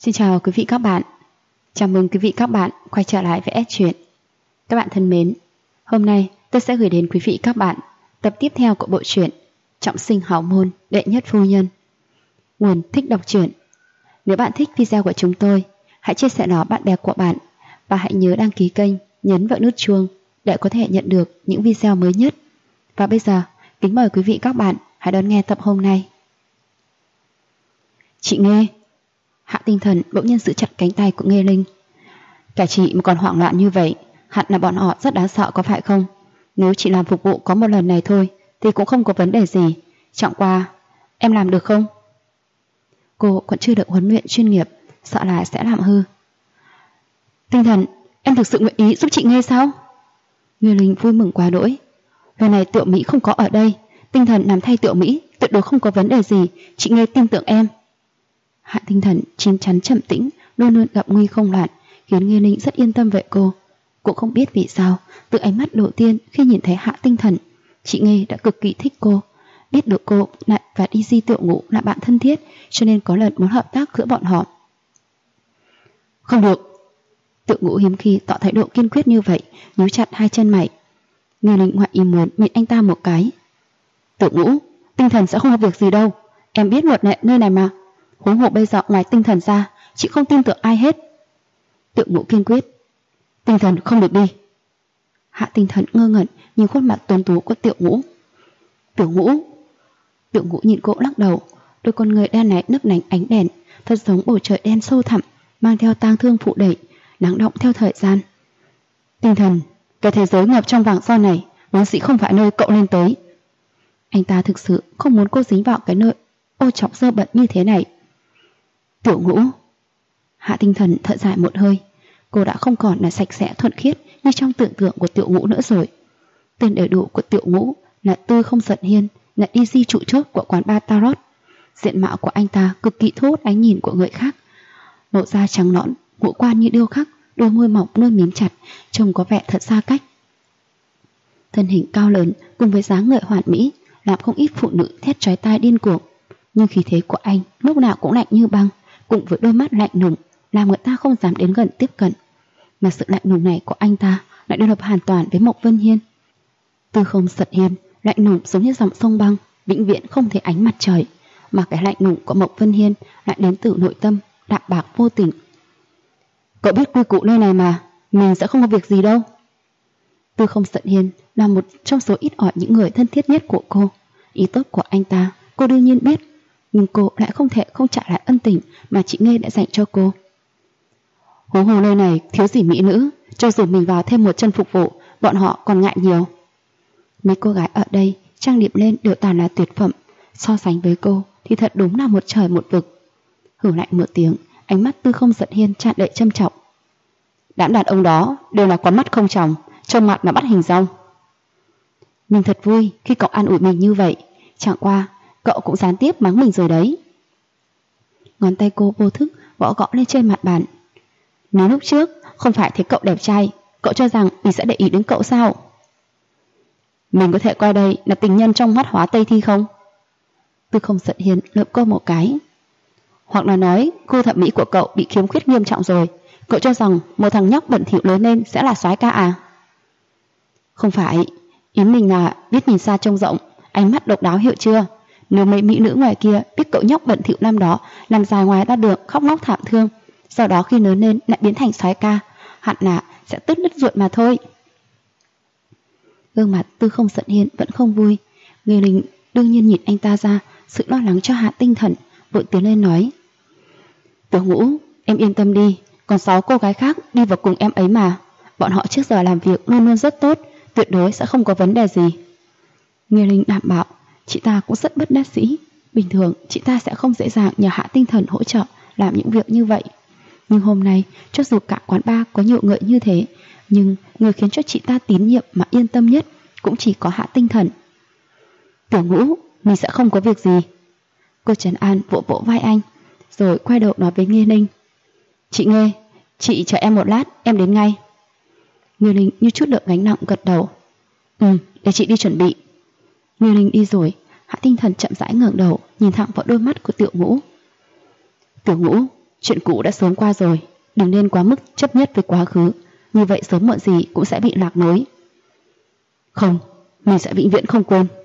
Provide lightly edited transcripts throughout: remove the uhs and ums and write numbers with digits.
Xin chào quý vị các bạn. Chào mừng quý vị các bạn quay trở lại với S Truyện. Các bạn thân mến, hôm nay tôi sẽ gửi đến quý vị các bạn tập tiếp theo của bộ truyện Trọng sinh hảo môn đệ nhất phu nhân. Nguồn thích đọc truyện. Nếu bạn thích video của chúng tôi, hãy chia sẻ nó bạn bè của bạn và hãy nhớ đăng ký kênh, nhấn vào nút chuông để có thể nhận được những video mới nhất. Và bây giờ, kính mời quý vị các bạn hãy đón nghe tập hôm nay. Chị Nghê. Hạ Tinh Thần bỗng nhiên giữ chặt cánh tay của Nghê Linh. Cả chị mà còn hoảng loạn như vậy, hẳn là bọn họ rất đáng sợ có phải không? Nếu chị làm phục vụ có một lần này thôi thì cũng không có vấn đề gì. Chẳng qua, em làm được không? Cô còn chưa được huấn luyện chuyên nghiệp, sợ là sẽ làm hư. Tinh Thần, em thực sự nguyện ý giúp chị Nghê sao? Nghê Linh vui mừng quá đỗi. Lần này Tiểu Mỹ không có ở đây, Tinh Thần làm thay Tiểu Mỹ, tuyệt đối không có vấn đề gì, chị Nghê tin tưởng em. Hạ Tinh Thần chín chắn trầm tĩnh, luôn luôn gặp nguy không loạn, khiến Nghê Linh rất yên tâm về cô. Cũng không biết vì sao, từ ánh mắt đầu tiên khi nhìn thấy Hạ Tinh Thần, chị Nghê đã cực kỳ thích cô. Biết được cô lại và Di Tiểu Ngũ là bạn thân thiết, cho nên có lần muốn hợp tác giữa bọn họ. Không được. Tiểu Ngũ hiếm khi tỏ thái độ kiên quyết như vậy, nhíu chặt hai chân mày. Nghê Linh ngoại ý muốn nhìn anh ta một cái. Tiểu Ngũ, Tinh Thần sẽ không có việc gì đâu, em biết luật lệ nơi này mà. Huống hồ bây giờ ngoài Tinh Thần ra, chị không tin tưởng ai hết. Tiểu Ngũ kiên quyết. Tinh Thần không được đi. Hạ Tinh Thần ngơ ngẩn nhìn khuôn mặt tuấn tú của Tiểu Ngũ. Tiểu Ngũ. Tiểu Ngũ nhìn cô lắc đầu, đôi con người đen này nấp nánh ánh đèn, thật giống bầu trời đen sâu thẳm, mang theo tang thương phụ đẩy, lắng động theo thời gian. Tinh Thần, cái thế giới ngập trong vàng son này vốn dĩ không phải nơi cậu lên tới. Anh ta thực sự không muốn cô dính vào cái nơi ô trọc dơ bẩn như thế này. Tiểu Ngũ. Hạ Tinh Thần thở dài một hơi. Cô đã không còn là sạch sẽ thuần khiết như trong tưởng tượng của Tiểu Ngũ nữa rồi. Tên đầy đủ của Tiểu Ngũ là Tư Không Giận Hiên, là Di trụ chốt của quán bar Tarot. Diện mạo của anh ta cực kỳ thu hút ánh nhìn của người khác. Màu da trắng nõn, ngũ quan như điêu khắc, đôi môi mỏng nơi mím chặt, trông có vẻ thật xa cách. Thân hình cao lớn cùng với dáng người hoàn mỹ làm không ít phụ nữ thét chói tai điên cuồng. Nhưng khí thế của anh lúc nào cũng lạnh như băng, cùng với đôi mắt lạnh lùng làm người ta không dám đến gần tiếp cận. Mà sự lạnh lùng này của anh ta lại đối lập hoàn toàn với Mộc Vân Hiên. Tư Không Giận Hiên lạnh lùng giống như dòng sông băng, vĩnh viễn không thấy ánh mặt trời, mà cái lạnh lùng của Mộc Vân Hiên lại đến từ nội tâm đạm bạc vô tình. Cậu biết quy củ nơi này mà, mình sẽ không có việc gì đâu. Tư Không Giận Hiên là một trong số ít ỏi những người thân thiết nhất của cô. Ý tốt của anh ta cô đương nhiên biết, nhưng cô lại không thể không trả lại ân tình mà chị Nghê đã dành cho cô. Huống hồ nơi này thiếu gì mỹ nữ, cho dù mình vào thêm một chân phục vụ, bọn họ còn ngại nhiều. Mấy cô gái ở đây trang điểm lên đều toàn là tuyệt phẩm, so sánh với cô thì thật đúng là một trời một vực. Hử lạnh một tiếng, ánh mắt Tư Không Giận Hiên tràn đầy châm trọng. Đám đàn ông đó đều là con mắt không tròng, trông mặt là bắt hình dong. Mình thật vui khi cậu an ủi mình như vậy, chẳng qua cậu cũng gián tiếp mắng mình rồi đấy. Ngón tay cô vô thức gõ gõ lên trên mặt bàn. Nếu lúc trước không phải thấy cậu đẹp trai, cậu cho rằng mình sẽ để ý đến cậu sao? Mình có thể coi đây là tình nhân trong mắt Hóa Tây Thi không? Tư Không Giận Hiên lượm cô một cái. Hoặc là nói gu thẩm mỹ của cậu bị khiếm khuyết nghiêm trọng rồi, cậu cho rằng một thằng nhóc bẩn thỉu lớn lên sẽ là soái ca à? Không phải, ý mình là biết nhìn xa trông rộng, ánh mắt độc đáo hiểu chưa? Nếu mấy mỹ nữ ngoài kia biết cậu nhóc bẩn thỉu năm đó làm dài ngoài ra đường khóc lóc thảm thương, sau đó khi lớn lên lại biến thành soái ca, hẳn là sẽ tức nứt ruột mà thôi. Gương mặt Tư Không Giận Hiên vẫn không vui. Nghê Linh đương nhiên nhìn anh ta ra sự lo lắng cho Hạ Tinh Thần, vội tiến lên nói. Tiểu Ngũ, em yên tâm đi, còn 6 cô gái khác đi vào cùng em ấy mà. Bọn họ trước giờ làm việc luôn luôn rất tốt, tuyệt đối sẽ không có vấn đề gì. Nghê Linh đảm bảo, chị ta cũng rất bất đắc dĩ. Bình thường chị ta sẽ không dễ dàng nhờ Hạ Tinh Thần hỗ trợ làm những việc như vậy. Nhưng hôm nay, cho dù cả quán bar có nhiều người như thế, nhưng người khiến cho chị ta tín nhiệm mà yên tâm nhất cũng chỉ có Hạ Tinh Thần. Tiểu Ngũ, mình sẽ không có việc gì. Cô trấn an vỗ vỗ vai anh, rồi quay đầu nói với Nghê Linh. Chị Nghê, chị chờ em một lát, em đến ngay. Nghê Linh như chút lượng gánh nặng gật đầu. Để chị đi chuẩn bị. Nghê Linh đi rồi, Hạ Tinh Thần chậm rãi ngẩng đầu nhìn thẳng vào đôi mắt của Tiểu Ngũ. Tiểu Ngũ, Chuyện cũ đã sớm qua rồi, đừng nên quá mức chấp nhất với quá khứ, như vậy sớm muộn gì cũng sẽ bị lạc lối. Không, mình sẽ vĩnh viễn không quên.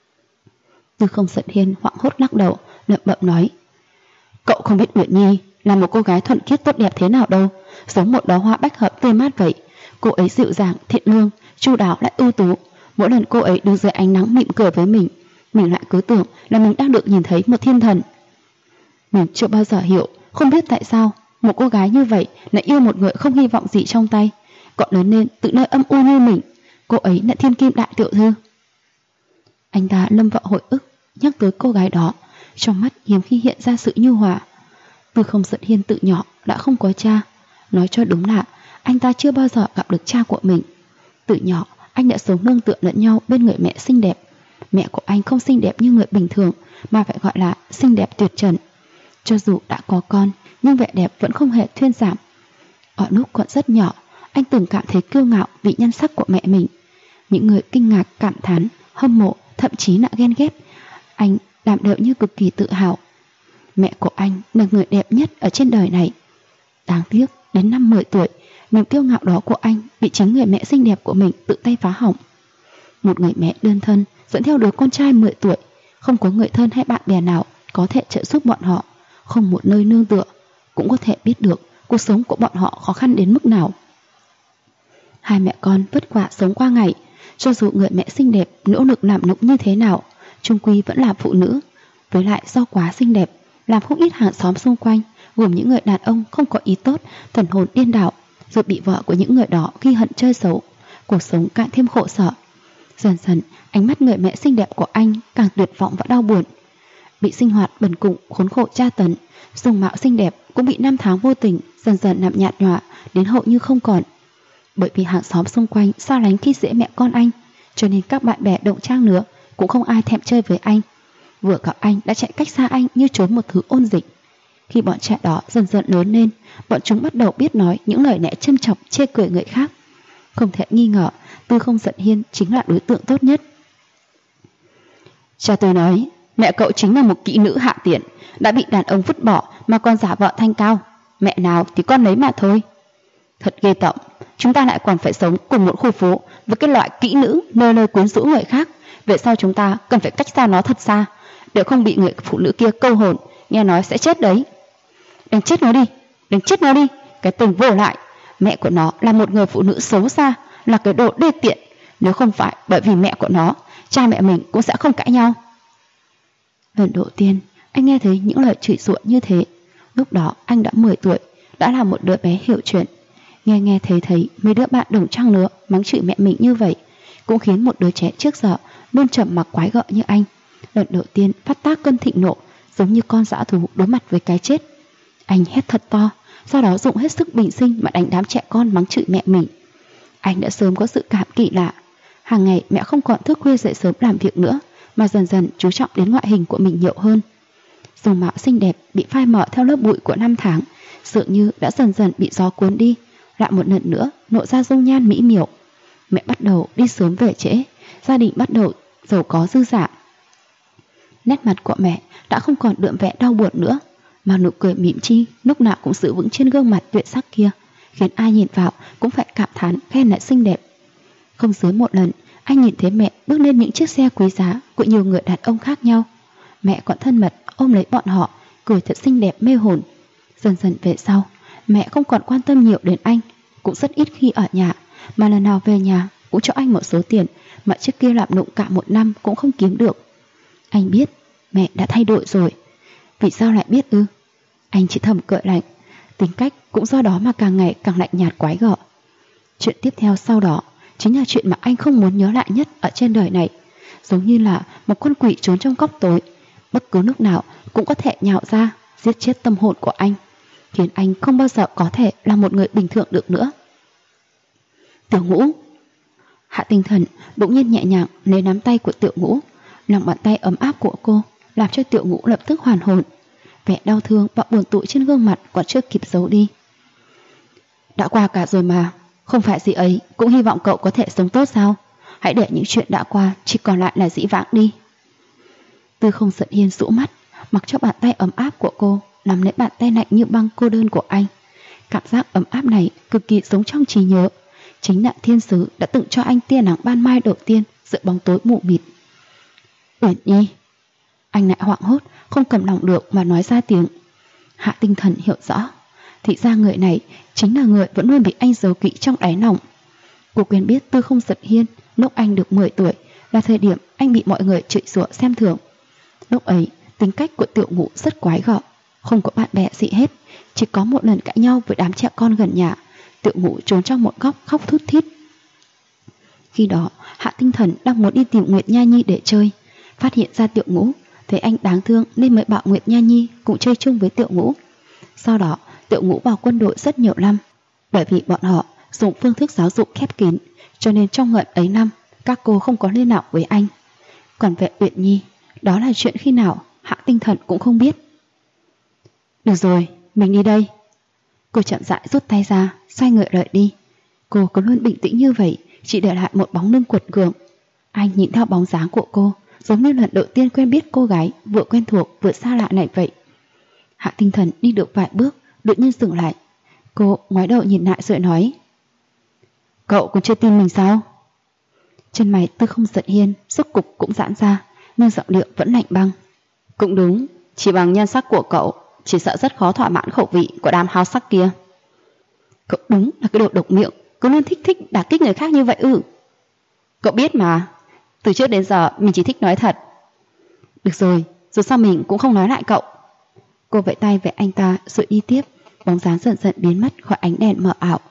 Tư Không Giận Hiên hoảng hốt lắc đầu, lẩm bẩm nói: Cậu không biết Uyển Nhi là một cô gái thuần khiết tốt đẹp thế nào đâu, giống một đóa hoa bách hợp tươi mát vậy. Cô ấy dịu dàng, thiện lương, chu đáo lại ưu tú. Mỗi lần cô ấy đứng dưới ánh nắng mỉm cười với mình lại cứ tưởng là mình đang được nhìn thấy một thiên thần. Mình chưa bao giờ hiểu, không biết tại sao một cô gái như vậy lại yêu một người không hy vọng gì trong tay, còn lớn lên tự nơi âm u như mình. Cô ấy là thiên kim đại tiểu thư. Anh ta lâm vào hồi ức, nhắc tới cô gái đó, trong mắt hiếm khi hiện ra sự nhu hòa. Tư Không Giận Hiên tự nhỏ đã không có cha, nói cho đúng là anh ta chưa bao giờ gặp được cha của mình. Từ nhỏ anh đã sống nương tựa lẫn nhau bên người mẹ xinh đẹp. Mẹ của anh không xinh đẹp như người bình thường, mà phải gọi là xinh đẹp tuyệt trần. Cho dù đã có con, nhưng vẻ đẹp vẫn không hề thuyên giảm. Ở lúc còn rất nhỏ, anh từng cảm thấy kiêu ngạo vì nhan sắc của mẹ mình. Những người kinh ngạc, cảm thán, hâm mộ, thậm chí là ghen ghét, anh đảm đỡ như cực kỳ tự hào. Mẹ của anh là người đẹp nhất ở trên đời này. Đáng tiếc, đến năm 10 tuổi, niềm kiêu ngạo đó của anh bị chính người mẹ xinh đẹp của mình tự tay phá hỏng. Một người mẹ đơn thân dẫn theo đứa con trai 10 tuổi, không có người thân hay bạn bè nào có thể trợ giúp bọn họ, không một nơi nương tựa, cũng có thể biết được cuộc sống của bọn họ khó khăn đến mức nào. Hai mẹ con vất vả sống qua ngày, cho dù người mẹ xinh đẹp nỗ lực làm nũng như thế nào, chung quy vẫn là phụ nữ. Với lại do quá xinh đẹp, làm không ít hàng xóm xung quanh, gồm những người đàn ông không có ý tốt, thần hồn điên đảo, rồi bị vợ của những người đó ghi hận chơi xấu, cuộc sống càng thêm khổ sở. Dần dần, ánh mắt người mẹ xinh đẹp của anh càng tuyệt vọng và đau buồn. Bị sinh hoạt bần cùng khốn khổ tra tấn, dung mạo xinh đẹp cũng bị năm tháng vô tình dần dần làm nhạt nhòa đến hầu như không còn. Bởi vì hàng xóm xung quanh xa lánh khi dễ mẹ con anh, cho nên các bạn bè đồng trang nữa cũng không ai thèm chơi với anh. Vừa gặp anh đã chạy cách xa anh như trốn một thứ ôn dịch. Khi bọn trẻ đó dần dần lớn lên, bọn chúng bắt đầu biết nói những lời lẽ châm chọc chê cười người khác. Không thể nghi ngờ, Tư Không Giận Hiên chính là đối tượng tốt nhất. Cha tôi nói, mẹ cậu chính là một kỹ nữ hạ tiện, đã bị đàn ông vứt bỏ mà còn giả vợ thanh cao. Mẹ nào thì con lấy mà thôi. Thật ghê tởm, chúng ta lại còn phải sống cùng một khu phố với cái loại kỹ nữ nơi nơi quyến rũ người khác. Về sau chúng ta cần phải cách xa nó thật xa, để không bị người phụ nữ kia câu hồn, nghe nói sẽ chết đấy. Đừng chết nó đi, đừng chết nó đi, cái tình vô lại. Mẹ của nó là một người phụ nữ xấu xa, là cái đồ đê tiện. Nếu không phải bởi vì mẹ của nó, cha mẹ mình cũng sẽ không cãi nhau. Lần đầu tiên anh nghe thấy những lời chửi rủa như thế. Lúc đó anh đã 10 tuổi, đã là một đứa bé hiểu chuyện. Nghe thấy mấy đứa bạn đồng trang lứa mắng chửi mẹ mình như vậy, cũng khiến một đứa trẻ trước giờ luôn trầm mặc quái gở như anh lần đầu tiên phát tác cơn thịnh nộ, giống như con dã thú đối mặt với cái chết. Anh hét thật to, sau đó dùng hết sức bình sinh mà đánh đám trẻ con mắng chửi mẹ mình. Anh đã sớm có sự cảm kỳ lạ. Hàng ngày mẹ không còn thức khuya dậy sớm làm việc nữa, mà dần dần chú trọng đến ngoại hình của mình nhiều hơn. Dung mạo xinh đẹp bị phai mờ theo lớp bụi của năm tháng, dường như đã dần dần bị gió cuốn đi, lại một lần nữa nộ ra dung nhan mỹ miều. Mẹ bắt đầu đi sớm về trễ, gia đình bắt đầu giàu có dư dả. Nét mặt của mẹ đã không còn đượm vẻ đau buồn nữa, mà nụ cười mỉm chi lúc nào cũng giữ vững trên gương mặt tuyệt sắc kia, khiến ai nhìn vào cũng phải cảm thán khen lại xinh đẹp. Không dưới một lần, anh nhìn thấy mẹ bước lên những chiếc xe quý giá của nhiều người đàn ông khác nhau. Mẹ còn thân mật ôm lấy bọn họ, cười thật xinh đẹp mê hồn. Dần dần về sau, mẹ không còn quan tâm nhiều đến anh, cũng rất ít khi ở nhà, mà lần nào về nhà cũng cho anh một số tiền mà trước kia làm nụng cả một năm cũng không kiếm được. Anh biết mẹ đã thay đổi rồi. Vì sao lại biết ư? Anh chỉ thầm cười lạnh, tính cách cũng do đó mà càng ngày càng lạnh nhạt quái gở. Chuyện tiếp theo sau đó chính là chuyện mà anh không muốn nhớ lại nhất ở trên đời này, giống như là một con quỷ trốn trong góc tối, bất cứ lúc nào cũng có thể nhào ra giết chết tâm hồn của anh, khiến anh không bao giờ có thể là một người bình thường được nữa. Tiểu Ngũ. Hạ Tinh Thần bỗng nhiên nhẹ nhàng lấy nắm tay của Tiểu Ngũ, lòng bàn tay ấm áp của cô làm cho Tiểu Ngũ lập tức hoàn hồn. Vẻ đau thương và buồn tủi trên gương mặt còn chưa kịp giấu đi. Đã qua cả rồi mà, không phải gì ấy cũng hy vọng cậu có thể sống tốt sao? Hãy để những chuyện đã qua chỉ còn lại là dĩ vãng đi. Tư Không Giận Hiên rũ mắt, mặc cho bàn tay ấm áp của cô nắm lấy bàn tay lạnh như băng cô đơn của anh. Cảm giác ấm áp này cực kỳ sống trong trí nhớ. Chính là thiên sứ đã từng cho anh tia nắng ban mai đầu tiên giữa bóng tối mù mịt. Uyển Nhi. Anh lại hoảng hốt, không cầm lòng được mà nói ra tiếng. Hạ Tinh Thần hiểu rõ, thì ra người này chính là người vẫn luôn bị anh giấu kỹ trong đáy lòng. Cô quen biết Tư Không Giật Hiên lúc anh được 10 tuổi, là thời điểm anh bị mọi người chửi rủa xem thường. Lúc ấy tính cách của Tiểu Ngũ rất quái gở, không có bạn bè gì hết. Chỉ có một lần cãi nhau với đám trẻ con gần nhà, Tiểu Ngũ trốn trong một góc khóc thút thít. Khi đó Hạ Tinh Thần đang muốn đi tìm Nguyệt Nha Nhi để chơi, phát hiện ra Tiểu Ngũ, thấy anh đáng thương nên mới bảo Nguyệt Nha Nhi cũng chơi chung với Tiểu Ngũ. Sau đó Tiểu Ngũ vào quân đội rất nhiều năm, bởi vì bọn họ dùng phương thức giáo dục khép kín, cho nên trong ngần ấy năm các cô không có liên lạc với anh. Còn về Uyển Nhi, đó là chuyện khi nào Hạ Tinh Thần cũng không biết. Được rồi, mình đi đây. Cô chậm rãi rút tay ra, xoay người rời đi. Cô có luôn bình tĩnh như vậy, chỉ để lại một bóng lưng quật cường. Anh nhìn theo bóng dáng của cô, giống như lần đầu tiên quen biết cô gái vừa quen thuộc vừa xa lạ này vậy. Hạ Tinh Thần đi được vài bước, đột nhiên dừng lại. Cô ngoái đầu nhìn lại rồi nói: Cậu còn chưa tin mình sao? Chân mày Tư Không Giật Hiên rốt cục cũng giãn ra, nhưng giọng điệu vẫn lạnh băng. Cũng đúng, chỉ bằng nhan sắc của cậu, chỉ sợ rất khó thỏa mãn khẩu vị của đám háo sắc kia. Cậu đúng là cái đồ độc miệng, cứ luôn thích đả kích người khác như vậy ư? Cậu biết mà, từ trước đến giờ mình chỉ thích nói thật. Được rồi, dù sao mình cũng không nói lại cậu. Cô vẫy tay với anh ta rồi đi tiếp, bóng dáng dần dần biến mất khỏi ánh đèn mờ ảo.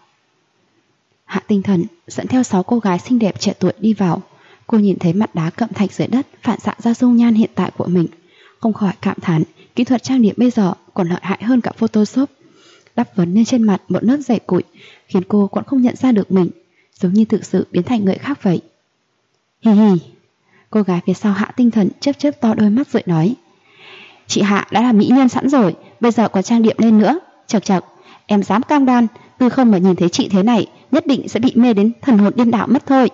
Hạ Tinh Thần dẫn theo 6 cô gái xinh đẹp trẻ tuổi đi vào. Cô nhìn thấy mặt đá cẩm thạch dưới đất phản xạ ra dung nhan hiện tại của mình, không khỏi cảm thán kỹ thuật trang điểm bây giờ còn lợi hại hơn cả Photoshop. Đắp vấn lên trên mặt một lớp dày cụi khiến cô còn không nhận ra được mình, giống như thực sự biến thành người khác vậy. Hì hì. Cô gái phía sau Hạ Tinh Thần chớp chớp to đôi mắt rồi nói: Chị Hạ đã là mỹ nhân sẵn rồi, bây giờ còn trang điểm lên nữa. Chật chật, em dám cam đoan Tư Không mà nhìn thấy chị thế này nhất định sẽ bị mê đến thần hồn điên đảo mất thôi.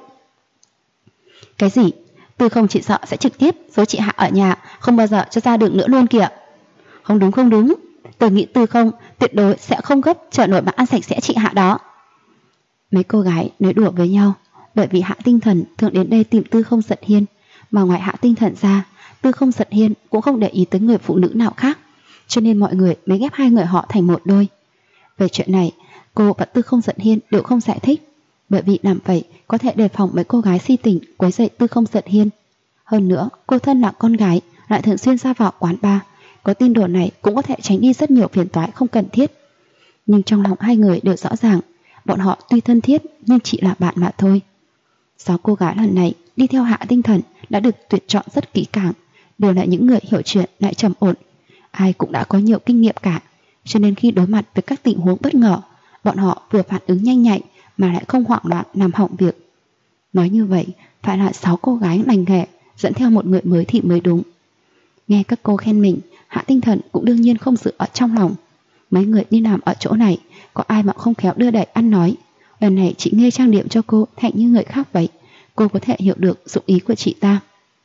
Cái gì? Tư Không chị sợ sẽ trực tiếp giấu chị Hạ ở nhà, không bao giờ cho ra đường nữa luôn kìa. Không đúng không đúng, tôi nghĩ Tư Không tuyệt đối sẽ không gấp chờ nổi mà ăn sạch sẽ chị Hạ đó. Mấy cô gái nói đùa với nhau, bởi vì Hạ Tinh Thần thường đến đây tìm Tư Không Giật Hiên, mà ngoài Hạ Tinh Thần ra, Tư Không Giật Hiên cũng không để ý tới người phụ nữ nào khác, cho nên mọi người mới ghép hai người họ thành một đôi. Về chuyện này, cô và Tư Không Giật Hiên đều không giải thích, bởi vì làm vậy có thể đề phòng mấy cô gái si tình quấy rầy Tư Không Giật Hiên. Hơn nữa, cô thân là con gái, lại thường xuyên ra vào quán bar, có tin đồn này cũng có thể tránh đi rất nhiều phiền toái không cần thiết. Nhưng trong lòng hai người đều rõ ràng, bọn họ tuy thân thiết nhưng chỉ là bạn mà thôi. 6 cô gái lần này đi theo Hạ Tinh Thần đã được tuyển chọn rất kỹ càng, đều là những người hiểu chuyện lại trầm ổn, ai cũng đã có nhiều kinh nghiệm cả, cho nên khi đối mặt với các tình huống bất ngờ, bọn họ vừa phản ứng nhanh nhạy mà lại không hoảng loạn làm hỏng việc. Nói như vậy, phải là 6 cô gái lành nghề dẫn theo một người mới thì mới đúng. Nghe các cô khen mình, Hạ Tinh Thần cũng đương nhiên không giữ ở trong lòng. Mấy người đi làm ở chỗ này, có ai mà không khéo đưa đẩy ăn nói. Lần này chị Nghê trang điểm cho cô thành như người khác vậy, cô có thể hiểu được dụng ý của chị ta.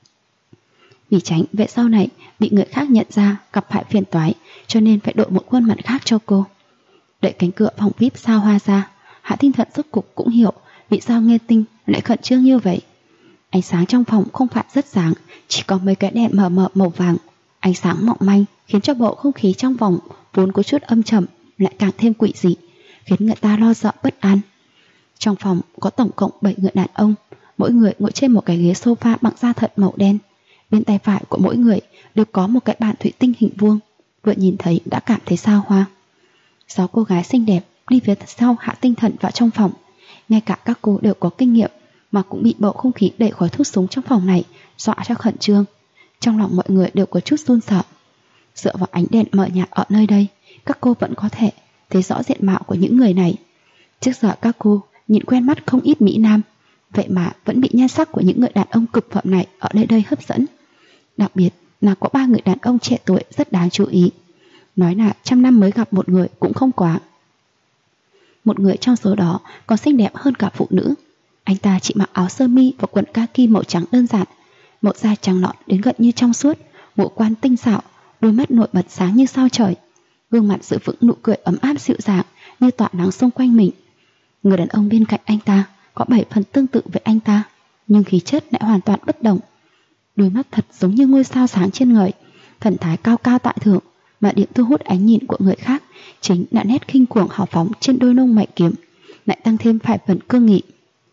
Vì tránh về sau này bị người khác nhận ra gặp phải phiền toái, cho nên phải đội một khuôn mặt khác cho cô. Đợi cánh cửa phòng VIP xa hoa ra, Hạ Tinh Thần rốt cục cũng hiểu vì sao Nghê Tinh lại khẩn trương như vậy. Ánh sáng trong phòng không phải rất sáng, chỉ có mấy cái đèn mờ mờ màu vàng. Ánh sáng mỏng manh khiến cho bầu không khí trong phòng vốn có chút âm trầm lại càng thêm quỷ dị, khiến người ta lo sợ bất an. Trong phòng có tổng cộng 7 người đàn ông, mỗi người ngồi trên một cái ghế sofa bằng da thật màu đen. Bên tay phải của mỗi người đều có một cái bàn thủy tinh hình vuông, vừa nhìn thấy đã cảm thấy sao hoa. 6 cô gái xinh đẹp đi phía sau Hạ Tinh Thần vào trong phòng. Ngay cả các cô đều có kinh nghiệm mà cũng bị bầu không khí đầy khói thuốc súng trong phòng này dọa cho khẩn trương. Trong lòng mọi người đều có chút run sợ. Dựa vào ánh đèn mờ nhạt ở nơi đây, các cô vẫn có thể thấy rõ diện mạo của những người này. Trước giờ các cô nhìn quen mắt không ít mỹ nam, vậy mà vẫn bị nhan sắc của những người đàn ông cực phẩm này ở nơi đây hấp dẫn. Đặc biệt là có 3 người đàn ông trẻ tuổi rất đáng chú ý. Nói là 100 năm mới gặp một người cũng không quá. Một người trong số đó còn xinh đẹp hơn cả phụ nữ. Anh ta chỉ mặc áo sơ mi và quần kaki màu trắng đơn giản, màu da trắng nõn đến gần như trong suốt, ngũ quan tinh xảo, đôi mắt nổi bật sáng như sao trời. gương mặt giữ vững nụ cười ấm áp dịu dàng như tỏa nắng xung quanh mình. Người đàn ông bên cạnh anh ta có 7 phần tương tự với anh ta, nhưng khí chất lại hoàn toàn bất đồng. Đôi mắt thật giống như ngôi sao sáng trên người, thần thái cao cao tại thượng, mà điểm thu hút ánh nhìn của người khác chính là nét khinh cuồng hào phóng trên đôi lông mày kiếm, lại tăng thêm vài phần cương nghị.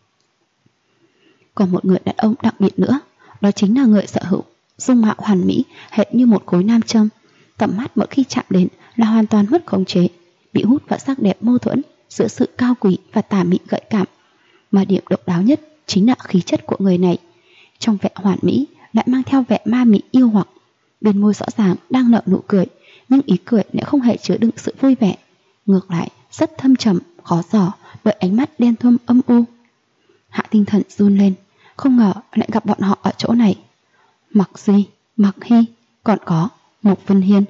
Còn một người đàn ông đặc biệt nữa, đó chính là người sở hữu dung mạo hoàn mỹ hệt như một khối nam châm. Tầm mắt mỗi khi chạm đến là hoàn toàn mất khống chế, bị hút vào sắc đẹp mâu thuẫn giữa sự cao quý và tà mị gợi cảm. Mà điểm độc đáo nhất chính là khí chất của người này, trong vẻ hoàn mỹ lại mang theo vẻ ma mị yêu hoặc. Bên môi rõ ràng đang nở nụ cười, nhưng ý cười lại không hề chứa đựng sự vui vẻ, ngược lại rất thâm trầm, khó dò bởi ánh mắt đen thâm âm u. Hạ Tinh Thần run lên, không ngờ lại gặp bọn họ ở chỗ này. Mặc Duy, Mặc Hy, còn có Mộc Vân Hiên.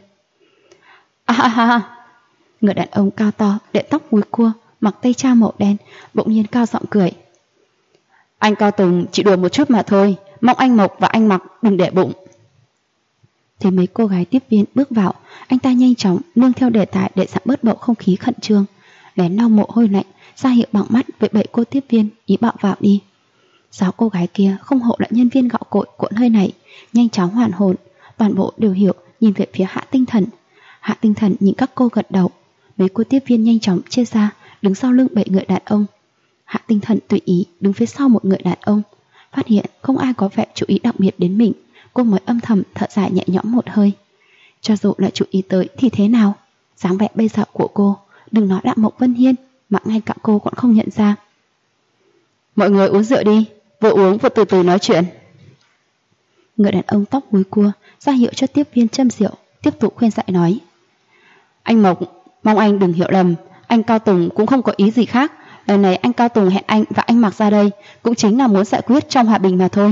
Người đàn ông cao to, để tóc búi cua, mặc tây trang màu đen, bỗng nhiên cao giọng cười. Anh Cao Tùng chỉ đùa một chút mà thôi, mong anh Mộc và anh Mặc đừng để bụng. Thấy mấy cô gái tiếp viên bước vào, anh ta nhanh chóng nương theo đề tài để giảm bớt bầu không khí khẩn trương, lén lau mồ hôi lạnh, ra hiệu bằng mắt với 7 cô tiếp viên, ý bảo vào đi. 6 cô gái kia không hộ là nhân viên gạo cội của nơi này, nhanh chóng hoàn hồn, toàn bộ đều hiểu, nhìn về phía Hạ Tinh Thần. Hạ Tinh Thần nhìn các cô gật đầu, mấy cô tiếp viên nhanh chóng chia ra, đứng sau lưng 7 người đàn ông. Hạ Tinh Thần tùy ý đứng phía sau một người đàn ông, phát hiện không ai có vẻ chú ý đặc biệt đến mình, cô mới âm thầm thở dài nhẹ nhõm một hơi. Cho dù là chú ý tới thì thế nào, dáng vẻ bây giờ của cô, đừng nói là Mộc Vân Hiên, mà ngay cả cô cũng không nhận ra. Mọi người uống rượu đi, vừa uống vừa từ từ nói chuyện. Người đàn ông tóc búi cua ra hiệu cho tiếp viên châm rượu, tiếp tục khuyên dạy nói. Anh Mộc, mong anh đừng hiểu lầm, anh Cao Tùng cũng không có ý gì khác. Lần này anh Cao Tùng hẹn anh và anh Mặc ra đây cũng chính là muốn giải quyết trong hòa bình mà thôi.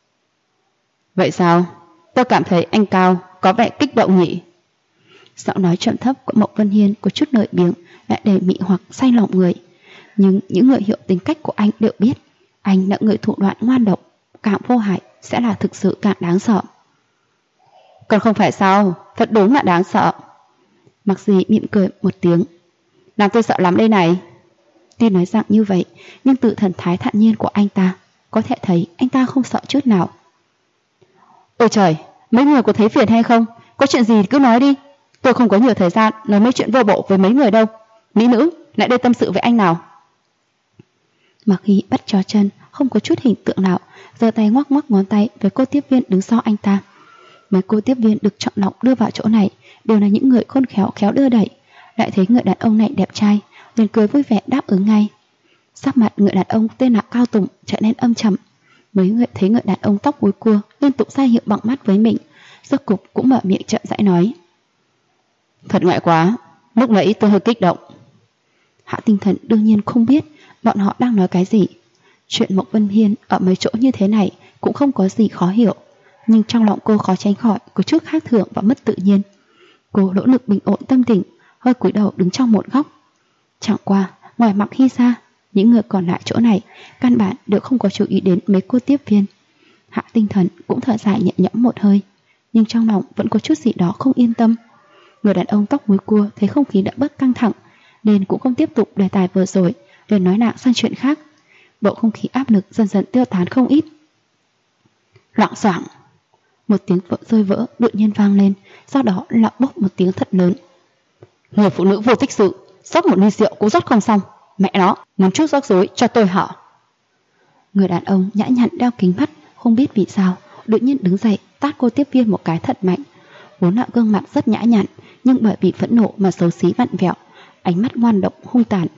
Vậy sao? Tôi cảm thấy anh Cao có vẻ kích động nhỉ? Giọng nói trầm thấp của Mộc Vân Hiên có chút lợi biếng, lại đầy mị hoặc say lòng người. Nhưng những người hiểu tính cách của anh đều biết, anh là người thủ đoạn ngoan độc, càng vô hại sẽ là thực sự càng đáng sợ. Còn không phải sao, thật đúng là đáng sợ. Mặc gì mỉm cười một tiếng. Làm tôi sợ lắm đây này. Tuy nói rằng như vậy, nhưng từ thần thái thản nhiên của anh ta, có thể thấy anh ta không sợ chút nào. Ôi trời, mấy người có thấy phiền hay không? Có chuyện gì cứ nói đi. Tôi không có nhiều thời gian nói mấy chuyện vô bộ với mấy người đâu. Mỹ nữ, lại đây tâm sự với anh nào. Mặc Hy bắt chó chân, không có chút hình tượng nào, giơ tay ngoắc ngoắc ngón tay với cô tiếp viên đứng sau anh ta. Mấy cô tiếp viên được chọn lọc đưa vào chỗ này đều là những người khôn khéo khéo đưa đẩy, lại thấy người đàn ông này đẹp trai, liền cười vui vẻ đáp ứng ngay. Sắc mặt người đàn ông tên là Cao Tùng trở nên âm trầm. Mấy người thấy người đàn ông tóc búi cua liên tục ra hiệu bằng mắt với mình, rốt cục cũng mở miệng chậm rãi nói. Thật ngại quá, lúc nãy tôi hơi kích động. Hạ Tinh Thần đương nhiên không biết bọn họ đang nói cái gì. Chuyện Mộc Vân Hiên ở mấy chỗ như thế này cũng không có gì khó hiểu, nhưng trong lòng cô khó tránh khỏi có chút khác thường và mất tự nhiên. Cô nỗ lực bình ổn tâm tình, hơi cúi đầu đứng trong một góc. Chẳng qua, ngoài Mặc Hy ra, những người còn lại chỗ này căn bản đều không có chú ý đến mấy cô tiếp viên. Hạ Tinh Thần cũng thở dài nhẹ nhõm một hơi, nhưng trong lòng vẫn có chút gì đó không yên tâm. Người đàn ông tóc búi cua thấy không khí đã bớt căng thẳng, nên cũng không tiếp tục đề tài vừa rồi, liền nói nặng sang chuyện khác. Bầu không khí áp lực dần dần tiêu tán không ít. Loạng xoảng, một tiếng vỡ rơi vỡ đột nhiên vang lên, sau đó là bốc một tiếng thật lớn. Người phụ nữ vô tích sự, rót một ly rượu cũng rót không xong. Mẹ nó, muốn chút rắc rối cho tôi hả? Người đàn ông nhã nhặn đeo kính mắt, không biết vì sao đột nhiên đứng dậy tát cô tiếp viên một cái thật mạnh. Vốn là gương mặt rất nhã nhặn, nhưng bởi vì phẫn nộ mà xấu xí vặn vẹo, ánh mắt ngoan độc hung tàn.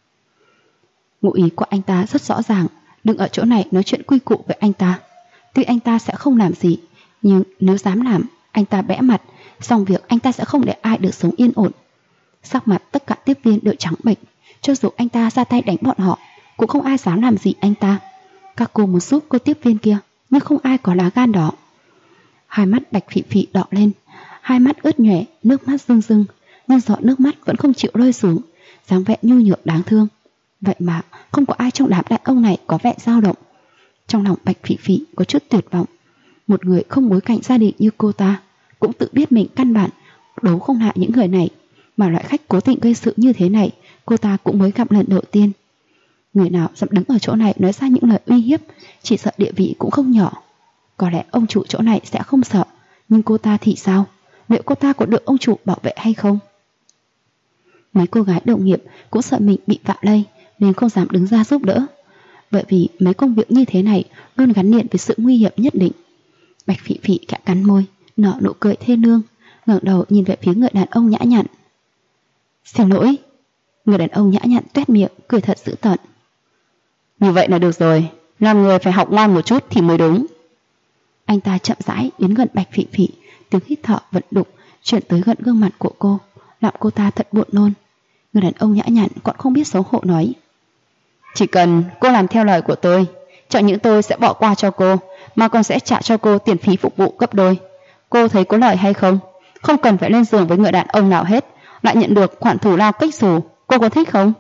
Ngụ ý của anh ta rất rõ ràng, đừng ở chỗ này nói chuyện quy củ với anh ta. Tuy anh ta sẽ không làm gì, nhưng nếu dám làm, anh ta bẽ mặt, xong việc anh ta sẽ không để ai được sống yên ổn. Sắc mặt tất cả tiếp viên đều trắng bệch, cho dù anh ta ra tay đánh bọn họ, cũng không ai dám làm gì anh ta. Các cô muốn giúp cô tiếp viên kia, nhưng không ai có lá gan đó. Hai mắt Bạch Phỉ Phỉ đỏ lên, hai mắt ướt nhòe, nước mắt rưng rưng, nhưng giọt nước mắt vẫn không chịu rơi xuống, dáng vẻ nhu nhược đáng thương. Vậy mà không có ai trong đám đàn ông này có vẻ dao động. Trong lòng Bạch Phỉ Phỉ có chút tuyệt vọng. Một người không bối cảnh gia đình như cô ta, cũng tự biết mình căn bản đấu không lại những người này, Mà loại khách cố tình gây sự như thế này cô ta cũng mới gặp lần đầu tiên. Người nào dám đứng ở chỗ này nói ra những lời uy hiếp, chỉ sợ địa vị cũng không nhỏ. Có lẽ ông chủ chỗ này sẽ không sợ, nhưng cô ta thì sao? Liệu cô ta có được ông chủ bảo vệ hay không? Mấy cô gái đồng nghiệp cũng sợ mình bị vạ lây nên không dám đứng ra giúp đỡ. Bởi vì mấy công việc như thế này luôn gắn liền với sự nguy hiểm nhất định. Bạch Phỉ Phỉ khẽ cắn môi, nở nụ cười thê lương, ngẩng đầu nhìn về phía người đàn ông nhã nhặn. Xin lỗi. Người đàn ông nhã nhặn toét miệng, cười thật dữ tợn. Như vậy là được rồi, làm người phải học ngoan một chút thì mới đúng. Anh ta chậm rãi đến gần Bạch Phỉ Phỉ, tiếng hít thở vận đục chuyển tới gần gương mặt của cô, làm cô ta thật buồn nôn. Người đàn ông nhã nhặn còn không biết xấu hổ nói. Chỉ cần cô làm theo lời của tôi, chẳng những tôi sẽ bỏ qua cho cô, mà còn sẽ trả cho cô tiền phí phục vụ gấp đôi. Cô thấy có lợi hay không? Không cần phải lên giường với người đàn ông nào hết, lại nhận được khoản thù lao cách xù. Cô có thích không?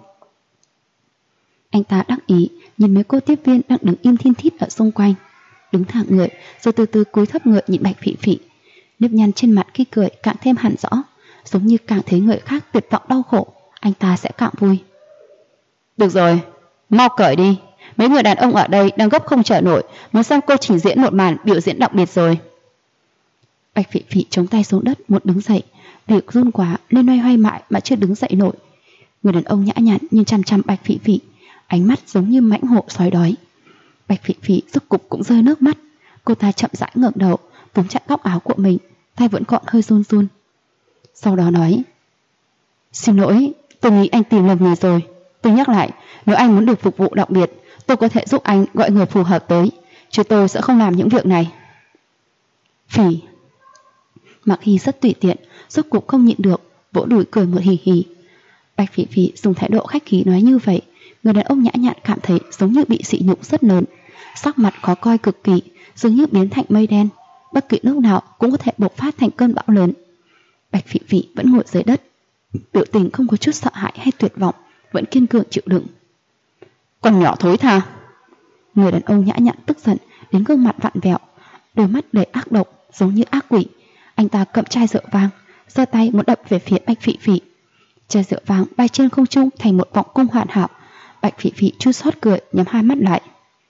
Anh ta đắc ý nhìn mấy cô tiếp viên đang đứng im thiên thít ở xung quanh, đứng thẳng người rồi từ từ cúi thấp người nhìn Bạch Phỉ Phỉ. Nếp nhăn trên mặt khi cười càng thêm hẳn rõ, giống như càng thấy người khác tuyệt vọng đau khổ, anh ta sẽ càng vui. Được rồi, mau cởi đi. Mấy người đàn ông ở đây đang gấp không chờ nổi, muốn xem cô trình diễn một màn biểu diễn đặc biệt rồi. Bạch Phỉ Phỉ chống tay xuống đất muốn đứng dậy, việc run quá nên loay hoay mãi mà chưa đứng dậy nổi. Người đàn ông nhã nhặn nhìn chăm chăm Bạch Phỉ Phỉ, ánh mắt giống như mãnh hổ sói đói. Bạch Phỉ Phỉ rốt cục cũng rơi nước mắt. Cô ta chậm rãi ngẩng đầu, túm chặt góc áo của mình, tay vẫn còn hơi run run. Sau đó nói: Xin lỗi, tôi nghĩ anh tìm lầm người rồi. Tôi nhắc lại, nếu anh muốn được phục vụ đặc biệt, tôi có thể giúp anh gọi người phù hợp tới, chứ tôi sẽ không làm những việc này. Phỉ. Mặc Hy rất tùy tiện, rốt cục không nhịn được, vỗ đùi cười một hì hì. Bạch Phỉ Phỉ dùng thái độ khách khí nói như vậy, người đàn ông nhã nhặn cảm thấy giống như bị sỉ nhục rất lớn, sắc mặt khó coi cực kỳ, dường như biến thành mây đen, bất kỳ lúc nào cũng có thể bộc phát thành cơn bão lớn. Bạch Phỉ Phỉ vẫn ngồi dưới đất, biểu tình không có chút sợ hãi hay tuyệt vọng, vẫn kiên cường chịu đựng. Con nhỏ thối tha. Người đàn ông nhã nhặn tức giận đến gương mặt vặn vẹo, đôi mắt đầy ác độc giống như ác quỷ. Anh ta cầm chai rượu vang, giơ tay muốn đập về phía Bạch Phỉ Phỉ. Chai rượu vang bay trên không trung thành một vòng cung hoàn hảo. Bạch Phỉ Phỉ chua xót cười, nhắm hai mắt lại.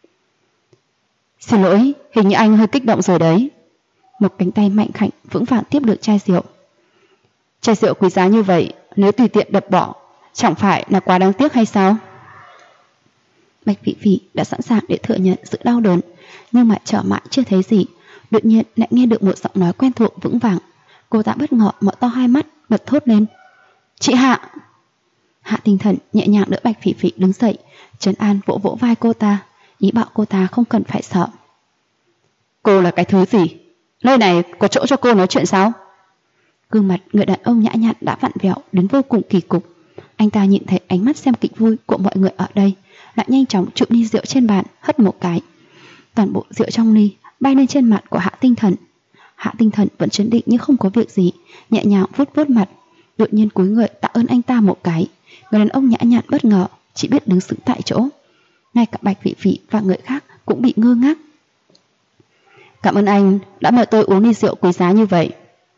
Xin lỗi, hình như anh hơi kích động rồi đấy. Một cánh tay mạnh khảnh vững vàng tiếp được chai rượu. Chai rượu quý giá như vậy, nếu tùy tiện đập bỏ, chẳng phải là quá đáng tiếc hay sao? Bạch Phỉ Phỉ đã sẵn sàng để thừa nhận sự đau đớn, nhưng mà chờ mãi chưa thấy gì, đột nhiên lại nghe được một giọng nói quen thuộc vững vàng. Cô ta bất ngờ mở to hai mắt, bật thốt lên. Chị Hạ! Hạ Tinh Thần nhẹ nhàng đỡ Bạch Phỉ Phỉ đứng dậy, trấn an vỗ vỗ vai cô ta, ý bảo cô ta không cần phải sợ. Cô là cái thứ gì? Nơi này có chỗ cho cô nói chuyện sao? Gương mặt người đàn ông nhã nhặn đã vặn vẹo đến vô cùng kỳ cục. Anh ta nhìn thấy ánh mắt xem kịch vui của mọi người ở đây, lại nhanh chóng chụp ly rượu trên bàn, hất một cái. Toàn bộ rượu trong ly bay lên trên mặt của Hạ Tinh Thần. Hạ Tinh Thần vẫn trấn định như không có việc gì, nhẹ nhàng vuốt vuốt mặt, đột nhiên cúi người tạ ơn anh ta một cái. Người đàn ông nhã nhặn bất ngờ, chỉ biết đứng sững tại chỗ. Ngay cả Bạch Phỉ Phỉ và người khác cũng bị ngơ ngác. Cảm ơn anh đã mời tôi uống ly rượu quý giá như vậy.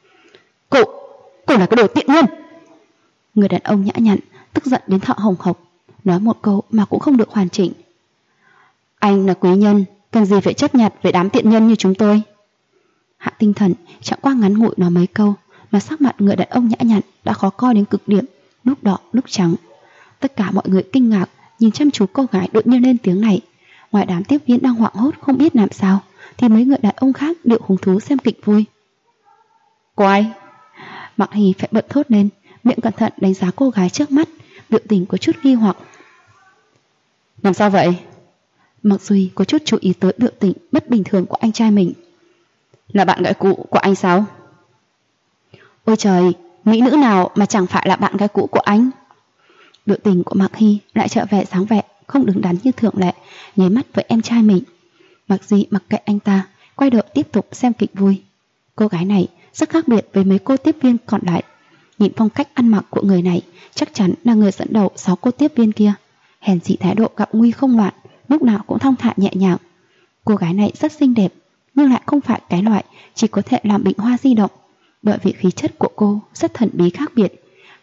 Cô là cái đồ tiện nhân! Người đàn ông nhã nhặn tức giận đến thở hồng hộc, nói một câu mà cũng không được hoàn chỉnh. Anh là quý nhân, cần gì phải chấp nhặt với đám tiện nhân như chúng tôi? Hạ Tinh Thần chẳng qua ngắn ngủi nói mấy câu, mà sắc mặt người đàn ông nhã nhặn đã khó coi đến cực điểm, lúc đỏ lúc trắng. Tất cả mọi người kinh ngạc nhìn chăm chú cô gái đột nhiên lên tiếng này. Ngoài đám tiếp viên đang hoảng hốt không biết làm sao, thì mấy người đàn ông khác đều hứng thú xem kịch vui. Cô ai? Mặc Hì phải bật thốt lên, miệng cẩn thận đánh giá cô gái trước mắt, biểu tình có chút nghi hoặc. Làm sao vậy? Mặc Duy có chút chú ý tới biểu tình bất bình thường của anh trai mình. Là bạn gái cũ của anh sao? Ôi trời, mỹ nữ nào mà chẳng phải là bạn gái cũ của anh? Biểu tình của Mạc Hy lại trở về sáng vẻ, không đứng đắn như thường lệ, nháy mắt với em trai mình. Mạc Duy mặc kệ anh ta, quay đầu tiếp tục xem kịch vui. Cô gái này rất khác biệt với mấy cô tiếp viên còn lại. Nhìn phong cách ăn mặc của người này, chắc chắn là người dẫn đầu 6 cô tiếp viên kia. Hèn gì thái độ gặp nguy không loạn, lúc nào cũng thong thả nhẹ nhàng. Cô gái này rất xinh đẹp, nhưng lại không phải cái loại chỉ có thể làm bình hoa di động, bởi vì khí chất của cô rất thần bí khác biệt.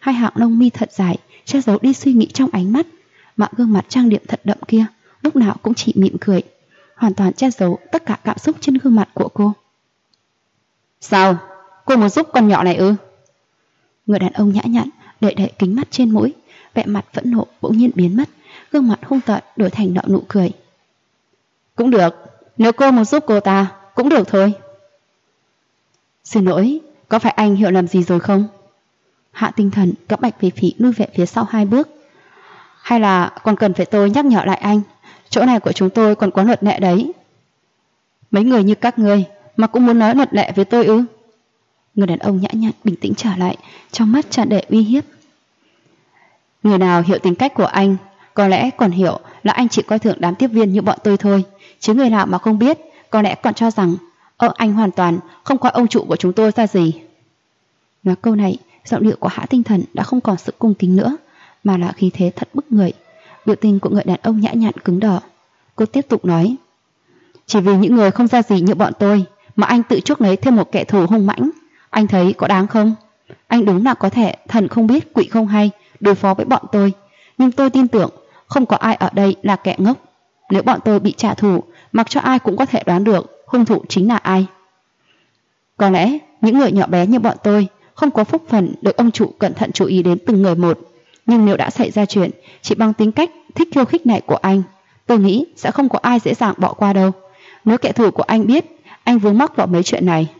hai hàng lông mi thật dài che giấu đi suy nghĩ trong ánh mắt, mà gương mặt trang điểm thật đậm kia lúc nào cũng chỉ mỉm cười, hoàn toàn che giấu tất cả cảm xúc trên gương mặt của cô. Sao? Cô muốn giúp con nhỏ này ư? Người đàn ông nhã nhặn đậy đậy kính mắt trên mũi, vẻ mặt phẫn nộ bỗng nhiên biến mất, gương mặt hung tợn đổi thành nở nụ cười. Cũng được, nếu cô muốn giúp cô ta cũng được thôi. Xin lỗi, có phải anh hiểu lầm gì rồi không? Hạ Tinh Thần cấp Bạch Phỉ Phỉ lui về phía sau 2 bước. Hay là còn cần phải tôi nhắc nhở lại anh, chỗ này của chúng tôi còn có luật lệ đấy. Mấy người như các ngươi mà cũng muốn nói luật lệ với tôi ư? Người đàn ông nhã nhặn bình tĩnh trở lại, trong mắt tràn đầy uy hiếp. Người nào hiểu tính cách của anh, có lẽ còn hiểu là anh chỉ coi thường đám tiếp viên như bọn tôi thôi, chứ người nào mà không biết, có lẽ còn cho rằng anh hoàn toàn không coi ông chủ của chúng tôi ra gì. Nói câu này, giọng điệu của Hạ Tinh Thần đã không còn sự cung kính nữa, mà là khí thế thật bức người. Biểu tình của người đàn ông nhã nhặn cứng đờ. Cô tiếp tục nói, chỉ vì những người không ra gì như bọn tôi mà anh tự chuốc lấy thêm một kẻ thù hung mãnh, anh thấy có đáng không? Anh đúng là có thể thần không biết quỷ không hay đối phó với bọn tôi, nhưng tôi tin tưởng không có ai ở đây là kẻ ngốc. Nếu bọn tôi bị trả thù, mặc cho ai cũng có thể đoán được hung thủ chính là ai. Có lẽ những người nhỏ bé như bọn tôi không có phúc phần được ông chủ cẩn thận chú ý đến từng người một, nhưng nếu đã xảy ra chuyện chỉ bằng tính cách thích khiêu khích này của anh, tôi nghĩ sẽ không có ai dễ dàng bỏ qua đâu. Nếu kẻ thù của anh biết anh vướng mắc vào mấy chuyện này.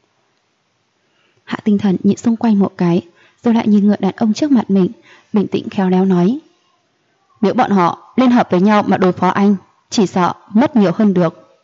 Hạ Tinh Thần nhìn xung quanh một cái, rồi lại nhìn người đàn ông trước mặt mình, bình tĩnh khéo léo nói, nếu bọn họ liên hợp với nhau mà đối phó anh, chỉ sợ mất nhiều hơn được.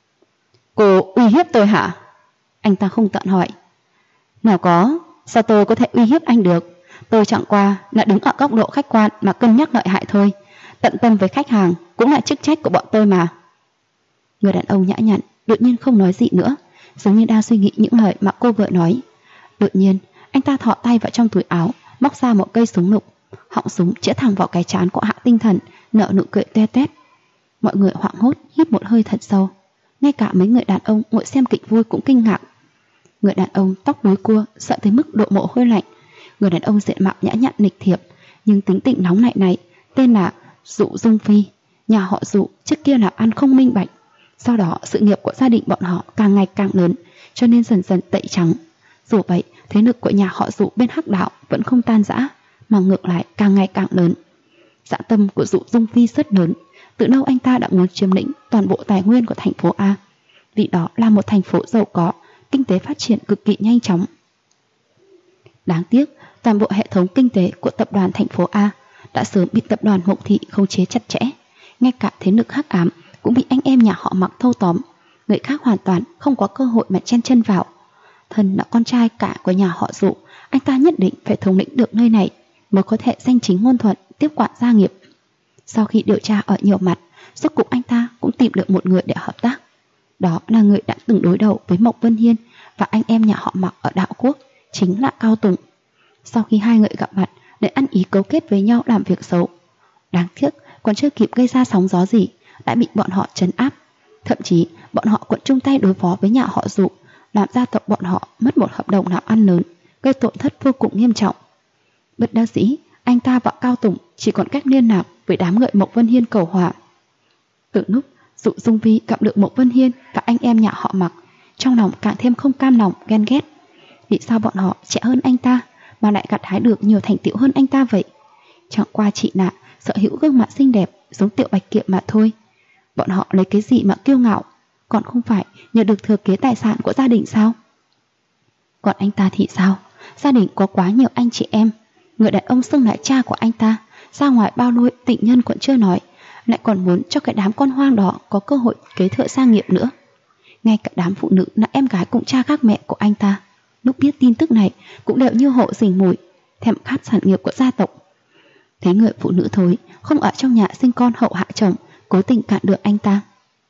Cô uy hiếp tôi hả? Anh ta không tận hỏi. Nào có, sao tôi có thể uy hiếp anh được? Tôi chẳng qua là đứng ở góc độ khách quan mà cân nhắc lợi hại thôi. Tận tâm với khách hàng cũng là chức trách của bọn tôi mà. Người đàn ông nhã nhặn đột nhiên không nói gì nữa, giống như đang suy nghĩ những lời mà cô vừa nói. Đột nhiên anh ta thọ tay vào trong túi áo, móc ra một cây súng lục, họng súng chĩa thẳng vào cái trán của Hạ Tinh Thần, nở nụ cười toe toét. Mọi người hoảng hốt hít một hơi thật sâu, ngay cả mấy người đàn ông ngồi xem kịch vui cũng kinh ngạc. Người đàn ông tóc búi cua sợ tới mức độ mồ hôi lạnh. Người đàn ông diện mạo nhã nhặn lịch thiệp nhưng tính tình nóng nảy này tên là Dụ Dung Phi. Nhà họ Dụ trước kia làm ăn không minh bạch, sau đó sự nghiệp của gia đình bọn họ càng ngày càng lớn, cho nên dần dần tẩy trắng. Dù vậy, thế lực của nhà họ Dụ bên Hắc Đạo vẫn không tan rã, mà ngược lại càng ngày càng lớn. Dạ tâm của Dụ Dung Phi rất lớn, từ lâu anh ta đã muốn chiếm lĩnh toàn bộ tài nguyên của thành phố A, vì đó là một thành phố giàu có, kinh tế phát triển cực kỳ nhanh chóng. Đáng tiếc, toàn bộ hệ thống kinh tế của tập đoàn thành phố A đã sớm bị tập đoàn Mộng Thị khống chế chặt chẽ, ngay cả thế lực hắc ám cũng bị anh em nhà họ Mặc thâu tóm, người khác hoàn toàn không có cơ hội mà chen chân vào. Thân là con trai cả của nhà họ Dụ, anh ta nhất định phải thống lĩnh được nơi này mới có thể danh chính ngôn thuận tiếp quản gia nghiệp. Sau khi điều tra ở nhiều mặt, rốt cuộc anh ta cũng tìm được một người để hợp tác. Đó là người đã từng đối đầu với Mộc Vân Hiên và anh em nhà họ Mặc ở Đạo Quốc, chính là Cao Tùng. Sau khi hai người gặp mặt để ăn ý cấu kết với nhau làm việc xấu, đáng tiếc còn chưa kịp gây ra sóng gió gì đã bị bọn họ trấn áp. Thậm chí bọn họ còn chung tay đối phó với nhà họ Dụ, làm gia tộc bọn họ mất một hợp đồng làm ăn lớn, gây tổn thất vô cùng nghiêm trọng. Bất đắc dĩ, anh ta và Cao Tùng chỉ còn cách liên lạc với đám người Mộc Vân Hiên cầu hòa. Từ lúc Dụ Dung Vi gặp được Mộc Vân Hiên và anh em nhà họ Mặc, trong lòng càng thêm không cam lòng, ghen ghét. Vì sao bọn họ trẻ hơn anh ta mà lại gặt hái được nhiều thành tựu hơn anh ta vậy? Chẳng qua chỉ là sở hữu gương mặt xinh đẹp giống Tiểu Bạch Kiệm mà thôi. Bọn họ lấy cái gì mà kiêu ngạo? Còn không phải nhờ được thừa kế tài sản của gia đình sao? Còn anh ta thì sao? Gia đình có quá nhiều anh chị em. Người đàn ông xưng lại cha của anh ta, ra ngoài bao nuôi tịnh nhân còn chưa nói, lại còn muốn cho cái đám con hoang đó có cơ hội kế thừa gia nghiệp nữa. Ngay cả đám phụ nữ là em gái cùng cha khác mẹ của anh ta, lúc biết tin tức này cũng đều như hộ rình mùi, thèm khát sản nghiệp của gia tộc. Thấy người phụ nữ thối không ở trong nhà sinh con hậu hạ chồng, cố tình cản được anh ta.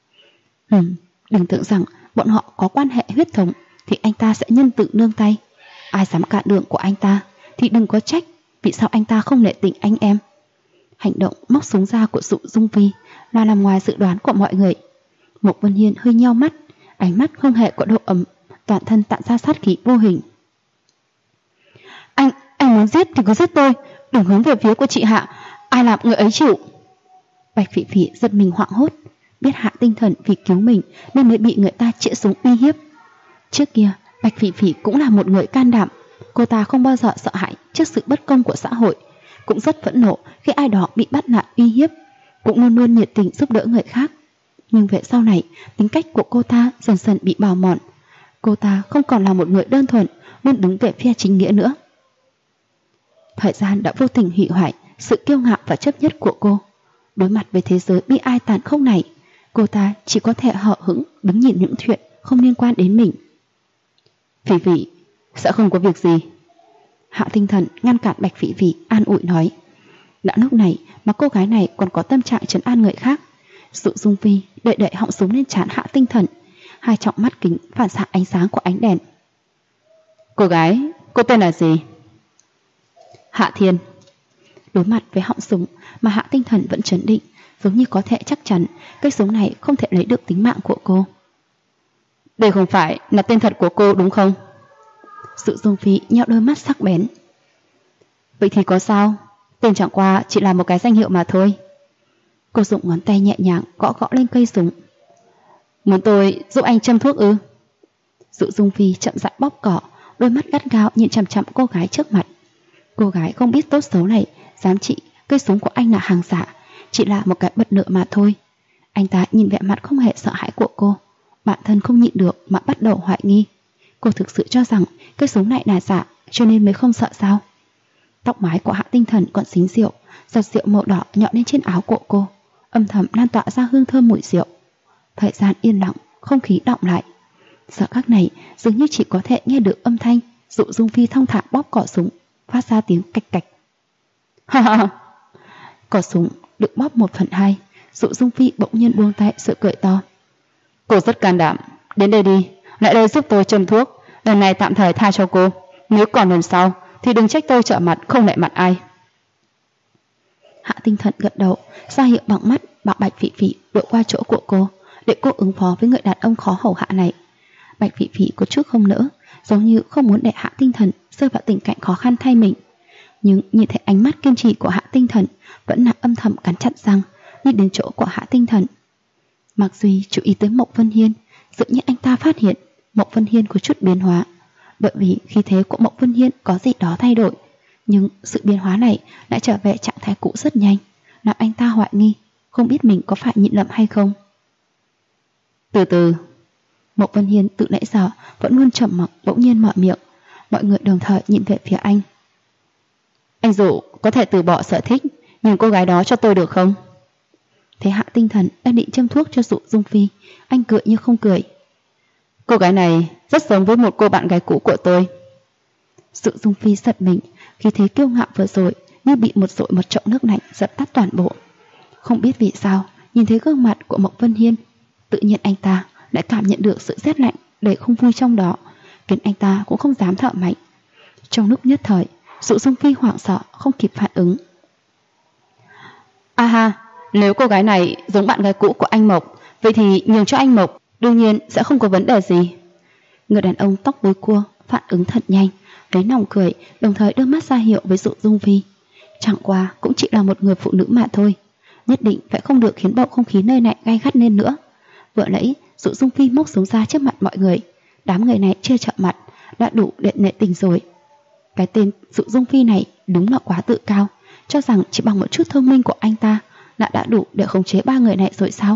Đừng tưởng rằng bọn họ có quan hệ huyết thống thì anh ta sẽ nhân từ nương tay. Ai dám cản đường của anh ta thì đừng có trách vì sao anh ta không nể tình anh em. Hành động móc súng ra của Dụ Dung Vi là nằm ngoài dự đoán của mọi người. Mộc Vân Hiên hơi nheo mắt, ánh mắt không hề có độ ấm, toàn thân tản ra sát khí vô hình. Anh muốn giết thì cứ giết tôi, đừng hướng về phía của chị Hạ, ai làm người ấy chịu. Bạch Phỉ Phỉ giật mình hoảng hốt, biết Hạ Tinh Thần vì cứu mình nên mới bị người ta chĩa súng uy hiếp. Trước kia Bạch Phỉ Phỉ cũng là một người can đảm, cô ta không bao giờ sợ hãi trước sự bất công của xã hội, cũng rất phẫn nộ khi ai đó bị bắt nạt uy hiếp, cũng luôn luôn nhiệt tình giúp đỡ người khác. Nhưng về sau này, tính cách của cô ta dần dần bị bào mòn. Cô ta không còn là một người đơn thuần luôn đứng về phe chính nghĩa nữa. Thời gian đã vô tình hủy hoại sự kiêu ngạo và chấp nhất của cô. Đối mặt với thế giới bi ai tàn khốc này, cô ta chỉ có thể hờ hững đứng nhìn những chuyện không liên quan đến mình. Phỉ Phỉ, sẽ không có việc gì. Hạ Tinh Thần ngăn cản Bạch Phỉ Phỉ, an ủi nói. Đã lúc này mà cô gái này còn có tâm trạng trấn an người khác. Dụ Dung Phi đậy đậy họng súng lên trán Hạ Tinh Thần, hai trọng mắt kính phản xạ ánh sáng của ánh đèn. Cô gái, cô tên là gì? Hạ Thiên. Đối mặt với họng súng mà Hạ Tinh Thần vẫn trấn định, giống như có thể chắc chắn cây súng này không thể lấy được tính mạng của cô. Đây không phải là tên thật của cô đúng không? Dụ Dung Phi nheo đôi mắt sắc bén. Vậy thì có sao? Tên chẳng qua chỉ là một cái danh hiệu mà thôi. Cô dùng ngón tay nhẹ nhàng gõ gõ lên cây súng. Muốn tôi giúp anh châm thuốc ư? Dụ Dung Phi chậm rãi bóp cỏ, đôi mắt gắt gao nhìn chằm chằm cô gái trước mặt. Cô gái không biết tốt xấu này dám chỉ cây súng của anh là hàng giả, chỉ là một cái bật lửa mà thôi. Anh ta nhìn vẻ mặt không hề sợ hãi của cô, bản thân không nhịn được mà bắt đầu hoài nghi. Cô thực sự cho rằng cây súng này là giả cho nên mới không sợ sao? Tóc mái của Hạ Tinh Thần còn dính rượu, giọt rượu màu đỏ nhọn lên trên áo của cô, âm thầm lan tỏa ra hương thơm mùi rượu. Thời gian yên lặng, không khí đọng lại. Giờ khắc này dường như chỉ có thể nghe được âm thanh Dụ Dung Phi thong thả bóp cỏ súng, phát ra tiếng cạch cạch. Ha ha! Cỏ súng được bóp 1/2, Dụ Dung Phi bỗng nhiên buông tay sự cười to. Cô rất can đảm, đến đây đi, lại đây giúp tôi châm thuốc. Lần này tạm thời tha cho cô, nếu còn lần sau thì đừng trách tôi trợ mặt không nể mặt ai. Hạ Tinh Thần gật đầu, ra hiệu bằng mắt bảo Bạch Phỉ Phỉ đội qua chỗ của cô, để cô ứng phó với người đàn ông khó hầu hạ này. Bạch Phỉ Phỉ có chút không nỡ, giống như không muốn để Hạ Tinh Thần rơi vào tình cảnh khó khăn thay mình. Nhưng nhìn thấy ánh mắt kiên trì của Hạ Tinh Thần, vẫn là âm thầm cắn chặt răng đi đến chỗ của Hạ Tinh Thần. Mạc Duy chú ý tới Mộc Vân Hiên, dường như anh ta phát hiện Mộc Vân Hiên có chút biến hóa, bởi vì khí thế của Mộc Vân Hiên có gì đó thay đổi, nhưng sự biến hóa này lại trở về trạng thái cũ rất nhanh, làm anh ta hoài nghi, không biết mình có phải nhịn lầm hay không. Từ từ. Mộc Vân Hiên tự nãy giờ vẫn luôn trầm mặc bỗng nhiên mở miệng, mọi người đồng thời nhìn về phía anh. Anh Dụ có thể từ bỏ sở thích nhưng cô gái đó cho tôi được không? Thế Hạ Tinh Thần đang định châm thuốc cho Dụ Dung Phi, anh cười như không cười. Cô gái này rất giống với một cô bạn gái cũ của tôi. Dụ Dung Phi giật mình, khi thế kiêu ngạo vừa rồi như bị một dội một chậu nước lạnh dập tắt toàn bộ. Không biết vì sao, nhìn thấy gương mặt của Mộc Vân Hiên, tự nhiên anh ta lại cảm nhận được sự rét lạnh đầy không vui trong đó, khiến anh ta cũng không dám thở mạnh. Trong lúc nhất thời, Dụ Dung Phi hoảng sợ không kịp phản ứng. Ha, nếu cô gái này giống bạn gái cũ của anh Mộc, vậy thì nhường cho anh Mộc đương nhiên sẽ không có vấn đề gì. Người đàn ông tóc búi cua phản ứng thật nhanh, lấy nòng cười, đồng thời đưa mắt ra hiệu với Dụ Dung Phi. Chẳng qua cũng chỉ là một người phụ nữ mà thôi, nhất định phải không được khiến bầu không khí nơi này gay gắt lên nữa. Vừa nãy Dụ Dung Phi móc súng ra trước mặt mọi người, đám người này chưa chậm mặt đã đủ để nệ tình rồi. Cái tên Dụ Dung Phi này đúng là quá tự cao, cho rằng chỉ bằng một chút thông minh của anh ta là đã đủ để khống chế ba người này rồi sao?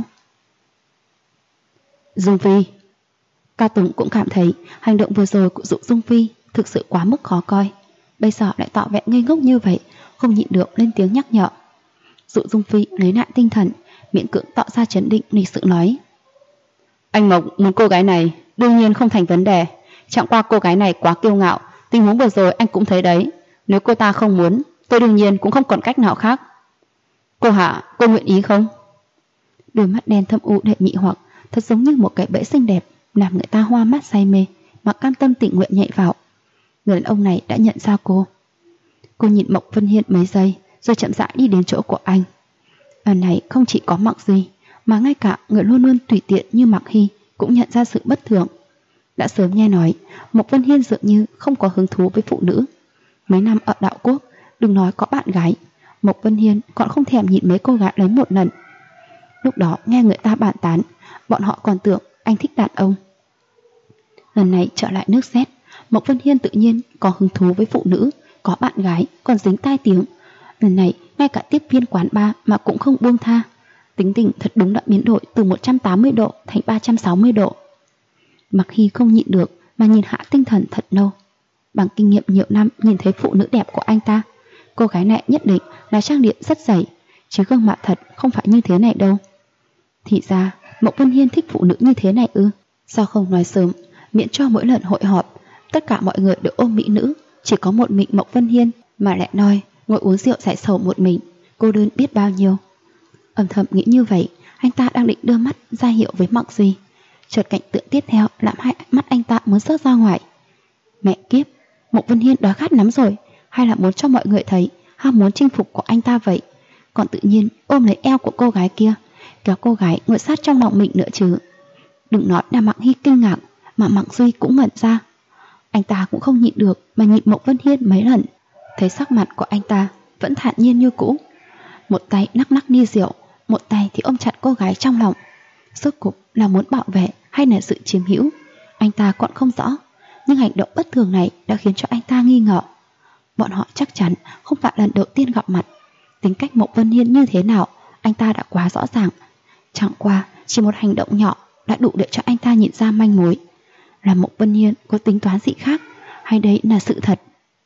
Dung Phi. Cao Tùng cũng cảm thấy hành động vừa rồi của Dụ Dung Phi thực sự quá mức khó coi, bây giờ lại tỏ vẻ ngây ngốc như vậy, không nhịn được lên tiếng nhắc nhở. Dụ Dung Phi lấy lại tinh thần, miễn cưỡng tỏ ra trấn định lịch sự nói. Anh Mộc muốn cô gái này đương nhiên không thành vấn đề, chẳng qua cô gái này quá kiêu ngạo, tình huống vừa rồi anh cũng thấy đấy, nếu cô ta không muốn, tôi đương nhiên cũng không còn cách nào khác. Cô Hạ, cô nguyện ý không? Đôi mắt đen thâm u đầy mị hoặc, thật giống như một cái bẫy xinh đẹp, làm người ta hoa mắt say mê, mà cam tâm tình nguyện nhảy vào. Người đàn ông này đã nhận ra cô. Cô nhìn Mộc Vân Hiên mấy giây, rồi chậm rãi đi đến chỗ của anh. Lần này không chỉ có Mạc Duy, mà ngay cả người luôn luôn tùy tiện như Mạc Hy cũng nhận ra sự bất thường. Đã sớm nghe nói Mộc Vân Hiên dường như không có hứng thú với phụ nữ. Mấy năm ở đạo quốc, đừng nói có bạn gái, Mộc Vân Hiên còn không thèm nhịn mấy cô gái lấy một lần. Lúc đó nghe người ta bàn tán, bọn họ còn tưởng anh thích đàn ông. Lần này trở lại nước xét, Mộc Vân Hiên tự nhiên có hứng thú với phụ nữ, có bạn gái, còn dính tai tiếng. Lần này ngay cả tiếp viên quán bar mà cũng không buông tha. Tính tình thật đúng đã biến đổi từ 180 độ thành 360 độ. Mặc Hy không nhịn được mà nhìn Hạ Tinh Thần thật lâu. Bằng kinh nghiệm nhiều năm nhìn thấy phụ nữ đẹp của anh ta, cô gái này nhất định là trang điểm rất dày, chứ gương mặt thật không phải như thế này đâu. Thì ra Mộc Vân Hiên thích phụ nữ như thế này ư? Sao không nói sớm, miễn cho mỗi lần hội họp tất cả mọi người đều ôm mỹ nữ, chỉ có một mình Mộc Vân Hiên mà lại nói ngồi uống rượu giải sầu một mình, cô đơn biết bao nhiêu. Âm thầm nghĩ như vậy, anh ta đang định đưa mắt ra hiệu với Mạc Duy, chợt cảnh tượng tiếp theo làm hai mắt anh ta muốn rớt ra ngoài. Mẹ kiếp, Mộc Vân Hiên đói khát lắm rồi, hay là muốn cho mọi người thấy ham muốn chinh phục của anh ta vậy? Còn tự nhiên ôm lấy eo của cô gái kia, kéo cô gái ngồi sát trong lòng mình nữa chứ. Đừng nói là Mạc Hy kinh ngạc, mà Mạc Duy cũng ngẩn ra. Anh ta cũng không nhịn được mà nhịn Mộc Vân Hiên mấy lần, thấy sắc mặt của anh ta vẫn thản nhiên như cũ. Một tay nắc nắc ni rượu, một tay thì ôm chặt cô gái trong lòng. Rốt cục là muốn bảo vệ hay là sự chiếm hữu, anh ta còn không rõ, nhưng hành động bất thường này đã khiến cho anh ta nghi ngờ. Bọn họ chắc chắn không phải lần đầu tiên gặp mặt. Tính cách Mộc Vân Hiên như thế nào anh ta đã quá rõ ràng. Chẳng qua chỉ một hành động nhỏ đã đủ để cho anh ta nhìn ra manh mối. Là Mộc Vân Hiên có tính toán gì khác, hay đấy là sự thật?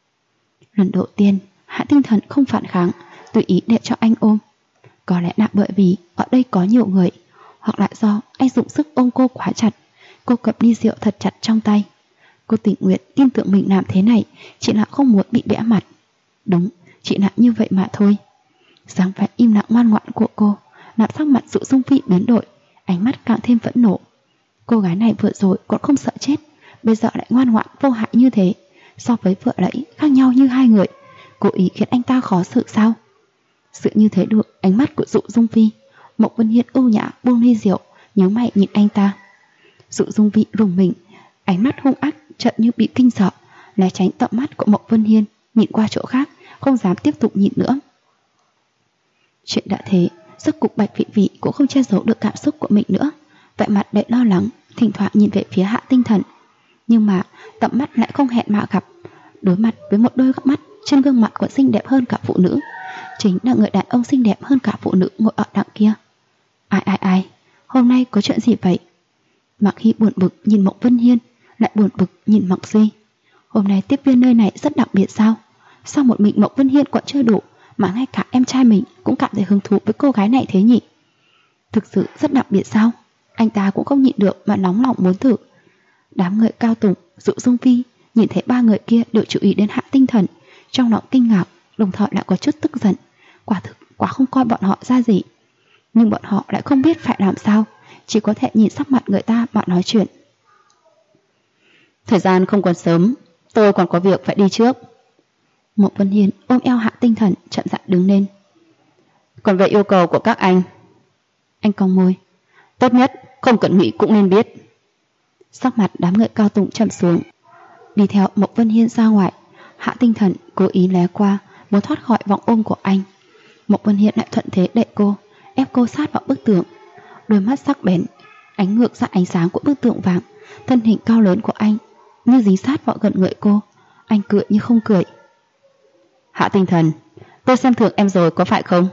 Lần đầu tiên Hạ Tinh Thần không phản kháng, tùy ý để cho anh ôm. Có lẽ là bởi vì ở đây có nhiều người, hoặc là do anh dùng sức ôm cô quá chặt. Cô cầm ly rượu thật chặt trong tay. Cô tình nguyện tin tưởng mình làm thế này chỉ là không muốn bị bẽ mặt. Đúng, chỉ là như vậy mà thôi. Dáng vẻ im lặng ngoan ngoãn của cô làm sắc mặt Dụ Dung Phi biến đổi, ánh mắt càng thêm phẫn nộ. Cô gái này vừa rồi còn không sợ chết, bây giờ lại ngoan ngoãn vô hại như thế. So với vừa nãy khác nhau như hai người, cố ý khiến anh ta khó xử sao? Sự như thế được ánh mắt của Dụ Dung Phi, Mộc Vân Hiên ưu nhã buông ly rượu, nhíu mày nhìn anh ta. Dụ Dung Phi rùng mình, ánh mắt hung ác chợt như bị kinh sợ, né tránh tầm mắt của Mộc Vân Hiên, nhìn qua chỗ khác, không dám tiếp tục nhìn nữa. Chuyện đã thế, rốt cục Bạch Vị Vị cũng không che giấu được cảm xúc của mình nữa, vẻ mặt đầy lo lắng, thỉnh thoảng nhìn về phía Hạ Tinh Thần, nhưng mà tầm mắt lại không hẹn mà gặp. Đối mặt với một đôi mắt trên gương mặt còn xinh đẹp hơn cả phụ nữ, chính là người đàn ông xinh đẹp hơn cả phụ nữ ngồi ở đằng kia. Ai, hôm nay có chuyện gì vậy? Mạc Hy buồn bực nhìn Mộc Vân Hiên, lại buồn bực nhìn Mạc Duy. Hôm nay tiếp viên nơi này rất đặc biệt sao? Sao một mình Mộc Vân Hiên còn chưa đủ, mà ngay cả em trai mình cũng cảm thấy hứng thú với cô gái này thế nhỉ? Thực sự rất đặc biệt sao? Anh ta cũng không nhịn được mà nóng lòng muốn thử. Đám người Cao Tùng, Dụ Dung Phi nhìn thấy ba người kia đều chú ý đến Hạ Tinh Thần, trong lòng kinh ngạc, đồng thời lại có chút tức giận. Quả thực quá không coi bọn họ ra gì. Nhưng bọn họ lại không biết phải làm sao, chỉ có thể nhìn sắc mặt người ta mà nói chuyện. Thời gian không còn sớm, tôi còn có việc phải đi trước. Mộc Vân Hiên ôm eo Hạ Tinh Thần chậm rãi đứng lên. Còn về yêu cầu của các anh cong môi. Tốt nhất không cần nghĩ cũng nên biết. Sắc mặt đám người Cao Tùng trầm xuống. Đi theo Mộc Vân Hiên ra ngoài, Hạ Tinh Thần cố ý lé qua, muốn thoát khỏi vòng ôm của anh. Mộc Vân Hiên lại thuận thế đẩy cô, ép cô sát vào bức tường. Đôi mắt sắc bén ánh ngược ra ánh sáng của bức tượng vàng. Thân hình cao lớn của anh như dính sát vào gần người cô. Anh cười như không cười. Hạ Tinh Thần, tôi xem thường em rồi có phải không?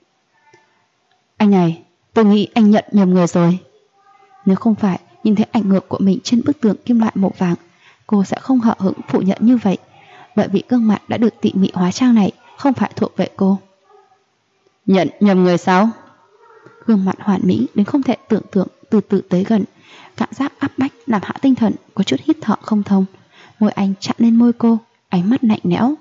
Anh này, tôi nghĩ anh nhận nhầm người rồi. Nếu không phải nhìn thấy ảnh ngược của mình trên bức tượng kim loại màu vàng, cô sẽ không hờ hững phủ nhận như vậy, bởi vì gương mặt đã được tỉ mỉ hóa trang này không phải thuộc về cô. Nhận nhầm người sao? Gương mặt hoàn mỹ đến không thể tưởng tượng từ từ tới gần, cảm giác áp bách làm Hạ Tinh Thần có chút hít thở không thông. Môi anh chạm lên môi cô, ánh mắt lạnh lẽo.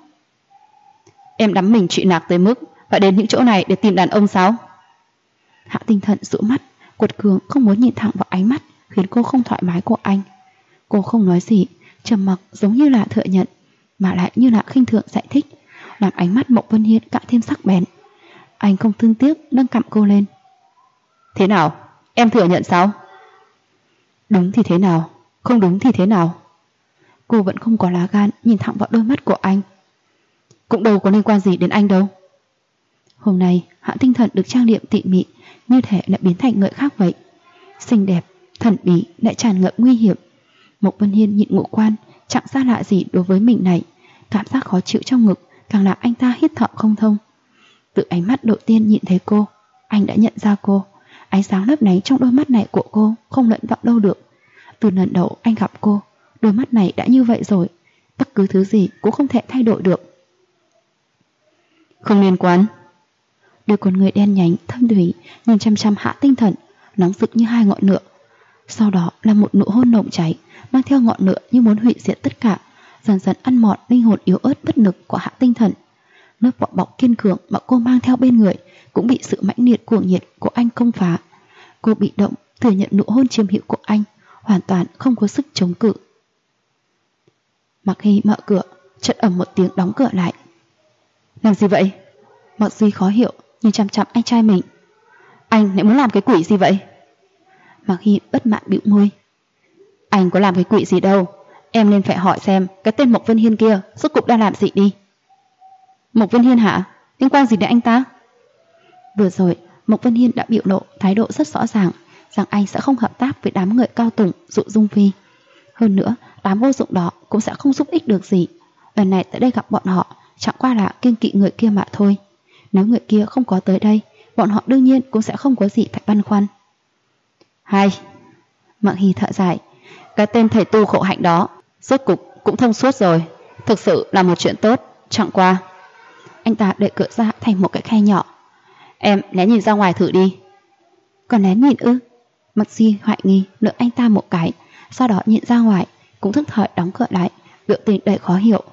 Em đắm mình trụy lạc tới mức phải đến những chỗ này để tìm đàn ông sao? Hạ Tinh Thần dụi mắt, quật cường không muốn nhìn thẳng vào ánh mắt khiến cô không thoải mái của anh. Cô không nói gì, trầm mặc giống như là thừa nhận, mà lại như là khinh thường giải thích, làm ánh mắt Mộc Vân Hiên càng thêm sắc bén. Anh không thương tiếc nâng cằm cô lên. Thế nào? Em thừa nhận sao? Đúng thì thế nào? Không đúng thì thế nào? Cô vẫn không có lá gan nhìn thẳng vào đôi mắt của anh. cũng đâu có liên quan gì đến anh đâu. Hôm nay Hạ Tinh Thần được trang điểm tỉ mỉ, như thể lại biến thành người khác vậy. Xinh đẹp, thần bí lại tràn ngập nguy hiểm. Mộc Vân Hiên nhịn ngũ quan, chẳng xa lạ gì đối với mình này. Cảm giác khó chịu trong ngực càng làm anh ta hít thở không thông. Từ ánh mắt đầu tiên nhìn thấy cô, anh đã nhận ra cô. Ánh sáng lấp lánh trong đôi mắt này của cô không lẫn vọng đâu được. Từ lần đầu anh gặp cô, đôi mắt này đã như vậy rồi. Bất cứ thứ gì cũng không thể thay đổi được. Không liên quan. Đôi con người đen nhánh thâm thúy nhìn chăm chăm Hạ Tinh Thần, nóng rực như hai ngọn lửa. Sau đó là một nụ hôn nồng cháy, mang theo ngọn lửa như muốn hủy diệt tất cả, dần dần ăn mòn linh hồn yếu ớt bất lực của Hạ Tinh Thần. Lớp vỏ bọc kiên cường mà cô mang theo bên người cũng bị sự mãnh liệt cuồng nhiệt của anh công phá. Cô bị động thừa nhận nụ hôn chiếm hữu của anh, hoàn toàn không có sức chống cự. Mặc Hy mở cửa, chợt ầm một tiếng đóng cửa lại. Làm gì vậy? Mặc Duy khó hiểu nhìn chằm chằm anh trai mình. Anh lại muốn làm cái quỷ gì vậy? Mặc Hy bất mãn bĩu môi. Anh có làm cái quỷ gì đâu, em nên phải hỏi xem cái tên Mộc Vân Hiên kia rốt cục đang làm gì đi. Mộc Vân Hiên hả? Liên quan gì đến anh ta? Vừa rồi Mộc Vân Hiên đã biểu lộ thái độ rất rõ ràng rằng anh sẽ không hợp tác với đám người cao tùng dụ Dung Phi. Hơn nữa đám vô dụng đó cũng sẽ không giúp ích được gì. Lần này tới đây gặp bọn họ chẳng qua là kiêng kỵ người kia mà thôi. Nếu người kia không có tới đây, bọn họ đương nhiên cũng sẽ không có gì phải băn khoăn. Hay, Mạc Hy thở dài, cái tên thầy tu Khổ Hạnh đó rốt cục cũng thông suốt rồi, thực sự là một chuyện tốt. Chẳng qua anh ta đẩy cửa ra thành một cái khe nhỏ. Em lén nhìn ra ngoài thử đi. Còn lén nhìn ư? Mạc Duy hoài nghi lườm anh ta một cái, sau đó nhìn ra ngoài, cũng thức thời đóng cửa lại, biểu tình đầy khó hiểu.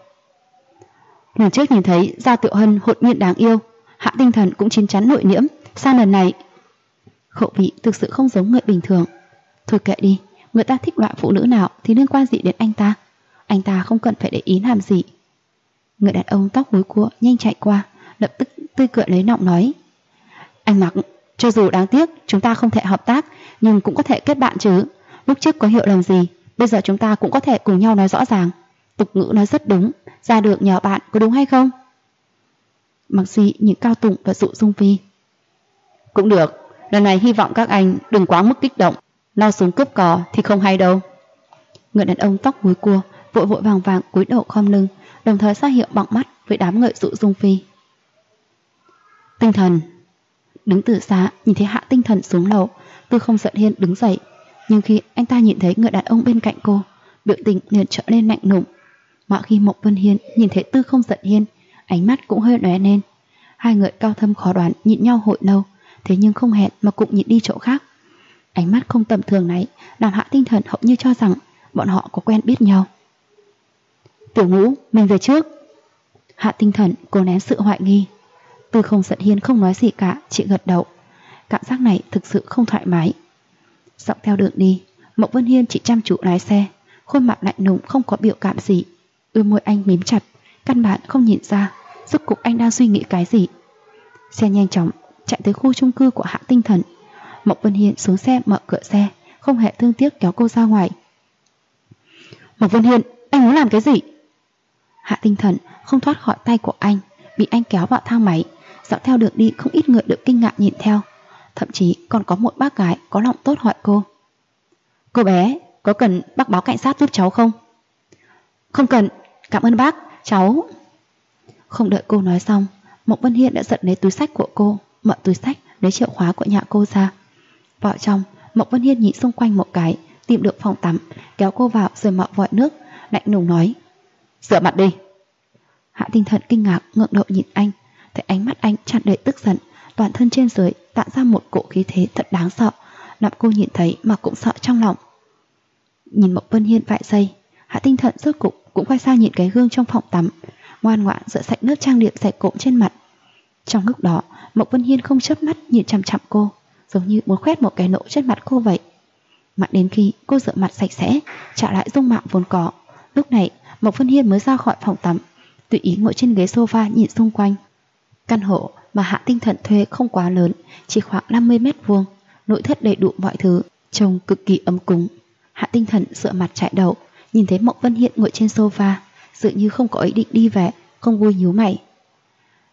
Lần trước nhìn thấy Gia Tiểu Hân hột nhiên đáng yêu, Hạ Tinh Thần cũng chín chắn nội liễm, sao lần này khẩu vị thực sự không giống người bình thường. Thôi kệ đi, người ta thích loại phụ nữ nào thì liên quan gì đến anh ta không cần phải để ý làm gì. Người đàn ông tóc búi cua nhanh chạy qua, lập tức tươi cười lấy nọng nói. Anh Mặc, cho dù đáng tiếc chúng ta không thể hợp tác, nhưng cũng có thể kết bạn chứ. Lúc trước có hiểu lầm gì, bây giờ chúng ta cũng có thể cùng nhau nói rõ ràng. Tục ngữ nói rất đúng, ra được nhờ bạn, có đúng hay không? Mặc Duy nhìn Cao Tùng và dụ Dung Phi. Cũng được, lần này hy vọng các anh đừng quá mức kích động, lao xuống cướp cò thì không hay đâu. Người đàn ông tóc búi cua vội vội vàng vàng cúi đầu khom lưng, đồng thời ra hiệu bằng mắt với đám người dụ Dung Phi. Tinh Thần đứng từ xa nhìn thấy Hạ Tinh Thần xuống lầu, Tư Không Giận Hiên đứng dậy, nhưng khi anh ta nhìn thấy người đàn ông bên cạnh cô, biểu tình liền trở nên lạnh lùng. Mà khi Mộc Vân Hiên nhìn thấy Tư Không Giận Hiên, ánh mắt cũng hơi lóe lên. Hai người cao thâm khó đoán nhịn nhau hồi lâu, thế nhưng không hẹn mà cũng nhịn đi chỗ khác. Ánh mắt không tầm thường này làm Hạ Tinh Thần hầu như cho rằng bọn họ có quen biết nhau. Tiểu Ngũ, mình về trước. Hạ Tinh Thần cố nén sự hoài nghi. Tư Không Giận Hiên không nói gì cả, chỉ gật đầu. Cảm giác này thực sự không thoải mái. Dọc theo đường đi, Mộc Vân Hiên chỉ chăm chú lái xe, khuôn mặt lạnh lùng không có biểu cảm gì. Đôi môi anh mím chặt, căn bản không nhìn ra rốt cục anh đang suy nghĩ cái gì. Xe nhanh chóng chạy tới khu chung cư của Hạ Tinh Thần. Mộc Vân Hiên xuống xe mở cửa xe, không hề thương tiếc kéo cô ra ngoài. Mộc Vân Hiên, anh muốn làm cái gì? Hạ Tinh Thần không thoát khỏi tay của anh, bị anh kéo vào thang máy. Dạo theo đường đi không ít người được kinh ngạc nhìn theo, thậm chí còn có một bác gái có lòng tốt hỏi cô. Cô bé, có cần bác báo cảnh sát giúp cháu không? Không cần, cảm ơn bác, cháu. Không đợi cô nói xong, Mộc Vân Hiên đã giật lấy túi xách của cô, mở túi xách lấy chìa khóa của nhà cô ra. Vào trong, Mộc Vân Hiên nhìn xung quanh một cái, tìm được phòng tắm, kéo cô vào rồi mở vòi nước, lạnh lùng nói. Rửa mặt đi. Hạ Tinh Thần kinh ngạc ngượng đầu nhìn anh, thấy ánh mắt anh tràn đầy tức giận, toàn thân trên dưới tản ra một cỗ khí thế thật đáng sợ, làm cô nhìn thấy mà cũng sợ trong lòng. Nhìn Mộc Vân Hiên vài giây, Hạ Tinh Thần rốt cục cũng quay sang nhìn cái gương trong phòng tắm, ngoan ngoãn rửa sạch nước trang điểm sạch cộm trên mặt. Trong lúc đó, Mộc Vân Hiên không chớp mắt nhìn chằm chằm cô, giống như muốn khoét một cái lỗ trên mặt cô vậy. Mãi đến khi cô rửa mặt sạch sẽ, trả lại dung mạo vốn có, lúc này Mộc Vân Hiên mới ra khỏi phòng tắm, tùy ý ngồi trên ghế sofa nhìn xung quanh. Căn hộ mà Hạ Tinh Thần thuê không quá lớn, chỉ khoảng 50 mét vuông, nội thất đầy đủ mọi thứ, trông cực kỳ ấm cúng. Hạ Tinh Thần dựa mặt chạy đầu, nhìn thấy Mộc Vân Hiên ngồi trên sofa, dường như không có ý định đi về, không vui nhíu mày.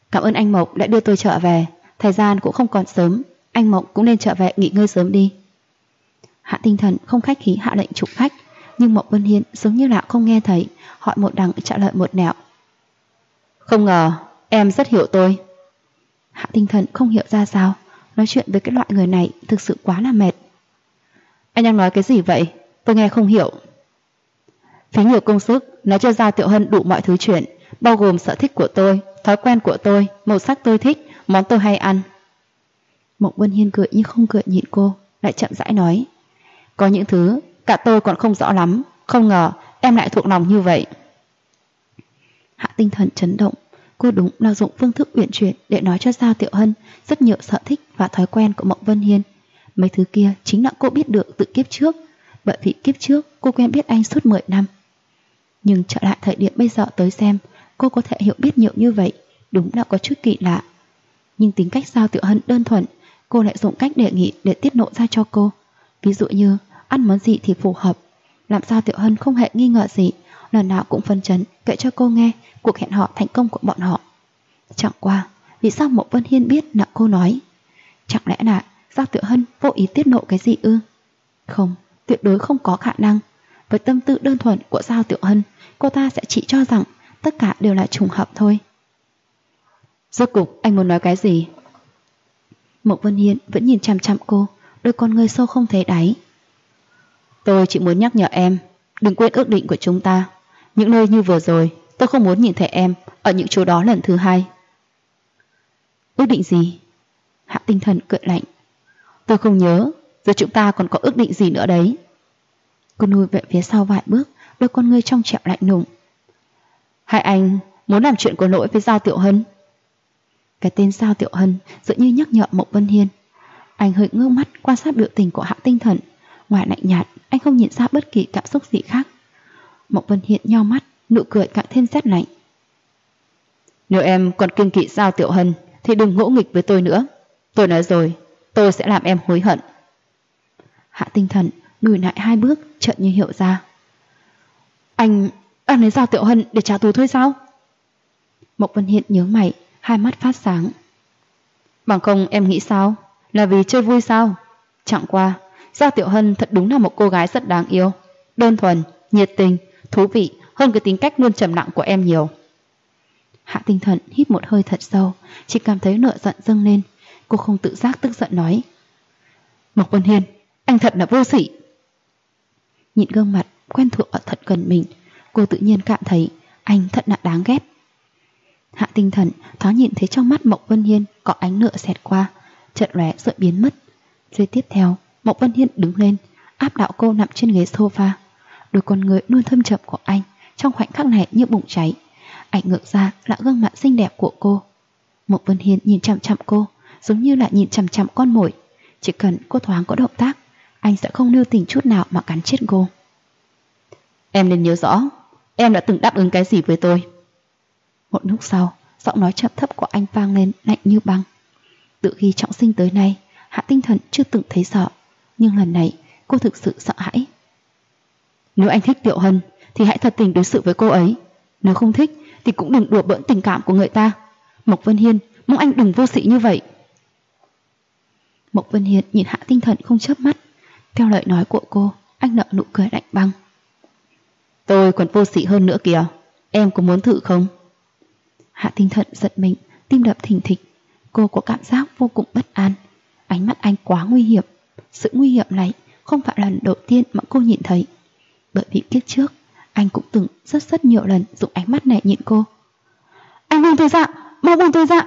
Cảm ơn anh Mộc đã đưa tôi trở về. Thời gian cũng không còn sớm, anh Mộc cũng nên trở về nghỉ ngơi sớm đi. Hạ Tinh Thần không khách khí hạ lệnh chụp khách, nhưng Mộc Vân Hiên giống như là không nghe thấy, hỏi một đằng trả lời một nẻo. Không ngờ em rất hiểu tôi. Hạ Tinh Thần không hiểu ra sao, nói chuyện với cái loại người này thực sự quá là mệt. Anh đang nói cái gì vậy? Tôi nghe không hiểu. Phí nhiều công sức nói cho Giao Tiểu Hân đủ mọi thứ chuyện, bao gồm sở thích của tôi, thói quen của tôi, màu sắc tôi thích, món tôi hay ăn. Mộc Vân Hiên cười như không cười nhìn cô, lại chậm rãi nói. Có những thứ cả tôi còn không rõ lắm, không ngờ em lại thuộc lòng như vậy. Hạ Tinh Thần chấn động, cô đúng là dụng phương thức uyển chuyển để nói cho Giao Tiểu Hân rất nhiều sở thích và thói quen của Mộc Vân Hiên. Mấy thứ kia chính là cô biết được từ kiếp trước, bởi vì kiếp trước cô quen biết anh suốt 10 năm. Nhưng trở lại thời điểm bây giờ tới xem, cô có thể hiểu biết nhiều như vậy, đúng là có chút kỳ lạ. Nhưng tính cách Giao Tiểu Hân đơn thuần, cô lại dùng cách đề nghị để tiết lộ ra cho cô. Ví dụ như ăn món gì thì phù hợp, làm Giao Tiểu Hân không hề nghi ngờ gì, lần nào cũng phấn chấn kể cho cô nghe cuộc hẹn hò thành công của bọn họ. Chẳng qua, vì sao Mộc Vân Hiên biết là cô nói? Chẳng lẽ là Giao Tiểu Hân vô ý tiết lộ cái gì ư? Không, tuyệt đối không có khả năng. Với tâm tư đơn thuần của Giao Tiểu Hân, cô ta sẽ chỉ cho rằng tất cả đều là trùng hợp thôi. Rốt cục anh muốn nói cái gì? Mộc Vân Hiên vẫn nhìn chằm chằm cô, đôi con ngươi sâu không thấy đáy. Tôi chỉ muốn nhắc nhở em, đừng quên ước định của chúng ta. Những nơi như vừa rồi, tôi không muốn nhìn thấy em ở những chỗ đó lần thứ hai. Ước định gì? Hạ Tinh Thần cười lạnh. Tôi không nhớ, giờ chúng ta còn có ước định gì nữa đấy. Cô lùi về phía sau vài bước, đôi con ngươi trong trẻo lạnh lùng. Hai anh muốn làm chuyện có lỗi với Giao Tiểu Hân? Cái tên Giao Tiểu Hân dường như nhắc nhở Mộc Vân Hiên. Anh hơi ngước mắt quan sát biểu tình của Hạ Tinh Thần. Ngoài lạnh nhạt, anh không nhìn ra bất kỳ cảm xúc gì khác. Mộc Vân Hiên nheo mắt, nụ cười càng thêm rét lạnh. Nếu em còn kiêng kỵ Giao Tiểu Hân thì đừng ngỗ nghịch với tôi nữa. Tôi nói rồi, tôi sẽ làm em hối hận. Hạ Tinh Thần lùi lại 2 bước, chợt như hiểu ra. Anh lấy Giao Tiểu Hân để trả thù thôi sao? Mộc Vân Hiên nhớ mày, hai mắt phát sáng. Bằng không em nghĩ sao? Là vì chơi vui sao? Chẳng qua, Giao Tiểu Hân thật đúng là một cô gái rất đáng yêu, đơn thuần, nhiệt tình, thú vị hơn cái tính cách luôn trầm lặng của em nhiều. Hạ Tinh Thần hít một hơi thật sâu, chỉ cảm thấy nợ giận dâng lên. Cô không tự giác tức giận nói. Mộc Vân Hiên, anh thật là vô sỉ. Nhìn gương mặt quen thuộc ở thật gần mình, cô tự nhiên cảm thấy anh thật là đáng ghét. Hạ Tinh Thần thoáng nhìn thấy trong mắt Mộc Vân Hiên có ánh lửa xẹt qua, chợt lóe rồi biến mất. Giây tiếp theo, Mộc Vân Hiên đứng lên, áp đảo cô nằm trên ghế sofa. Đôi con người luôn thâm trầm của anh trong khoảnh khắc này như bùng cháy. Ảnh ngược ra là gương mặt xinh đẹp của cô. Mộc Vân Hiên nhìn chằm chằm cô, giống như là nhìn chằm chằm con mồi. Chỉ cần cô thoáng có động tác, anh sẽ không lưu tình chút nào mà cắn chết cô. Em nên nhớ rõ, em đã từng đáp ứng cái gì với tôi. Một lúc sau, giọng nói trầm thấp của anh vang lên lạnh như băng. Từ khi trọng sinh tới nay, Hạ Tinh Thần chưa từng thấy sợ, nhưng lần này cô thực sự sợ hãi. Nếu anh thích Tiểu Hân thì hãy thật tình đối xử với cô ấy. Nếu không thích thì cũng đừng đùa bỡn tình cảm của người ta. Mộc Vân Hiên, mong anh đừng vô sĩ như vậy. Mộc Vân Hiên nhìn Hạ Tinh Thần không chớp mắt. Theo lời nói của cô, anh nở nụ cười lạnh băng. Tôi còn vô sĩ hơn nữa kìa. Em có muốn thử không? Hạ Tinh Thần giật mình, tim đập thình thịch. Cô có cảm giác vô cùng bất an. Ánh mắt anh quá nguy hiểm. Sự nguy hiểm này không phải lần đầu tiên mà cô nhìn thấy. Bởi vì kiếp trước anh cũng từng rất nhiều lần dùng ánh mắt này nhìn cô. Anh buông tôi ra, mau buông tôi ra.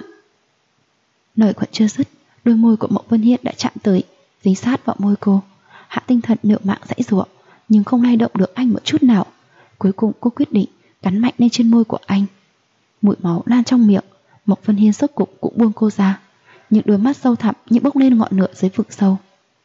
Lời còn chưa dứt, đôi môi của Mộc Vân Hiên đã chạm tới, dính sát vào môi cô. Hạ Tinh Thần liều mạng giãy giụa, nhưng không lay động được anh một chút nào. Cuối cùng cô quyết định cắn mạnh lên trên môi của anh. Mùi máu lan trong miệng. Mộc Vân Hiên rốt cục cũng buông cô ra, những đôi mắt sâu thẳm như bốc lên ngọn lửa dưới vực sâu.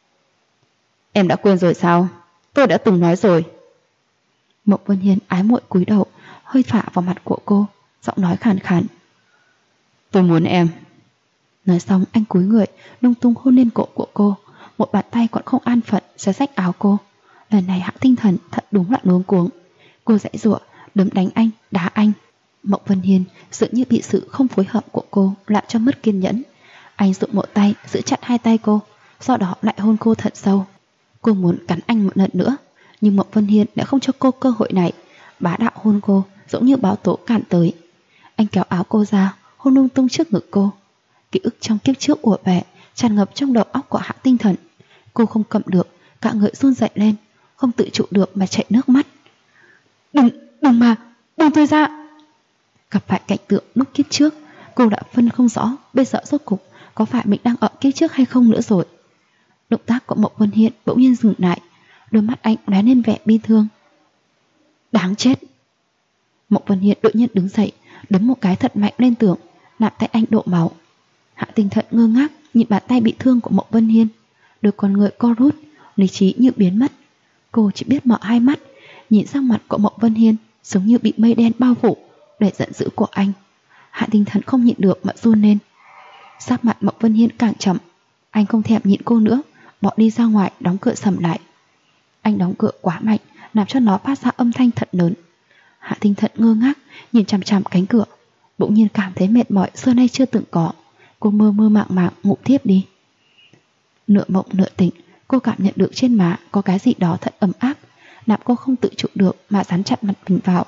Em đã quên rồi sao? Tôi đã từng nói rồi. Mộc Vân Hiên ái muội cúi đầu, hơi phả vào mặt của cô, giọng nói khàn khàn. Tôi muốn em. Nói xong anh cúi người, lung tung hôn lên cổ của cô. Một bàn tay còn không an phận xé rách áo cô. Lần này Hạ Tinh Thần thật đúng là luống cuống. Cô giãy giụa, đấm đánh anh, đá anh. Mộng Vân Hiên dường như bị sự không phối hợp của cô làm cho mất kiên nhẫn. Anh dùng một tay giữ chặt hai tay cô, sau đó lại hôn cô thật sâu. Cô muốn cắn anh một lần nữa, nhưng Mộng Vân Hiên đã không cho cô cơ hội này, bá đạo hôn cô giống như báo tố cản tới. Anh kéo áo cô ra, hôn lung tung trước ngực cô. Ký ức trong kiếp trước ùa về, tràn ngập trong đầu óc của Hạ Tinh Thần. Cô không cầm được, cả người run rẩy lên, không tự chủ được mà chảy nước mắt. Đừng mà, buông tôi ra. Gặp phải cảnh tượng lúc kiếp trước, cô đã phân không rõ bây giờ rốt cục có phải mình đang ở kiếp trước hay không nữa rồi. Động tác của Mộng Vân Hiên bỗng nhiên dừng lại, đôi mắt anh lóe lên vẻ bi thương. Đáng chết. Mộng Vân Hiên đột nhiên đứng dậy, đấm một cái thật mạnh lên tường, làm tay anh đổ máu. Hạ Tinh Thần ngơ ngác nhìn bàn tay bị thương của Mộng Vân Hiên, đôi con người co rút, lý trí như biến mất. Cô chỉ biết mở hai mắt, nhìn sang mặt của Mộng Vân Hiên giống như bị mây đen bao phủ, để giận dữ của anh. Hạ Tinh Thần không nhịn được mà run lên. Sắc mặt Mộng Vân Hiên càng chậm, anh không thèm nhịn cô nữa, bỏ đi ra ngoài đóng cửa sầm lại. Anh đóng cửa quá mạnh, làm cho nó phát ra âm thanh thật lớn. Hạ Tinh Thần ngơ ngác nhìn chằm chằm cánh cửa, bỗng nhiên cảm thấy mệt mỏi xưa nay chưa từng có. Cô mơ mơ màng màng ngủ thiếp đi. Nửa mộng nửa tỉnh, cô cảm nhận được trên má có cái gì đó thật ấm áp, làm cô không tự chủ được mà dán chặt mặt mình vào.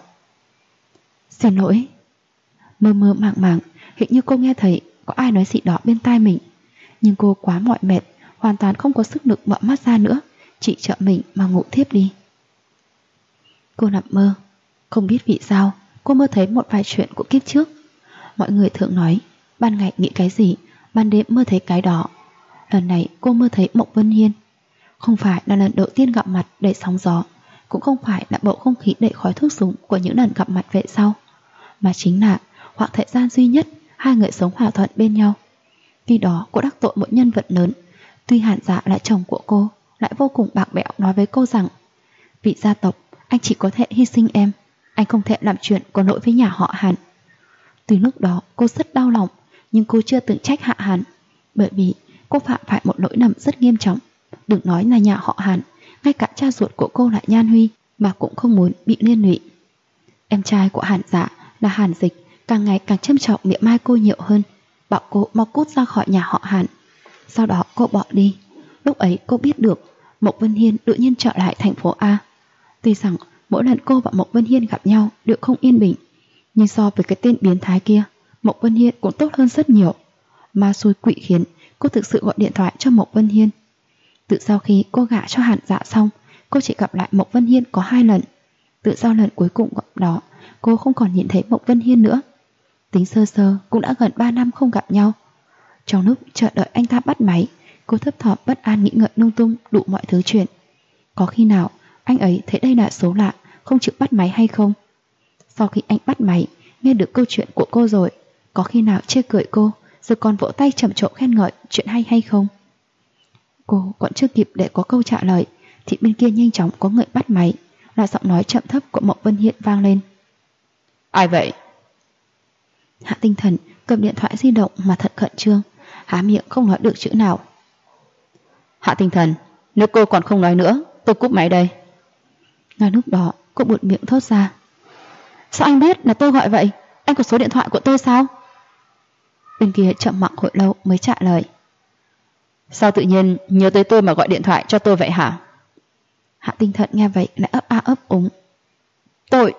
Xin lỗi. Mơ mơ màng màng, hình như cô nghe thấy có ai nói gì đó bên tai mình, nhưng cô quá mỏi mệt, hoàn toàn không có sức lực mở mắt ra nữa, chỉ trợ mình mà ngủ thiếp đi. Cô nằm mơ, không biết vì sao cô mơ thấy một vài chuyện của kiếp trước. Mọi người thường nói ban ngày nghĩ cái gì, ban đêm mơ thấy cái đó. Lần này cô mơ thấy Mộng Vân Hiên. Không phải là lần đầu tiên gặp mặt đầy sóng gió, cũng không phải là bầu không khí đầy khói thuốc súng của những lần gặp mặt về sau, mà chính là khoảng thời gian duy nhất hai người sống hòa thuận bên nhau. Khi đó cô đắc tội một nhân vật lớn, tuy Hàn Dạ là chồng của cô, lại vô cùng bạc bẽo nói với cô rằng vì gia tộc anh chỉ có thể hy sinh em, anh không thể làm chuyện có lỗi với nhà họ Hàn. Từ lúc đó cô rất đau lòng, nhưng cô chưa từng trách Hạ Hàn, bởi vì cô phạm phải một lỗi lầm rất nghiêm trọng. Đừng nói là nhà họ Hàn, ngay cả cha ruột của cô là Nhan Huy mà cũng không muốn bị liên lụy. Em trai của Hàn Dạ là Hàn Dịch càng ngày càng châm trọng miệng mai cô nhiều hơn, bảo cô mau cút ra khỏi nhà họ Hàn. Sau đó cô bỏ đi. Lúc ấy cô biết được Mộng Vân Hiên tự nhiên trở lại thành phố A. Tuy rằng mỗi lần cô và Mộng Vân Hiên gặp nhau đều không yên bình, nhưng so với cái tên biến thái kia, Mộng Vân Hiên cũng tốt hơn rất nhiều. Ma xui quỷ khiến, cô thực sự gọi điện thoại cho Mộng Vân Hiên. Từ sau khi cô gả cho Hàn Dạ xong, cô chỉ gặp lại Mộng Vân Hiên có 2 lần. Từ sau lần cuối cùng gặp đó, cô không còn nhìn thấy Mộng Vân Hiên nữa. Tính sơ sơ cũng đã gần 3 năm không gặp nhau. Trong lúc chờ đợi anh ta bắt máy, cô thấp thỏm bất an nghĩ ngợi lung tung đủ mọi thứ chuyện. Có khi nào anh ấy thấy đây là số lạ, không chịu bắt máy hay không? Sau khi anh bắt máy, nghe được câu chuyện của cô rồi, có khi nào chê cười cô, rồi còn vỗ tay trầm trồ khen ngợi chuyện hay không? Cô còn chưa kịp để có câu trả lời, thì bên kia nhanh chóng có người bắt máy, là giọng nói chậm thấp của Mộng Vân Hiên vang lên. Ai vậy? Hạ Tinh Thần cầm điện thoại di động mà thật khẩn trương, há miệng không nói được chữ nào. Hạ Tinh Thần, nếu cô còn không nói nữa, tôi cúp máy đây. Ngay lúc đó cô buột miệng thốt ra. Sao anh biết là tôi gọi vậy? Anh có số điện thoại của tôi sao? Bên kia chậm mặc hồi lâu mới trả lời. Sao tự nhiên nhớ tới tôi mà gọi điện thoại cho tôi vậy hả? Hạ Tinh Thần nghe vậy lại ấp a ấp úng. Tôi...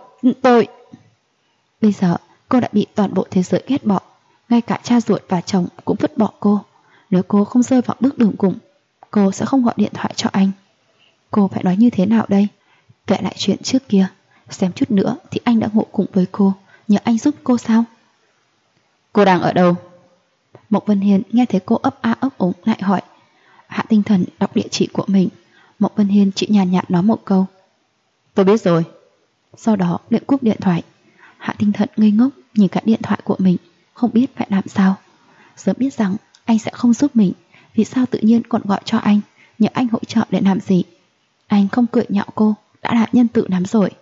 Bây giờ cô đã bị toàn bộ thế giới ghét bỏ, ngay cả cha ruột và chồng cũng vứt bỏ cô. Nếu cô không rơi vào bước đường cùng, cô sẽ không gọi điện thoại cho anh. Cô phải nói như thế nào đây? Kể lại chuyện trước kia, xem chút nữa thì anh đã ngủ cùng với cô, nhờ anh giúp cô sao? Cô đang ở đâu? Mộng Vân Hiên nghe thấy cô ấp a ấp úng lại hỏi. Hạ Tinh Thần đọc địa chỉ của mình. Mộng Vân Hiên chỉ nhàn nhạt nói một câu. Tôi biết rồi. Sau đó liền cúp điện thoại. Hạ Tinh Thần ngây ngốc nhìn cả điện thoại của mình, không biết phải làm sao. Sớm biết rằng anh sẽ không giúp mình, vì sao tự nhiên còn gọi cho anh, nhờ anh hỗ trợ để làm gì? Anh không cười nhạo cô, đã là nhân từ lắm rồi.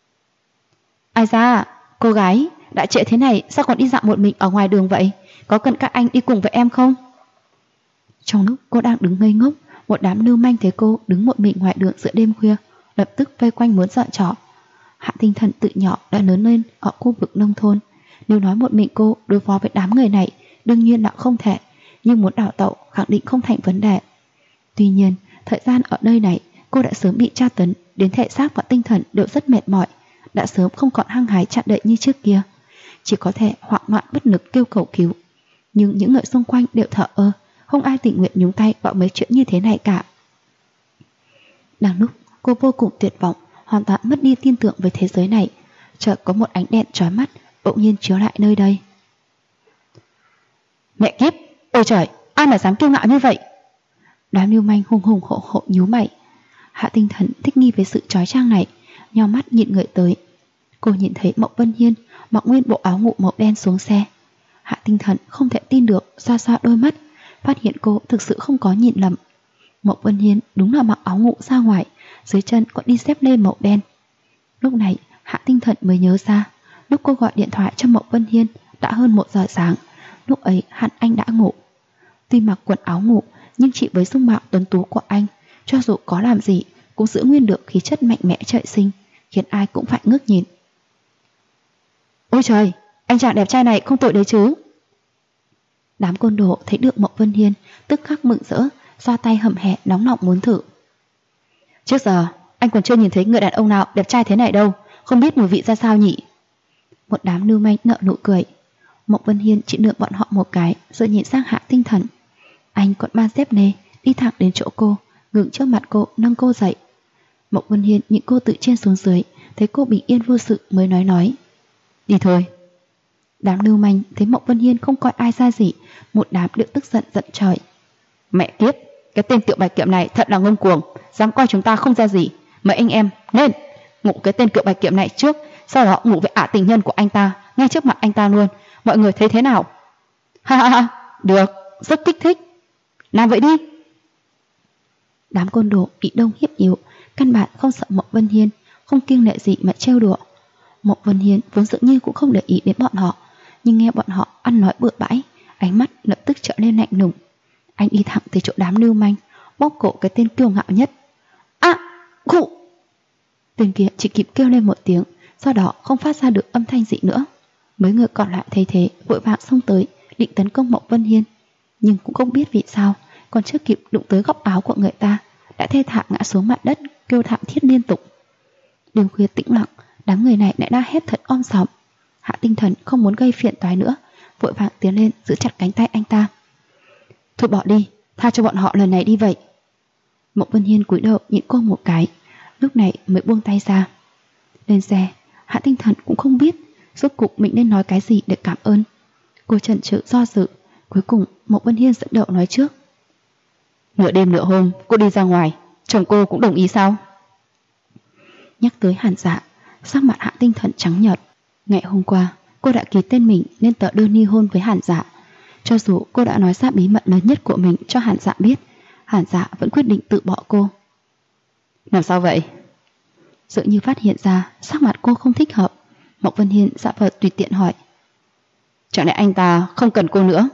Ai ra, cô gái đã trễ thế này sao còn đi dạo một mình ở ngoài đường vậy? Có cần các anh đi cùng với em không? Trong lúc cô đang đứng ngây ngốc, một đám lưu manh thấy cô đứng một mình ngoài đường giữa đêm khuya, lập tức vây quanh muốn dọn trọ. Hạ Tinh Thần tự nhỏ đã lớn lên ở khu vực nông thôn, nếu nói một mình cô đối phó với đám người này đương nhiên là không thể, nhưng muốn đào tẩu khẳng định không thành vấn đề. Tuy nhiên, thời gian ở nơi này cô đã sớm bị tra tấn đến thể xác và tinh thần đều rất mệt mỏi, đã sớm không còn hăng hái chặn đậy như trước kia, chỉ có thể hoảng loạn bất lực kêu cầu cứu. Nhưng những người xung quanh đều thờ ơ, không ai tình nguyện nhúng tay vào mấy chuyện như thế này cả. Đang lúc cô vô cùng tuyệt vọng, hoàn toàn mất đi tin tưởng với thế giới này, chợt có một ánh đèn chói mắt bỗng nhiên chiếu lại nơi đây. Mẹ kiếp, ôi trời, ai mà dám kiêu ngạo như vậy? Đám lưu manh hùng hùng hổ hổ nhíu mày. Hạ Tinh Thần thích nghi với sự chói chang này, nheo mắt nhìn người tới. Cô nhìn thấy Mộng Vân Hiên mặc nguyên bộ áo ngủ màu đen xuống xe. Hạ Tinh Thần không thể tin được, xoa xoa đôi mắt, phát hiện cô thực sự không có nhìn lầm. Mộng Vân Hiên đúng là mặc áo ngủ ra ngoài, dưới chân còn đi dép lê màu đen. Lúc này Hạ Tinh Thần mới nhớ ra, lúc cô gọi điện thoại cho Mộng Vân Hiên đã hơn 1 giờ sáng, lúc ấy hẳn anh đã ngủ. Tuy mặc quần áo ngủ, nhưng chỉ với dung mạo tuấn tú của anh, cho dù có làm gì cũng giữ nguyên được khí chất mạnh mẽ trời sinh, khiến ai cũng phải ngước nhìn. Ôi trời, anh chàng đẹp trai này không tội đấy chứ? Đám côn đồ thấy được Mộng Vân Hiên tức khắc mừng rỡ, xoa tay hầm hè nóng lòng muốn thử. Trước giờ anh còn chưa nhìn thấy người đàn ông nào đẹp trai thế này đâu, không biết mùi vị ra sao nhỉ? Một đám lưu manh nở nụ cười. Mộng Vân Hiên chỉ lườm bọn họ một cái rồi nhìn sang Hạ Tinh Thần. Anh còn mang dép nê đi thẳng đến chỗ cô, ngừng trước mặt cô, nâng cô dậy. Mộng Vân Hiên nhìn cô từ trên xuống dưới, thấy cô bình yên vô sự mới nói đi thôi. Đám lưu manh thấy Mộng Vân Hiên không coi ai ra gì, một đám đều tức giận giận trời. Mẹ kiếp, cái tên Tiểu Bạch Kiệm này thật là ngông cuồng, dám coi chúng ta không ra gì. Mấy anh em lên ngủ cái tên Tiểu Bạch Kiệm này trước, sau đó ngủ với ả tình nhân của anh ta ngay trước mặt anh ta luôn. Mọi người thấy thế nào? Ha ha ha, được, rất kích thích. Làm vậy đi. Đám côn đồ bị đông hiếp yếu, căn bản không sợ Mộng Vân Hiên, không kiêng nể gì mà trêu đùa. Mộng Vân Hiên vốn dường như cũng không để ý đến bọn họ, nhưng nghe bọn họ ăn nói bừa bãi, ánh mắt lập tức trở nên lạnh lùng. Anh đi thẳng tới chỗ đám lưu manh, bóp cổ cái tên kiêu ngạo nhất. Khụ! Tên kia chỉ kịp kêu lên một tiếng, sau đó không phát ra được âm thanh gì nữa. Mấy người còn lại thấy thế vội vàng xông tới định tấn công Mộng Vân Hiên, nhưng cũng không biết vì sao còn chưa kịp đụng tới góc áo của người ta đã thê thảm ngã xuống mặt đất kêu thảm thiết liên tục. Đêm khuya tĩnh lặng, đám người này lại đã hét thật om sòm. Hạ Tinh Thần không muốn gây phiền toái nữa, vội vàng tiến lên giữ chặt cánh tay anh ta. Thôi bỏ đi, tha cho bọn họ lần này đi vậy. Mộng Vân Hiên cúi đầu nhìn cô một cái, lúc này mới buông tay ra. Lên xe, Hạ Tinh Thần cũng không biết rốt cục mình nên nói cái gì để cảm ơn. Cô chần chừ do dự, cuối cùng Mộng Vân Hiên dẫn đầu nói trước. Nửa đêm nửa hôm cô đi ra ngoài, chồng cô cũng đồng ý sao? Nhắc tới Hàn Dạ, sắc mặt Hạ Tinh Thần trắng nhợt. Ngày hôm qua cô đã ký tên mình lên tờ đơn ly hôn với Hàn Dạ. Cho dù cô đã nói ra bí mật lớn nhất của mình cho Hàn Dạ biết, Hàn Dạ vẫn quyết định tự bỏ cô. Làm sao vậy? Dường như phát hiện ra sắc mặt cô không thích hợp, Mộng Vân Hiên giả vờ tùy tiện hỏi. Chẳng lẽ anh ta không cần cô nữa?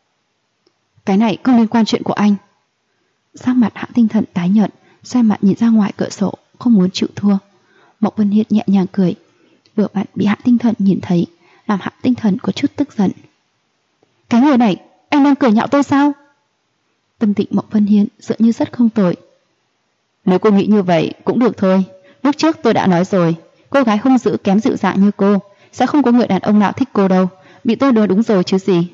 Cái này không liên quan chuyện của anh. Sắc mặt Hạ Tinh Thần tái nhợt, xoay mặt nhìn ra ngoài cửa sổ, không muốn chịu thua. Mộng Vân Hiên nhẹ nhàng cười, vừa vặn bị Hạ Tinh Thần nhìn thấy, làm Hạ Tinh Thần có chút tức giận. Cái người này, anh đang cười nhạo tôi sao? Tâm tình Mộng Vân Hiên dường như rất không tồi. Nếu cô nghĩ như vậy cũng được thôi. Lúc trước tôi đã nói rồi, cô gái hung dữ kém dịu dàng như cô sẽ không có người đàn ông nào thích cô đâu. Bị tôi lừa đúng rồi chứ gì.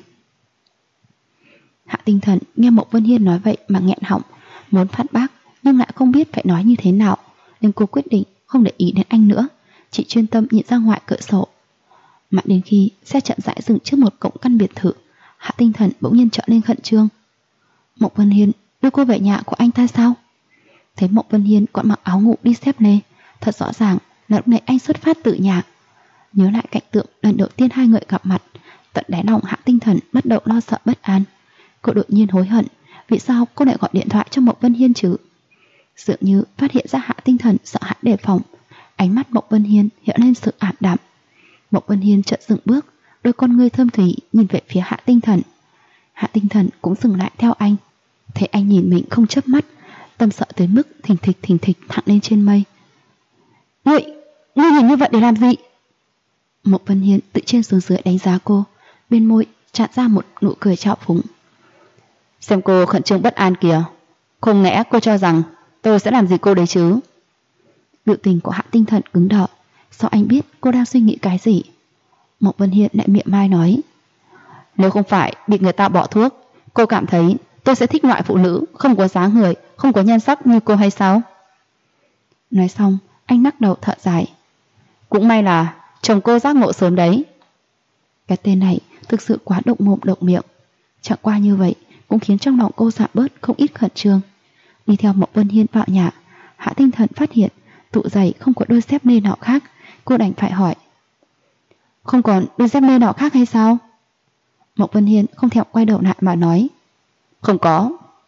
Hạ Tinh Thần nghe Mộng Vân Hiên nói vậy mà nghẹn họng, muốn phản bác nhưng lại không biết phải nói như thế nào, nên cô quyết định không để ý đến anh nữa, chỉ chuyên tâm nhìn ra ngoài cửa sổ. Mãi đến khi xe chậm rãi dừng trước một cổng căn biệt thự, Hạ Tinh Thần bỗng nhiên trở nên khẩn trương. Mộng Vân Hiên đưa cô về nhà của anh ta sao? Thấy Mộng Vân Hiên còn mặc áo ngủ đi xếp lê, thật rõ ràng là lúc này anh xuất phát từ nhà. Nhớ lại cảnh tượng lần đầu tiên hai người gặp mặt, tận đáy lòng Hạ Tinh Thần bắt đầu lo sợ bất an. Cô đột nhiên hối hận, vì sao cô lại gọi điện thoại cho Mộng Vân Hiên chứ? Dường như phát hiện ra Hạ Tinh Thần sợ hãi đề phòng, ánh mắt Mộng Vân Hiên hiện lên sự ảm đạm. Mộng Vân Hiên chợt dừng bước, đôi con ngươi thơm thủy nhìn về phía Hạ Tinh Thần. Hạ Tinh Thần cũng dừng lại theo anh. Thấy anh nhìn mình không chớp mắt, tâm sợ tới mức thình thịch thẳng lên trên mây. ngươi nhìn như vậy để làm gì? Mộc Vân Hiên tự trên xuống dưới đánh giá cô, bên môi tràn ra một nụ cười trào phúng. Xem cô khẩn trương bất an kìa, không lẽ cô cho rằng tôi sẽ làm gì cô đấy chứ? Biểu tình của Hạ Tinh Thần cứng đờ. Sao anh biết cô đang suy nghĩ cái gì? Mộc Vân Hiên lại miệng mai nói, nếu không phải bị người ta bỏ thuốc, cô cảm thấy tôi sẽ thích loại phụ nữ không có dáng người, không có nhan sắc như cô hay sao? Nói xong, anh lắc đầu thở dài. Cũng may là chồng cô giác ngộ sớm đấy. Cái tên này thực sự quá động mồm động miệng. Chẳng qua như vậy cũng khiến trong lòng cô giảm bớt không ít khẩn trương. Đi theo Mộc Vân Hiên vào nhà, Hạ Tinh Thần phát hiện tủ giày không có đôi dép lê nào khác. Cô đành phải hỏi, không còn đôi dép lê nào khác hay sao? Mộc Vân Hiên không thèm quay đầu lại mà nói, không có.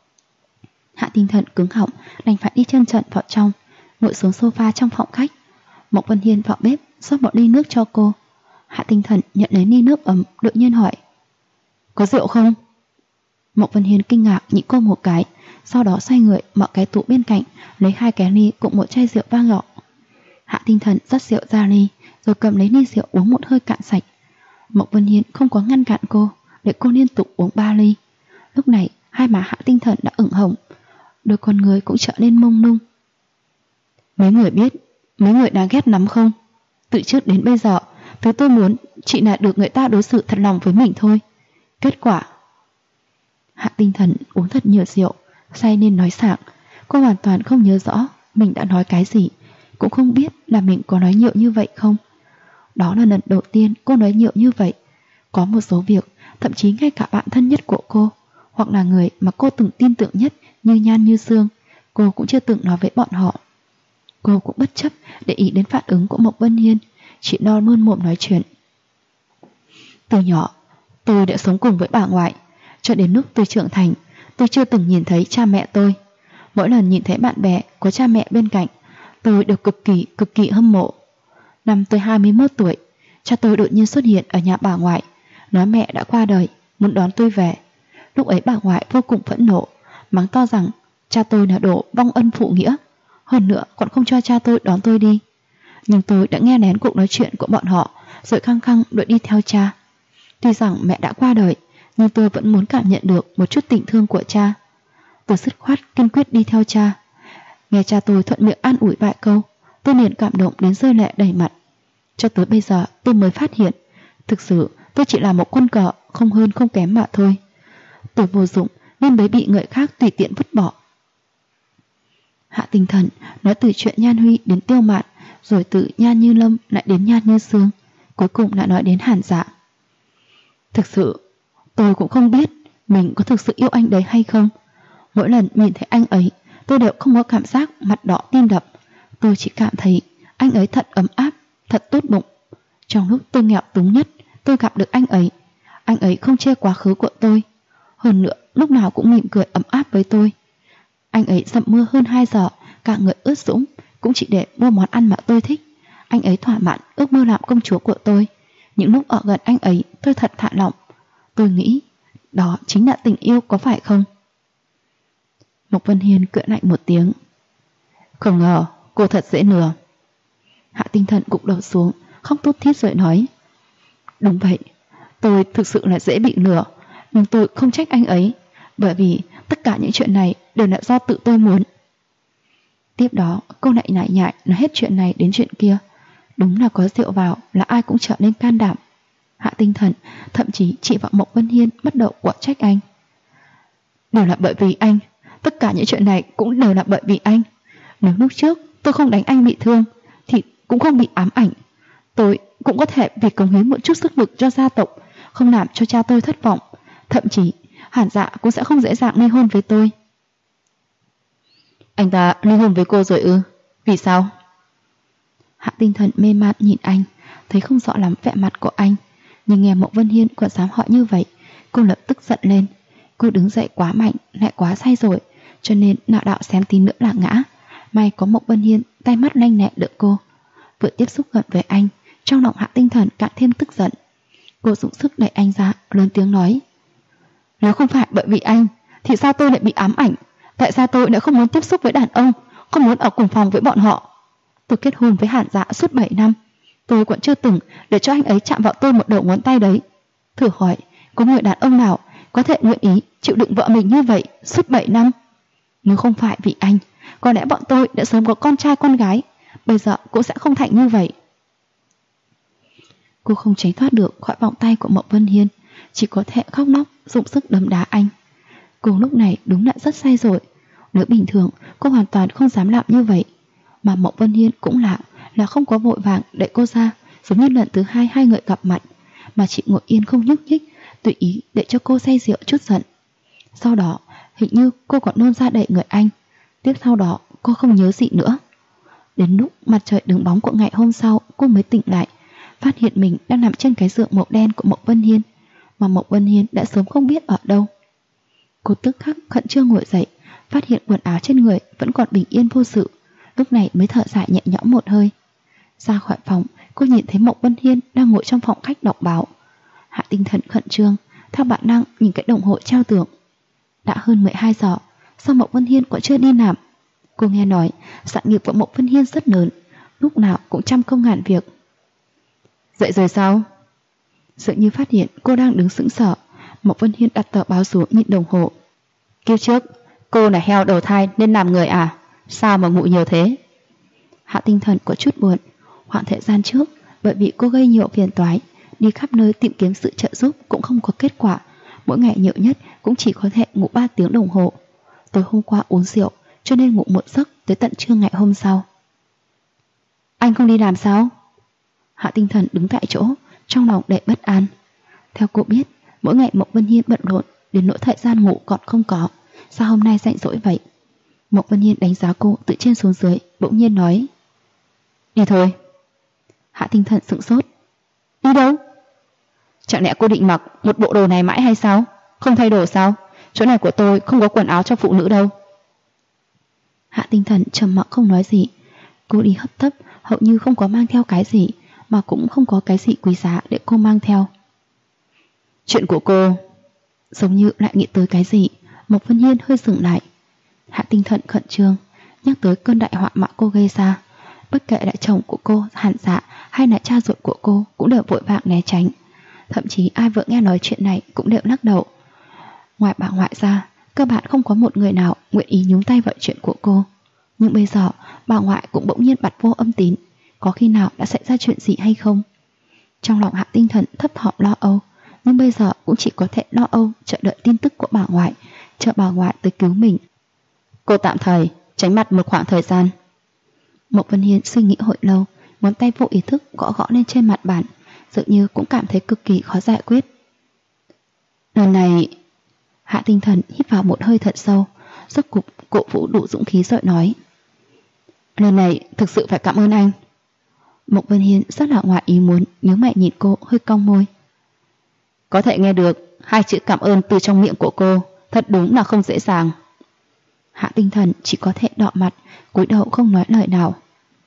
Hạ Tinh Thần cứng họng, đành phải đi chân trần vào trong, ngồi xuống sofa trong phòng khách. Mộc Vân Hiên vào bếp rót một ly nước cho cô. Hạ Tinh Thần nhận lấy ly nước ấm, đột nhiên hỏi, có rượu không? Mộc Vân Hiên kinh ngạc nhìn cô một cái, sau đó xoay người mở cái tủ bên cạnh, lấy 2 cái ly cùng một chai rượu vang nhỏ. Hạ Tinh Thần rót rượu ra ly, rồi cầm lấy ly rượu uống một hơi cạn sạch. Mộc Vân Hiên không có ngăn cản cô, để cô liên tục uống 3 ly. Lúc này hai má Hạ Tinh Thần đã ửng hồng, đôi con người cũng trở nên mông lung. Mấy người biết, mấy người đáng ghét lắm không? Từ trước đến bây giờ, thứ tôi muốn chỉ là được người ta đối xử thật lòng với mình thôi. Kết quả, Hạ Tinh Thần uống thật nhiều rượu, say nên nói sảng. Cô hoàn toàn không nhớ rõ mình đã nói cái gì, cũng không biết là mình có nói nhiều như vậy không. Đó là lần đầu tiên cô nói nhiều như vậy. Có một số việc, thậm chí ngay cả bạn thân nhất của cô, hoặc là người mà cô từng tin tưởng nhất như Nhan Như Sương, cô cũng chưa từng nói với bọn họ. Cô cũng bất chấp để ý đến phản ứng của Mộc Vân Hiên, chỉ lo luôn mồm nói chuyện. Từ nhỏ, tôi đã sống cùng với bà ngoại. Cho đến lúc tôi trưởng thành, tôi chưa từng nhìn thấy cha mẹ tôi. Mỗi lần nhìn thấy bạn bè có cha mẹ bên cạnh, tôi đều cực kỳ hâm mộ. Năm tôi 21 tuổi, cha tôi đột nhiên xuất hiện ở nhà bà ngoại, nói mẹ đã qua đời, muốn đón tôi về. Lúc ấy bà ngoại vô cùng phẫn nộ, mắng to rằng cha tôi là đồ vong ân phụ nghĩa, hơn nữa còn không cho cha tôi đón tôi đi. Nhưng tôi đã nghe lén cuộc nói chuyện của bọn họ, rồi khăng khăng đuổi đi theo cha. Tuy rằng mẹ đã qua đời, nhưng tôi vẫn muốn cảm nhận được một chút tình thương của cha. Tôi dứt khoát kiên quyết đi theo cha. Nghe cha tôi thuận miệng an ủi vài câu, tôi liền cảm động đến rơi lệ đầy mặt. Cho tới bây giờ tôi mới phát hiện, thực sự tôi chỉ là một con cờ, không hơn không kém mà thôi. Tôi vô dụng nên mới bị người khác tùy tiện vứt bỏ. Hạ Tinh Thần nói từ chuyện Nhan Huy đến Tiêu Mạn, rồi từ Nhan Như Lâm lại đến Nhan Như Sương, cuối cùng lại nói đến Hàn Dạ. Thực sự tôi cũng không biết mình có thực sự yêu anh đấy hay không. Mỗi lần nhìn thấy anh ấy, tôi đều không có cảm giác mặt đỏ tim đập. Tôi chỉ cảm thấy anh ấy thật ấm áp, thật tốt bụng. Trong lúc tôi nghèo túng nhất, tôi gặp được anh ấy. Anh ấy không chê quá khứ của tôi, hơn nữa lúc nào cũng mỉm cười ấm áp với tôi. Anh ấy dầm mưa hơn 2 giờ, cả người ướt sũng, cũng chỉ để mua món ăn mà tôi thích. Anh ấy thỏa mãn ước mơ làm công chúa của tôi. Những lúc ở gần anh ấy, tôi thật thả lỏng. Tôi nghĩ đó chính là tình yêu, có phải không? Mộc Vân Hiên cười lạnh một tiếng. Không ngờ cô thật dễ lừa. Hạ Tinh Thần gục đầu xuống, khóc thút thít rồi nói, đúng vậy, tôi thực sự là dễ bị lừa. Nhưng tôi không trách anh ấy, bởi vì tất cả những chuyện này đều là do tự tôi muốn. Tiếp đó cô lại nhại nhại nói hết chuyện này đến chuyện kia. Đúng là có rượu vào là ai cũng trở nên can đảm. Hạ Tinh Thần thậm chí chỉ vào Mộc Vân Hiên bắt đầu quở trách anh. Đều là bởi vì anh, tất cả những chuyện này cũng đều là bởi vì anh. Nếu lúc trước tôi không đánh anh bị thương thì cũng không bị ám ảnh. Tôi cũng có thể vì cống hiến một chút sức lực cho gia tộc, không làm cho cha tôi thất vọng. Thậm chí Hàn Dạ cũng sẽ không dễ dàng ly hôn với tôi. Anh ta ly hôn với cô rồi ư? Vì sao? Hạ Tinh Thần mê man nhìn anh, thấy không rõ lắm vẻ mặt của anh. Nhưng nghe Mộc Vân Hiên còn dám hỏi như vậy, cô lập tức giận lên. Cô đứng dậy quá mạnh, lại quá say rồi, cho nên nạo đạo xém tí nữa là ngã. May có Mộc Vân Hiên tay mắt lanh lẹ đỡ cô. Vừa tiếp xúc gần với anh, trong lòng Hạ Tinh Thần càng thêm tức giận. Cô dùng sức đẩy anh ra, lớn tiếng nói, nếu không phải bởi vì anh thì sao tôi lại bị ám ảnh? Tại sao tôi lại không muốn tiếp xúc với đàn ông, không muốn ở cùng phòng với bọn họ? Tôi kết hôn với Hàn Dạ suốt 7 năm. Tôi còn chưa từng để cho anh ấy chạm vào tôi một đầu ngón tay đấy. Thử hỏi, có người đàn ông nào có thể nguyện ý chịu đựng vợ mình như vậy suốt 7 năm? Nếu không phải vì anh, có lẽ bọn tôi đã sớm có con trai con gái. Bây giờ cũng sẽ không thành như vậy. Cô không tránh thoát được khỏi vòng tay của Mộng Vân Hiên, chỉ có thể khóc lóc dùng sức đấm đá anh. Cô lúc này đúng là rất say rồi. Nếu bình thường cô hoàn toàn không dám làm như vậy, mà Mộng Vân Hiên cũng là không có vội vàng đẩy cô ra, giống như lần thứ hai người gặp mặt, mà chị ngồi yên không nhúc nhích, tùy ý để cho cô say rượu chút giận. Sau đó hình như cô còn nôn ra đẩy người anh. Tiếp sau đó cô không nhớ gì nữa. Đến lúc mặt trời đứng bóng của ngày hôm sau, cô mới tỉnh lại, phát hiện mình đang nằm trên cái giường màu đen của Mộng Vân Hiên, mà Mộng Vân Hiên đã sớm không biết ở đâu. Cô tức khắc khẩn trương ngồi dậy, phát hiện quần áo trên người vẫn còn bình yên vô sự, lúc này mới thở dài nhẹ nhõm một hơi. Ra khỏi phòng, cô nhìn thấy Mộng Vân Hiên đang ngồi trong phòng khách đọc báo. Hạ Tinh Thần khẩn trương theo bản năng nhìn cái đồng hồ treo tường. Đã hơn 12 giờ, sao Mộng Vân Hiên còn chưa đi làm? Cô nghe nói sản nghiệp của Mộng Vân Hiên rất lớn, lúc nào cũng trăm công ngàn việc. Dậy rồi sao? Dường như phát hiện cô đang đứng sững sờ, Mộng Vân Hiên đặt tờ báo xuống nhìn đồng hồ. Kiếp trước, cô là heo đầu thai nên làm người à? Sao mà ngủ nhiều thế? Hạ Tinh Thần có chút buồn. Khoảng thời gian trước, bởi vì cô gây nhiều phiền toái, đi khắp nơi tìm kiếm sự trợ giúp cũng không có kết quả. Mỗi ngày nhiều nhất cũng chỉ có thể ngủ 3 tiếng đồng hồ. Tối hôm qua uống rượu, cho nên ngủ một giấc tới tận trưa ngày hôm sau. Anh không đi làm sao? Hạ Tinh Thần đứng tại chỗ, trong lòng đầy bất an. Theo cô biết, mỗi ngày Mộng Vân Hiên bận rộn đến nỗi thời gian ngủ còn không có. Sao hôm nay rảnh rỗi vậy? Mộng Vân Hiên đánh giá cô từ trên xuống dưới, bỗng nhiên nói: Đi thôi. Hạ Tinh Thần sững sốt. Đi đâu? Chẳng lẽ cô định mặc một bộ đồ này mãi hay sao? Không thay đổi sao? Chỗ này của tôi không có quần áo cho phụ nữ đâu. Hạ Tinh Thần trầm mặc không nói gì. Cô đi hấp tấp, hầu như không có mang theo cái gì, mà cũng không có cái gì quý giá để cô mang theo. Chuyện của cô... Giống như lại nghĩ tới cái gì, Mộc Vân Hiên hơi dừng lại. Hạ Tinh Thần khẩn trương nhắc tới cơn đại họa mà cô gây ra. Bất kể là chồng của cô Hàn Dạ hay là cha ruột của cô cũng đều vội vàng né tránh. Thậm chí ai vừa nghe nói chuyện này cũng đều lắc đầu. Ngoài bà ngoại ra, cơ bản không có một người nào nguyện ý nhúng tay vào chuyện của cô. Nhưng bây giờ bà ngoại cũng bỗng nhiên bật vô âm tín. Có khi nào đã xảy ra chuyện gì hay không? Trong lòng Hạ Tinh Thần thấp thỏm lo âu, nhưng bây giờ cũng chỉ có thể lo âu chờ đợi tin tức của bà ngoại, chờ bà ngoại tới cứu mình. Cô tạm thời tránh mặt một khoảng thời gian. Mộc Vân Hiên suy nghĩ hồi lâu, ngón tay vô ý thức gõ gõ lên trên mặt bàn, dường như cũng cảm thấy cực kỳ khó giải quyết. Lần này... Hạ Tinh Thần hít vào một hơi thật sâu, rốt cục cổ vũ đủ dũng khí rồi nói: Lần này thực sự phải cảm ơn anh. Mộc Vân Hiên rất là ngoài ý muốn, nhớ mày nhìn cô hơi cong môi. Có thể nghe được 2 chữ cảm ơn từ trong miệng của cô, thật đúng là không dễ dàng. Hạ Tinh Thần chỉ có thể đọ mặt, cúi đầu không nói lời nào.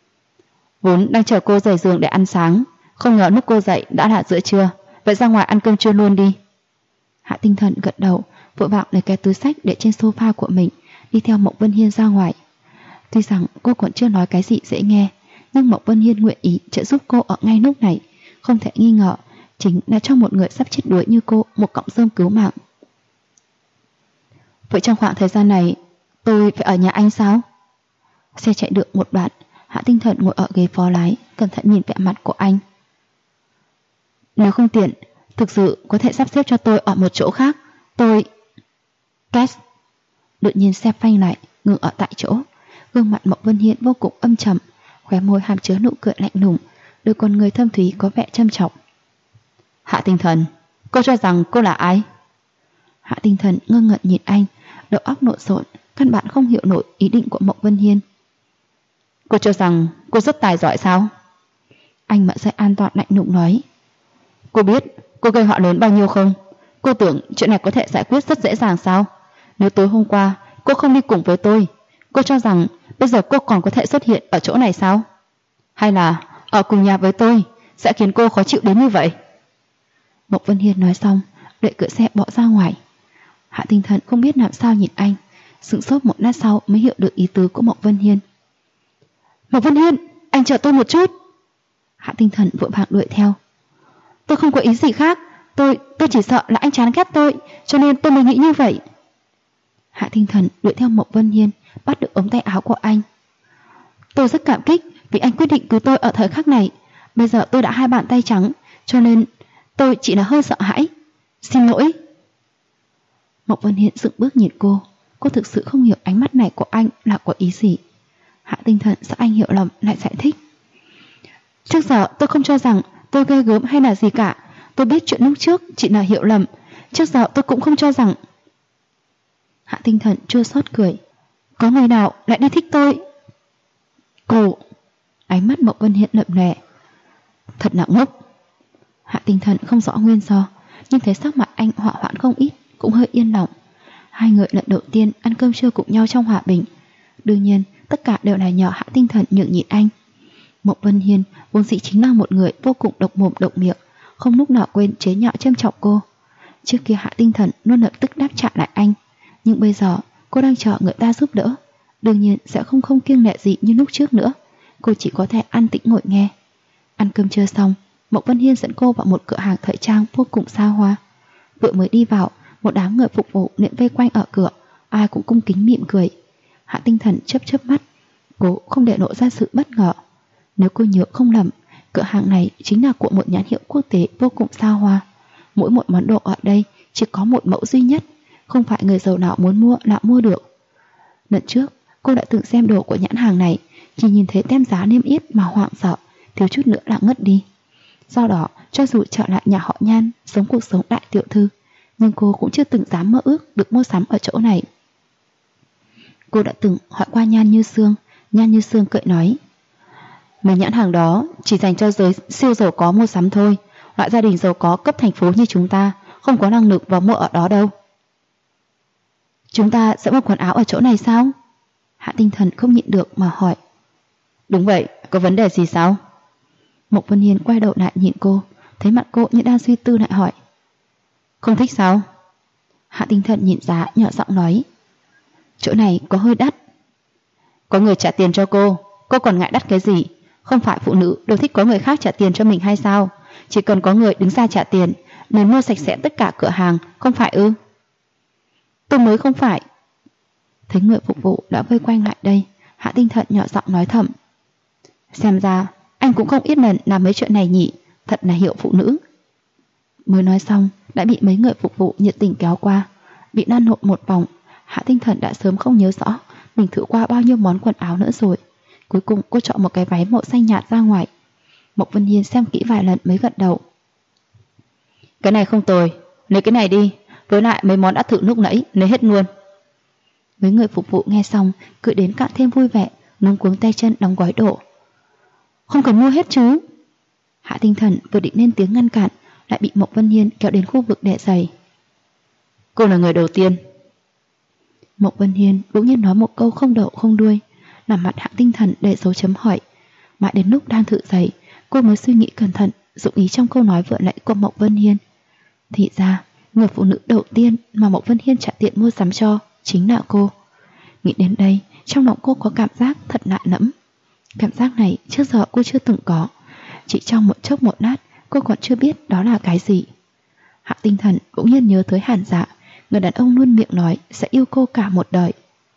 Vốn đang chờ cô rời giường để ăn sáng, không ngờ lúc cô dậy đã là giữa trưa, vậy ra ngoài ăn cơm trưa luôn đi. Hạ Tinh Thần gật đầu, vội vàng lấy cái túi xách để trên sofa của mình, đi theo Mộc Vân Hiên ra ngoài. Tuy rằng cô còn chưa nói cái gì dễ nghe, nhưng Mộc Vân Hiên nguyện ý trợ giúp cô ở ngay lúc này, không thể nghi ngờ chính là cho một người sắp chết đuối như cô một cọng rơm cứu mạng. Vậy trong khoảng thời gian này tôi phải ở nhà anh sao? Xe chạy được một đoạn, Hạ Tinh Thần ngồi ở ghế phó lái, cẩn thận nhìn vẻ mặt của anh. Nếu không tiện, thực sự có thể sắp xếp cho tôi ở một chỗ khác. Tôi... Két. Đột nhiên xe phanh lại, ngừng ở tại chỗ. Gương mặt Mộc Vân Hiên vô cùng âm trầm, khóe môi hàm chứa nụ cười lạnh lùng, đôi con người thâm thúy có vẻ châm trọng. Hạ Tinh Thần, cô cho rằng cô là ai? Hạ Tinh Thần ngơ ngẩn nhìn anh, đầu óc lộn xộn, căn bản không hiểu nổi ý định của Mộc Vân Hiên. Cô cho rằng cô rất tài giỏi sao? Anh mở dây an toàn lạnh lùng nói. Cô biết cô gây họa lớn bao nhiêu không? Cô tưởng chuyện này có thể giải quyết rất dễ dàng sao? Nếu tối hôm qua cô không đi cùng với tôi, cô cho rằng bây giờ cô còn có thể xuất hiện ở chỗ này sao? Hay là ở cùng nhà với tôi sẽ khiến cô khó chịu đến như vậy? Mộc Vân Hiên nói xong, đợi cửa xe bỏ ra ngoài. Hạ Tinh Thần không biết làm sao nhìn anh, sững sốt một lát sau mới hiểu được ý tứ của Mộc Vân Hiên. Mộc Vân Hiên, anh chờ tôi một chút. Hạ Tinh Thần vội vàng đuổi theo. Tôi không có ý gì khác, tôi chỉ sợ là anh chán ghét tôi, cho nên tôi mới nghĩ như vậy. Hạ Tinh Thần đuổi theo Mộc Vân Hiên, bắt được ống tay áo của anh. Tôi rất cảm kích vì anh quyết định cứu tôi ở thời khắc này. Bây giờ tôi đã hai bàn tay trắng, cho nên tôi chỉ là hơi sợ hãi. Xin lỗi. Mộc Vân Hiên dừng bước nhìn cô. Cô thực sự không hiểu ánh mắt này của anh là có ý gì. Hạ Tinh Thần sợ anh hiểu lầm lại giải thích. Trước giờ tôi không cho rằng tôi ghê gớm hay là gì cả. Tôi biết chuyện lúc trước chỉ là hiểu lầm. Trước giờ tôi cũng không cho rằng. Hạ Tinh Thần chua xót cười. Có người nào lại đi thích tôi? Cô. Ánh mắt Mộc Vân Hiên lậm lè. Thật là ngốc. Hạ Tinh Thần không rõ nguyên do, nhưng thấy sắc mặt anh hỏa hoãn không ít, cũng hơi yên lòng. Hai người lần đầu tiên ăn cơm trưa cùng nhau trong hòa bình. Đương nhiên tất cả đều là nhờ Hạ Tinh Thần nhường nhịn anh. Mộc Vân Hiên vốn dĩ chính là một người vô cùng độc mồm độc miệng, không lúc nào quên chế nhạo châm chọc cô. Trước kia Hạ Tinh Thần luôn lập tức đáp trả lại anh, nhưng bây giờ cô đang chờ người ta giúp đỡ, đương nhiên sẽ không kiêng nể gì như lúc trước nữa. Cô chỉ có thể an tĩnh ngồi nghe. Ăn cơm trưa xong, Mộc Vân Hiên dẫn cô vào một cửa hàng thời trang vô cùng xa hoa. Vừa mới đi vào, một đám người phục vụ liền vây quanh ở cửa, ai cũng cung kính mỉm cười. Hạ Tinh Thần chớp chớp mắt, cố không để lộ ra sự bất ngờ. Nếu cô nhớ không lầm, cửa hàng này chính là của một nhãn hiệu quốc tế vô cùng xa hoa. Mỗi một món đồ ở đây chỉ có một mẫu duy nhất, không phải người giàu nào muốn mua là mua được. Lần trước cô đã từng xem đồ của nhãn hàng này, chỉ nhìn thấy tem giá niêm yết mà hoảng sợ, thiếu chút nữa là ngất đi. Do đó, cho dù trở lại nhà họ Nhan, sống cuộc sống đại tiểu thư, nhưng cô cũng chưa từng dám mơ ước được mua sắm ở chỗ này. Cô đã từng hỏi qua Nhan Như Sương. Nhan Như Sương cười nói, mấy nhãn hàng đó chỉ dành cho giới siêu giàu có mua sắm thôi. Loại gia đình giàu có cấp thành phố như chúng ta không có năng lực vào mua ở đó đâu. Chúng ta sẽ mua quần áo ở chỗ này sao? Hạ Tinh Thần không nhịn được mà hỏi. Đúng vậy, có vấn đề gì sao? Mộc Vân Hiên quay đầu lại nhìn cô, thấy mặt cô như đang suy tư lại hỏi. Không thích sao? Hạ Tinh Thần nhìn giá nhỏ giọng nói. Chỗ này có hơi đắt. Có người trả tiền cho cô còn ngại đắt cái gì? Không phải phụ nữ đều thích có người khác trả tiền cho mình hay sao? Chỉ cần có người đứng ra trả tiền nên mua sạch sẽ tất cả cửa hàng, không phải ư? Tôi mới không phải. Thấy người phục vụ đã vây quanh lại đây, Hạ Tinh Thần nhỏ giọng nói thầm. Xem ra anh cũng không ít lần làm mấy chuyện này nhỉ, thật là hiệu phụ nữ. Mới nói xong đã bị mấy người phục vụ nhiệt tình kéo qua. Bị năn hộ một vòng, Hạ Tinh Thần đã sớm không nhớ rõ mình thử qua bao nhiêu món quần áo nữa rồi. Cuối cùng cô chọn một cái váy màu xanh nhạt ra ngoài. Mộc Vân Hiên xem kỹ vài lần mới gật đầu. Cái này không tồi, lấy cái này đi. Với lại mấy món đã thử lúc nãy lấy hết luôn. Mấy người phục vụ nghe xong cười đến càng thêm vui vẻ, luống cuống tay chân đóng gói đồ. Không cần mua hết chứ. Hạ Tinh Thần vừa định lên tiếng ngăn cản, lại bị Mộc Vân Hiên kéo đến khu vực để giày. Cô là người đầu tiên. Mộc Vân Hiên bỗng nhiên nói một câu không đầu không đuôi, làm mặt Hạ Tinh Thần để dấu chấm hỏi. Mãi đến lúc đang thử giày, cô mới suy nghĩ cẩn thận, dụng ý trong câu nói vừa nãy của Mộc Vân Hiên. Thì ra người phụ nữ đầu tiên mà Mộc Vân Hiên trả tiền mua sắm cho chính là cô. Nghĩ đến đây, trong lòng cô có cảm giác thật lạ lẫm. Cảm giác này trước giờ cô chưa từng có. Chỉ trong một chốc một lát, cô còn chưa biết đó là cái gì. Hạ Tinh Thần bỗng nhiên nhớ tới Hàn Dạ, người đàn ông luôn miệng nói sẽ yêu cô cả một đời.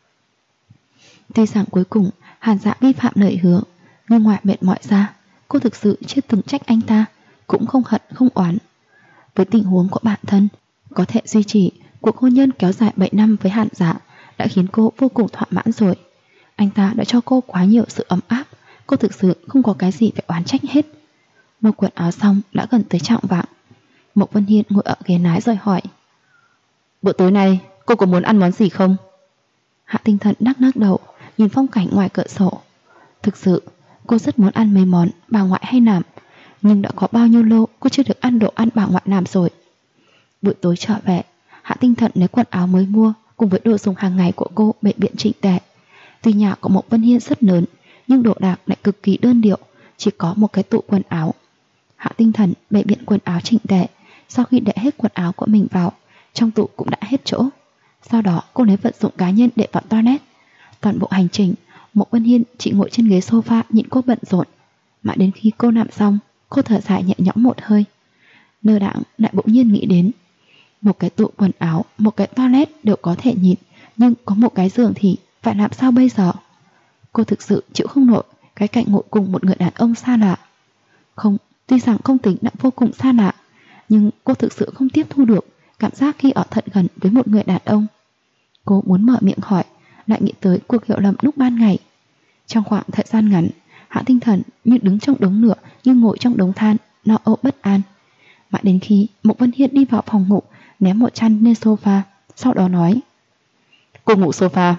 Tuy rằng cuối cùng Hàn Dạ vi phạm lời hứa, nhưng ngoài mệt mỏi ra, cô thực sự chưa từng trách anh ta, cũng không hận không oán. Với tình huống của bản thân, có thể duy trì cuộc hôn nhân kéo dài 7 năm với Hàn Dạ đã khiến cô vô cùng thỏa mãn rồi. Anh ta đã cho cô quá nhiều sự ấm áp, cô thực sự không có cái gì phải oán trách hết. Mua quần áo xong đã gần tới chạng vạng. Mộc Vân Hiên ngồi ở ghế lái rồi hỏi. Bữa tối nay cô có muốn ăn món gì không? Hạ Tinh Thần lắc đầu, nhìn phong cảnh ngoài cửa sổ. Thực sự cô rất muốn ăn mấy món bà ngoại hay làm, nhưng đã có bao nhiêu lâu cô chưa được ăn đồ ăn bà ngoại làm rồi. Buổi tối trở về, Hạ Tinh Thần lấy quần áo mới mua cùng với đồ dùng hàng ngày của cô bày biện chỉnh tề. Tuy nhà của Mộc Vân Hiên rất lớn, nhưng đồ đạc lại cực kỳ đơn điệu, chỉ có một cái tủ quần áo. Hạ Tinh Thần bày biện quần áo chỉnh tề. Sau khi để hết quần áo của mình vào, trong tủ cũng đã hết chỗ. Sau đó cô lấy vật dụng cá nhân để vào toilet. Toàn bộ hành trình Mộc Vân Hiên chỉ ngồi trên ghế sofa nhịn cô bận rộn. Mãi đến khi cô nằm xong, cô thở dài nhẹ nhõm một hơi. Nơ đãng lại bỗng nhiên nghĩ đến, một cái tủ quần áo, một cái toilet đều có thể nhịn, nhưng có một cái giường thì phải làm sao bây giờ? Cô thực sự chịu không nổi cái cảnh ngủ cùng một người đàn ông xa lạ. Không, tuy rằng không tính đã vô cùng xa lạ, nhưng cô thực sự không tiếp thu được cảm giác khi ở thật gần với một người đàn ông. Cô muốn mở miệng hỏi, lại nghĩ tới cuộc hiểu lầm lúc ban ngày. Trong khoảng thời gian ngắn, Hạ Tinh Thần như đứng trong đống lửa, như ngồi trong đống than, lo âu bất an. Mãi đến khi Mộc Vân Hiên đi vào phòng ngủ, ném một chăn lên sofa, sau đó nói: cô ngủ sofa.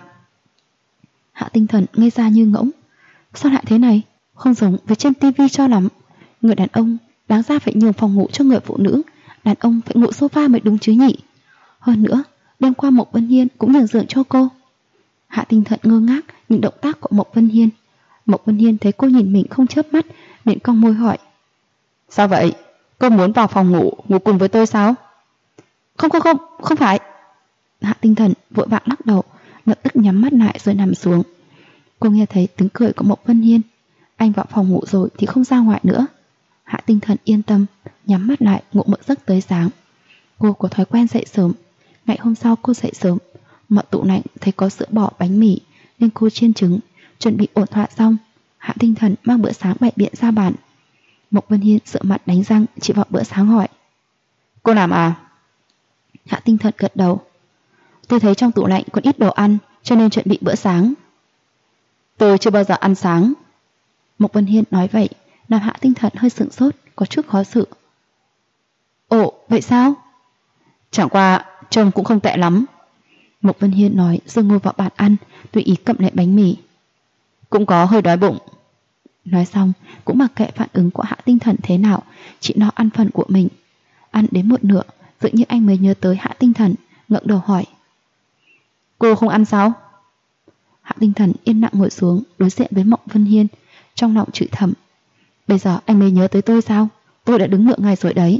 Hạ Tinh Thần ngây ra như ngỗng. Sao lại thế này? Không giống với trên tivi cho lắm. Người đàn ông đáng ra phải nhường phòng ngủ cho người phụ nữ, đàn ông phải ngủ sofa mới đúng chứ nhỉ? Hơn nữa, đêm qua Mộc Vân Hiên cũng nhường giường cho cô. Hạ Tinh Thần ngơ ngác nhìn động tác của Mộc Vân Hiên. Mộc Vân Hiên thấy cô nhìn mình không chớp mắt, nên cong môi hỏi: sao vậy? Cô muốn vào phòng ngủ cùng với tôi sao? Không phải. Hạ Tinh Thần vội vàng lắc đầu, lập tức nhắm mắt lại rồi nằm xuống. Cô nghe thấy tiếng cười của Mộc Vân Hiên. Anh vào phòng ngủ rồi thì không ra ngoài nữa. Hạ Tinh Thần yên tâm, nhắm mắt lại ngủ một giấc tới sáng. Cô có thói quen dậy sớm. Ngày hôm sau cô dậy sớm, mở tủ lạnh thấy có sữa bò bánh mì, nên cô chiên trứng, chuẩn bị ổn thỏa xong. Hạ Tinh Thần mang bữa sáng bày biện ra bàn. Mộc Vân Hiên rửa mặt đánh răng chỉ vào bữa sáng hỏi: cô làm à? Hạ Tinh Thần gật đầu. Tôi thấy trong tủ lạnh còn ít đồ ăn, cho nên chuẩn bị bữa sáng. Tôi chưa bao giờ ăn sáng. Mộc Vân Hiên nói vậy làm Hạ Tinh Thần hơi sửng sốt, có chút khó xử. Ồ, vậy sao? Chẳng qua trông cũng không tệ lắm. Mộc Vân Hiên nói rồi ngồi vào bàn ăn, tùy ý cầm lại bánh mì. Cũng có hơi đói bụng. Nói xong cũng mặc kệ phản ứng của Hạ Tinh Thần thế nào, chỉ nó ăn phần của mình. Ăn đến một nửa, tự nhiên anh mới nhớ tới Hạ Tinh Thần, ngẩng đầu hỏi: cô không ăn sao? Hạ Tinh Thần yên lặng ngồi xuống đối diện với Mộc Vân Hiên, trong lòng chửi thầm: bây giờ anh mới nhớ tới tôi sao? Tôi đã đứng nửa ngày rồi đấy.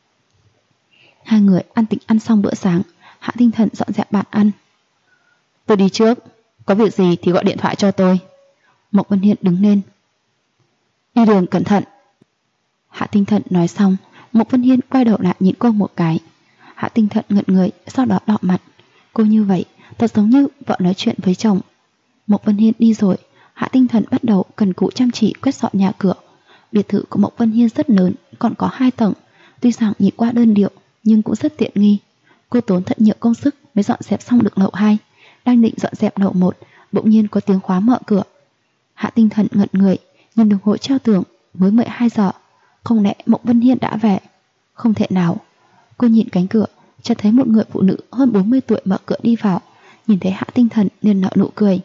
Hai người ăn xong bữa sáng, Hạ Tinh Thần dọn dẹp bàn ăn. Tôi đi trước, có việc gì thì gọi điện thoại cho tôi. Mộc Vân Hiên đứng lên. Đi đường cẩn thận. Hạ Tinh Thần nói xong, Mộc Vân Hiên quay đầu lại nhìn cô một cái. Hạ Tinh Thần ngẩn người, sau đó đỏ mặt. Cô như vậy thật giống như vợ nói chuyện với chồng. Mộc Vân Hiên đi rồi, Hạ Tinh Thần bắt đầu cần cù chăm chỉ quét dọn nhà cửa. Biệt thự của Mộc Vân Hiên rất lớn, còn có 2 tầng. Tuy rằng nhìn qua đơn điệu nhưng cũng rất tiện nghi. Cô tốn thật nhiều công sức mới dọn dẹp xong được lầu 2. Đang định dọn dẹp lầu 1, bỗng nhiên có tiếng khóa mở cửa. Hạ Tinh Thần ngẩn người, nhìn đồng hồ treo tường, mới 12 giờ. Không lẽ Mộc Vân Hiên đã về? Không thể nào. Cô nhìn cánh cửa, cho thấy một người phụ nữ hơn 40 tuổi mở cửa đi vào. Nhìn thấy Hạ Tinh Thần liền nở nụ cười.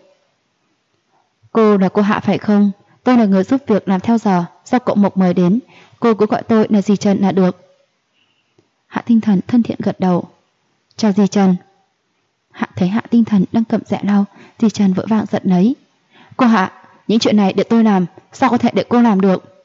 Cô là cô Hạ phải không? Tôi là người giúp việc làm theo giờ, do cậu Mộc mời đến. Cô cứ gọi tôi là dì Trần là được. Hạ Tinh Thần thân thiện gật đầu. Chào dì Trần. Thấy Hạ Tinh Thần đang cầm dẹ lau, dì Trần vội vàng giận lấy. Cô Hạ, những chuyện này để tôi làm, sao có thể để cô làm được?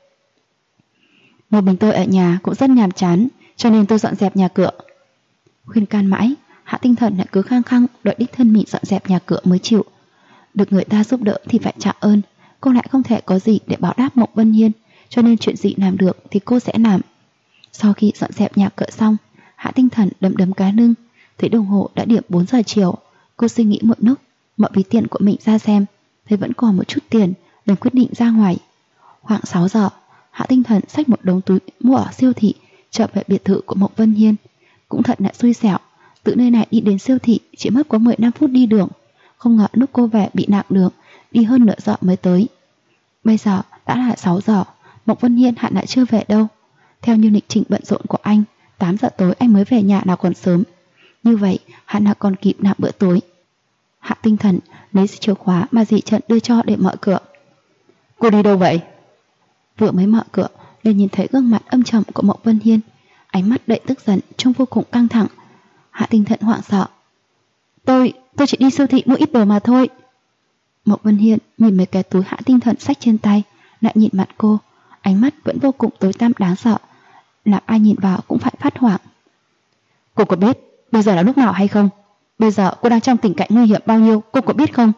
Một mình tôi ở nhà cũng rất nhàm chán, cho nên tôi dọn dẹp nhà cửa. Khuyên can mãi, Hạ Tinh Thần lại cứ khăng khăng đợi đích thân mình dọn dẹp nhà cửa mới chịu. Được người ta giúp đỡ thì phải trả ơn, cô lại không thể có gì để báo đáp Mộc Vân Hiên, cho nên chuyện gì làm được thì cô sẽ làm. Sau khi dọn dẹp nhà cửa xong, Hạ Tinh Thần đấm đấm cá lưng, thấy đồng hồ đã điểm 4 giờ chiều. Cô suy nghĩ một lúc, mở ví tiền của mình ra xem, thấy vẫn còn một chút tiền, nên quyết định ra ngoài. Khoảng 6 giờ, Hạ Tinh Thần xách một đống túi mua ở siêu thị trở về biệt thự của Mộc Vân Hiên. Cũng thật là xui xẻo, từ nơi này đi đến siêu thị chỉ mất có 15 phút đi đường. Không ngờ lúc cô về bị lạc đường, đi hơn nửa giờ mới tới. Bây giờ đã là 6 giờ, Mộc Vân Hiên hẳn lại chưa về đâu. Theo như lịch trình bận rộn của anh, 8 giờ tối anh mới về nhà là còn sớm. Như vậy hẳn là còn kịp làm bữa tối. Hạ Tinh Thần lấy chìa khóa mà dì Trần đưa cho để mở cửa. Cô đi đâu vậy? Vừa mới mở cửa liền nhìn thấy gương mặt âm trầm của Mộc Vân Hiên, ánh mắt đầy tức giận, trông vô cùng căng thẳng. Hạ Tinh Thần hoảng sợ. Tôi chỉ đi siêu thị mua ít đồ mà thôi. Mộc Vân Hiên nhìn mấy cái túi Hạ Tinh Thần xách trên tay, lại nhìn mặt cô, ánh mắt vẫn vô cùng tối tăm đáng sợ, làm ai nhìn vào cũng phải phát hoảng. Cô có biết bây giờ là lúc nào hay không? Bây giờ cô đang trong tình cảnh nguy hiểm bao nhiêu, cô có biết không?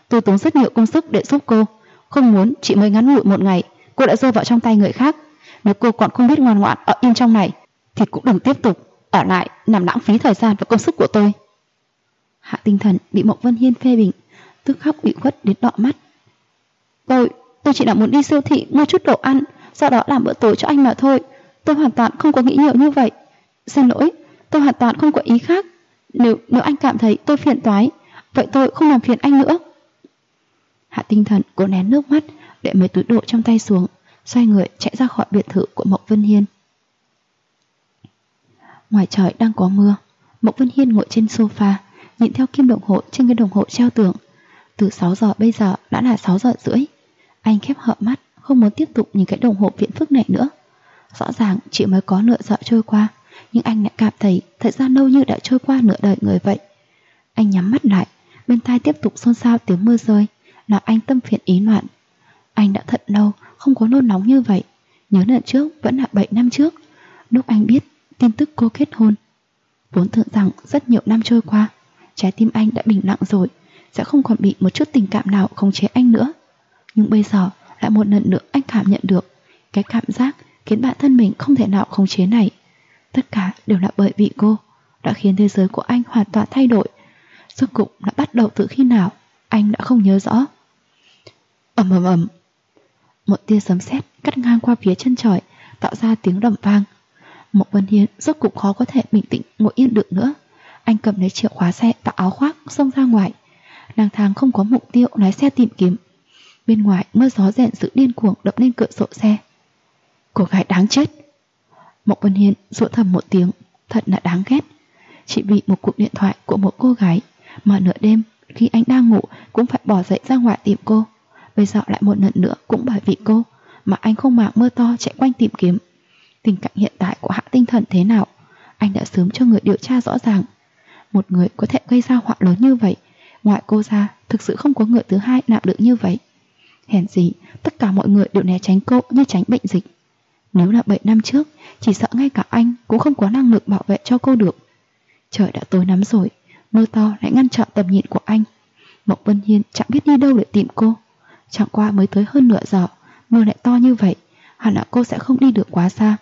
Tôi tốn rất nhiều công sức để giúp cô. Không muốn chỉ mới ngắn ngủi một ngày cô đã rơi vào trong tay người khác. Nếu cô còn không biết ngoan ngoãn ở yên trong này thì cũng đừng tiếp tục ở lại làm lãng phí thời gian và công sức của tôi. Hạ Tinh Thần bị Mộc Vân Hiên phê bình, tức khắc ủy khuất đến đỏ mắt. Tôi chỉ là muốn đi siêu thị mua chút đồ ăn, sau đó làm bữa tối cho anh mà thôi. Tôi hoàn toàn không có nghĩ nhiều như vậy. Xin lỗi, tôi hoàn toàn không có ý khác. Nếu anh cảm thấy tôi phiền toái, vậy tôi không làm phiền anh nữa. Hạ Tinh Thần cố nén nước mắt để mấy túi đồ trong tay xuống, xoay người chạy ra khỏi biệt thự của Mộc Vân Hiên. Ngoài trời đang có mưa, Mộc Vân Hiên ngồi trên sofa, nhìn theo kim đồng hồ trên cái đồng hồ treo tường. Từ 6 giờ bây giờ đã là 6 giờ rưỡi. Anh khép hờ mắt, không muốn tiếp tục nhìn cái đồng hồ phiền phức này nữa. Rõ ràng chỉ mới có nửa giờ trôi qua, nhưng anh lại cảm thấy thời gian lâu như đã trôi qua nửa đời người vậy. Anh nhắm mắt lại, bên tai tiếp tục xôn xao tiếng mưa rơi, làm anh tâm phiền ý loạn. Anh đã thật lâu không có nôn nóng như vậy. Nhớ lần trước vẫn là 7 năm trước, lúc anh biết tin tức cô kết hôn. Vốn tưởng rằng rất nhiều năm trôi qua, trái tim anh đã bình lặng rồi, sẽ không còn bị một chút tình cảm nào khống chế anh nữa. Nhưng bây giờ lại một lần nữa anh cảm nhận được cái cảm giác khiến bản thân mình không thể nào khống chế này. Tất cả đều là bởi vì cô đã khiến thế giới của anh hoàn toàn thay đổi. Rốt cuộc đã bắt đầu từ khi nào anh đã không nhớ rõ. Ầm ầm ầm, một tia sấm sét cắt ngang qua phía chân trời, tạo ra tiếng rầm vang. Mộc Vân Hiên rốt cuộc khó có thể bình tĩnh ngồi yên được nữa. Anh cầm lấy chìa khóa xe và áo khoác xông ra ngoài, lang thang không có mục tiêu lái xe tìm kiếm. Bên ngoài mưa gió rèn sự điên cuồng đập lên cửa sổ xe. Cô gái đáng chết! Mộc Vân Hiên rủa thầm một tiếng, thật là đáng ghét. Chỉ vì một cuộc điện thoại của một cô gái mà nửa đêm khi anh đang ngủ cũng phải bỏ dậy ra ngoài tìm cô. Bây giờ lại một lần nữa cũng bởi vì cô mà anh không màng mưa to chạy quanh tìm kiếm. Tình cảnh hiện tại của Hạ Tinh Thần thế nào, anh đã sớm cho người điều tra rõ ràng. Một người có thể gây ra họa lớn như vậy, ngoài cô ra thực sự không có người thứ hai làm được như vậy. Hèn gì tất cả mọi người đều né tránh cô như tránh bệnh dịch. Nếu là 7 năm trước, chỉ sợ ngay cả anh cũng không có năng lực bảo vệ cho cô được. Trời đã tối lắm rồi, mưa to lại ngăn chặn tầm nhìn của anh. Mộc Vân Hiên chẳng biết đi đâu để tìm cô. Chẳng qua mới tới hơn nửa giờ, mưa lại to như vậy, hẳn là cô sẽ không đi được quá xa.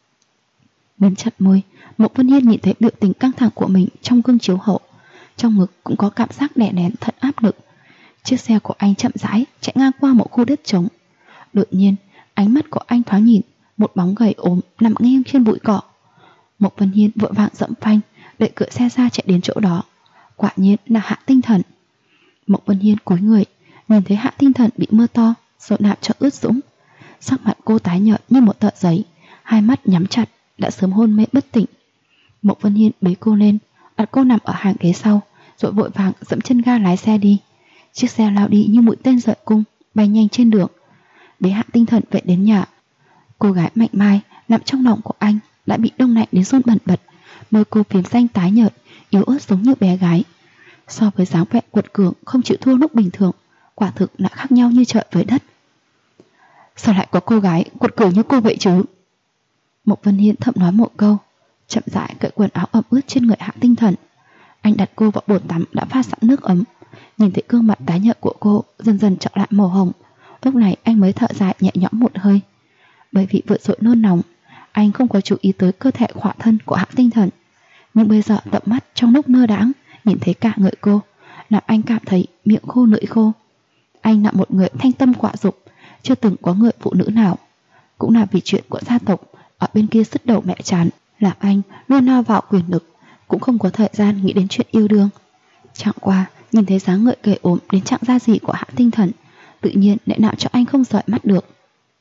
Mím chặt môi, Mộc Vân Hiên nhìn thấy biểu tình căng thẳng của mình trong gương chiếu hậu. Trong ngực cũng có cảm giác đè nén thật áp lực. Chiếc xe của anh chậm rãi chạy ngang qua một khu đất trống. Đột nhiên, ánh mắt của anh thoáng nhìn một bóng gầy ốm nằm nghiêng trên bụi cỏ. Mộc Vân Hiên vội vàng dẫm phanh, đẩy cửa xe ra chạy đến chỗ đó. Quả nhiên là Hạ Tinh Thần. Mộc Vân Hiên cúi người, nhìn thấy Hạ Tinh Thần bị mưa to rồi làm cho ướt sũng. Sắc mặt cô tái nhợt như một tờ giấy, hai mắt nhắm chặt, đã sớm hôn mê bất tỉnh. Mộc Vân Hiên bế cô lên, đặt cô nằm ở hàng ghế sau, rồi vội vàng dẫm chân ga lái xe đi. Chiếc xe lao đi như mũi tên rời cung, bay nhanh trên đường. Bế Hạ Tinh Thần về đến nhà. Cô gái Mạnh Mai nằm trong lòng của anh đã bị đông lạnh đến run bần bật, môi cô phím xanh tái nhợt, yếu ớt giống như bé gái. So với dáng vẻ quật cường không chịu thua lúc bình thường, quả thực là khác nhau như trời với đất. Sao lại có cô gái quật cường như cô vậy chứ? Mộc Vân Hiên thầm nói một câu, chậm rãi cởi quần áo ẩm ướt trên người Hạ Tinh Thần. Anh đặt cô vào bồn tắm đã pha sẵn nước ấm, nhìn thấy gương mặt tái nhợt của cô dần dần trở lại màu hồng. Lúc này anh mới thở dài nhẹ nhõm một hơi. Bởi vì vừa rồi nôn nóng, anh không có chú ý tới cơ thể khỏa thân của Hạ Tinh Thần. Nhưng bây giờ tận mắt trong lúc lơ đãng nhìn thấy cả người cô, làm anh cảm thấy miệng khô lưỡi khô. Anh là một người thanh tâm quả dục, chưa từng có người phụ nữ nào. Cũng là vì chuyện của gia tộc ở bên kia sứt đầu mẹ chán, làm anh luôn lao vào quyền lực, cũng không có thời gian nghĩ đến chuyện yêu đương. Chẳng qua nhìn thấy dáng người gầy ốm đến chẳng ra gì của Hạ Tinh Thần, tự nhiên lại làm cho anh không rời mắt được.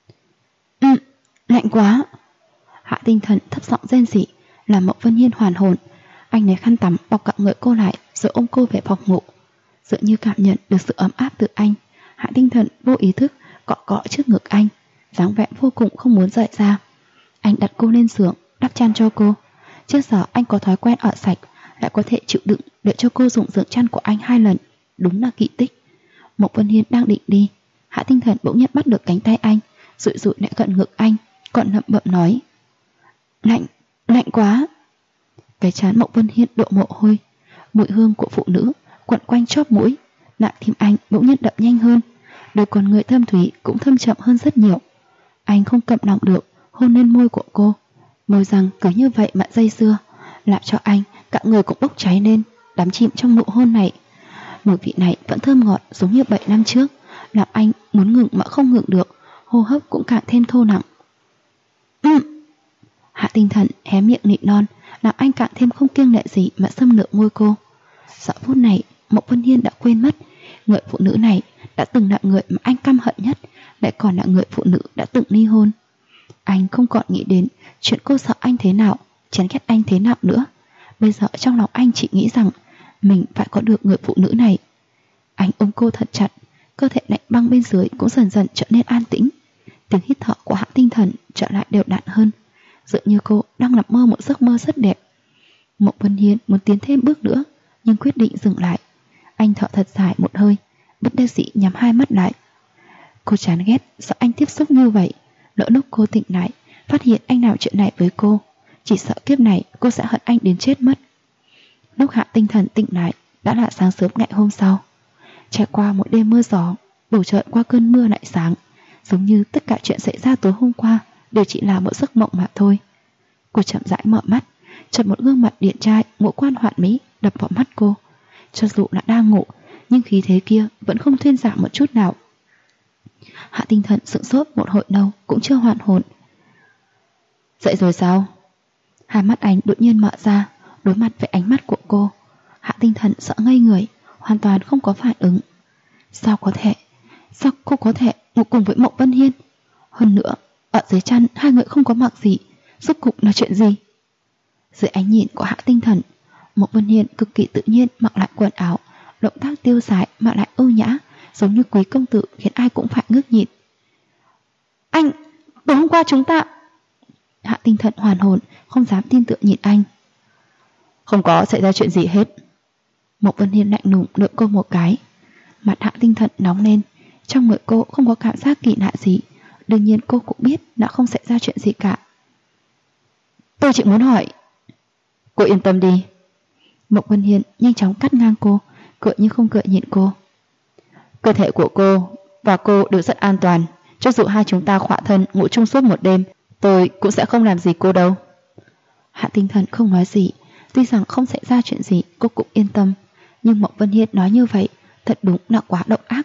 Lạnh quá! Hạ Tinh Thần thấp giọng rên rỉ, làm Mộc Vân Hiên hoàn hồn. Anh lấy khăn tắm bọc cặp người cô lại, rồi ôm cô về phòng ngủ. Dường như cảm nhận được sự ấm áp từ anh, Hạ Tinh Thần vô ý thức cọ cọ trước ngực anh, dáng vẻ vô cùng không muốn dậy ra. Anh đặt cô lên giường, đắp chăn cho cô. Trước giờ anh có thói quen ở sạch, lại có thể chịu đựng để cho cô dùng giường chăn của anh 2 lần, đúng là kỳ tích. Mộc Vân Hiên đang định đi, Hạ Tinh Thần bỗng nhiên bắt được cánh tay anh, dụi dụi lại gần ngực anh, còn lẩm bẩm nói: lạnh quá. Cái trán Mộc Vân Hiên đổ mồ hôi, mùi hương của phụ nữ quẩn quanh chóp mũi, lại tim anh bỗng nhiên đập nhanh hơn, đôi con người thâm thúy cũng thâm chậm hơn rất nhiều. Anh không cầm lòng được hôn lên môi của cô, môi rằng cứ như vậy mà dây dưa, làm cho anh cả người cũng bốc cháy lên, đắm chìm trong nụ hôn này. Mùi vị này vẫn thơm ngọt giống như 7 năm trước, làm anh muốn ngừng mà không ngừng được, hô hấp cũng càng thêm thô nặng. Hạ Tinh Thần hé miệng nịnh non, làm anh càng thêm không kiêng nệ gì mà xâm lược môi cô. Giờ phút này Mộc Vân Hiên đã quên mất, người phụ nữ này đã từng là người mà anh căm hận nhất, lại còn là người phụ nữ đã từng ly hôn. Anh không còn nghĩ đến chuyện cô sợ anh thế nào, chán ghét anh thế nào nữa. Bây giờ trong lòng anh chỉ nghĩ rằng mình phải có được người phụ nữ này. Anh ôm cô thật chặt, cơ thể lạnh băng bên dưới cũng dần dần trở nên an tĩnh. Tiếng hít thở của Hạ Tinh Thần trở lại đều đặn hơn, dường như cô đang nằm mơ một giấc mơ rất đẹp. Mộc Vân Hiên muốn tiến thêm bước nữa, nhưng quyết định dừng lại. Anh thở thật dài một hơi, bất đắc dĩ nhắm hai mắt lại. Cô chán ghét sợ anh tiếp xúc như vậy, lỡ lúc cô tỉnh lại phát hiện anh làm chuyện này với cô, chỉ sợ kiếp này cô sẽ hận anh đến chết mất. Lúc Hạ Tinh Thần tỉnh lại đã là sáng sớm ngày hôm sau. Trải qua một đêm mưa gió, bầu trời qua cơn mưa lại sáng, giống như tất cả chuyện xảy ra tối hôm qua đều chỉ là một giấc mộng mà thôi. Cô chậm rãi mở mắt, chợt một gương mặt điển trai ngũ quan hoàn mỹ đập vào mắt cô. Cho dù là đang ngủ, nhưng khí thế kia vẫn không thuyên giảm một chút nào. Hạ Tinh Thần sững sốt một hồi lâu cũng chưa hoàn hồn. Dậy rồi sao? Hai mắt anh đột nhiên mở ra, đối mặt với ánh mắt của cô. Hạ Tinh Thần sợ ngây người, hoàn toàn không có phản ứng. Sao cô có thể ngủ cùng với Mộc Vân Hiên? Hơn nữa, ở dưới chăn hai người không có mặc gì, rốt cục là chuyện gì? Dưới ánh nhìn của Hạ Tinh Thần, Mộc Vân Hiên cực kỳ tự nhiên mặc lại quần áo, động tác tiêu sái mà lại ưu nhã, giống như quý công tử khiến ai cũng phải ngước nhìn. Anh, tối hôm qua chúng ta... Hạ Tinh Thần hoàn hồn, không dám tin tưởng nhìn anh. Không có xảy ra chuyện gì hết. Mộc Vân Hiên lạnh lùng lườm cô một cái. Mặt Hạ Tinh Thần nóng lên, trong người cô không có cảm giác kỳ lạ gì. Đương nhiên cô cũng biết đã không xảy ra chuyện gì cả. Tôi chỉ muốn hỏi. Cô yên tâm đi. Mộc Vân Hiên nhanh chóng cắt ngang cô, cười như không cười nhìn cô. Cơ thể của cô và cô đều rất an toàn. Cho dù hai chúng ta khỏa thân ngủ chung suốt một đêm, tôi cũng sẽ không làm gì cô đâu. Hạ Tinh Thần không nói gì. Tuy rằng không xảy ra chuyện gì cô cũng yên tâm, nhưng Mộc Vân Hiên nói như vậy thật đúng là quá độc ác.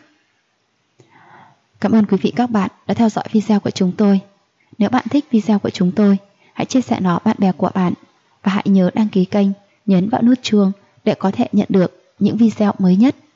Cảm ơn quý vị các bạn đã theo dõi video của chúng tôi. Nếu bạn thích video của chúng tôi, hãy chia sẻ nó bạn bè của bạn. Và hãy nhớ đăng ký kênh, nhấn vào nút chuông để có thể nhận được những video mới nhất.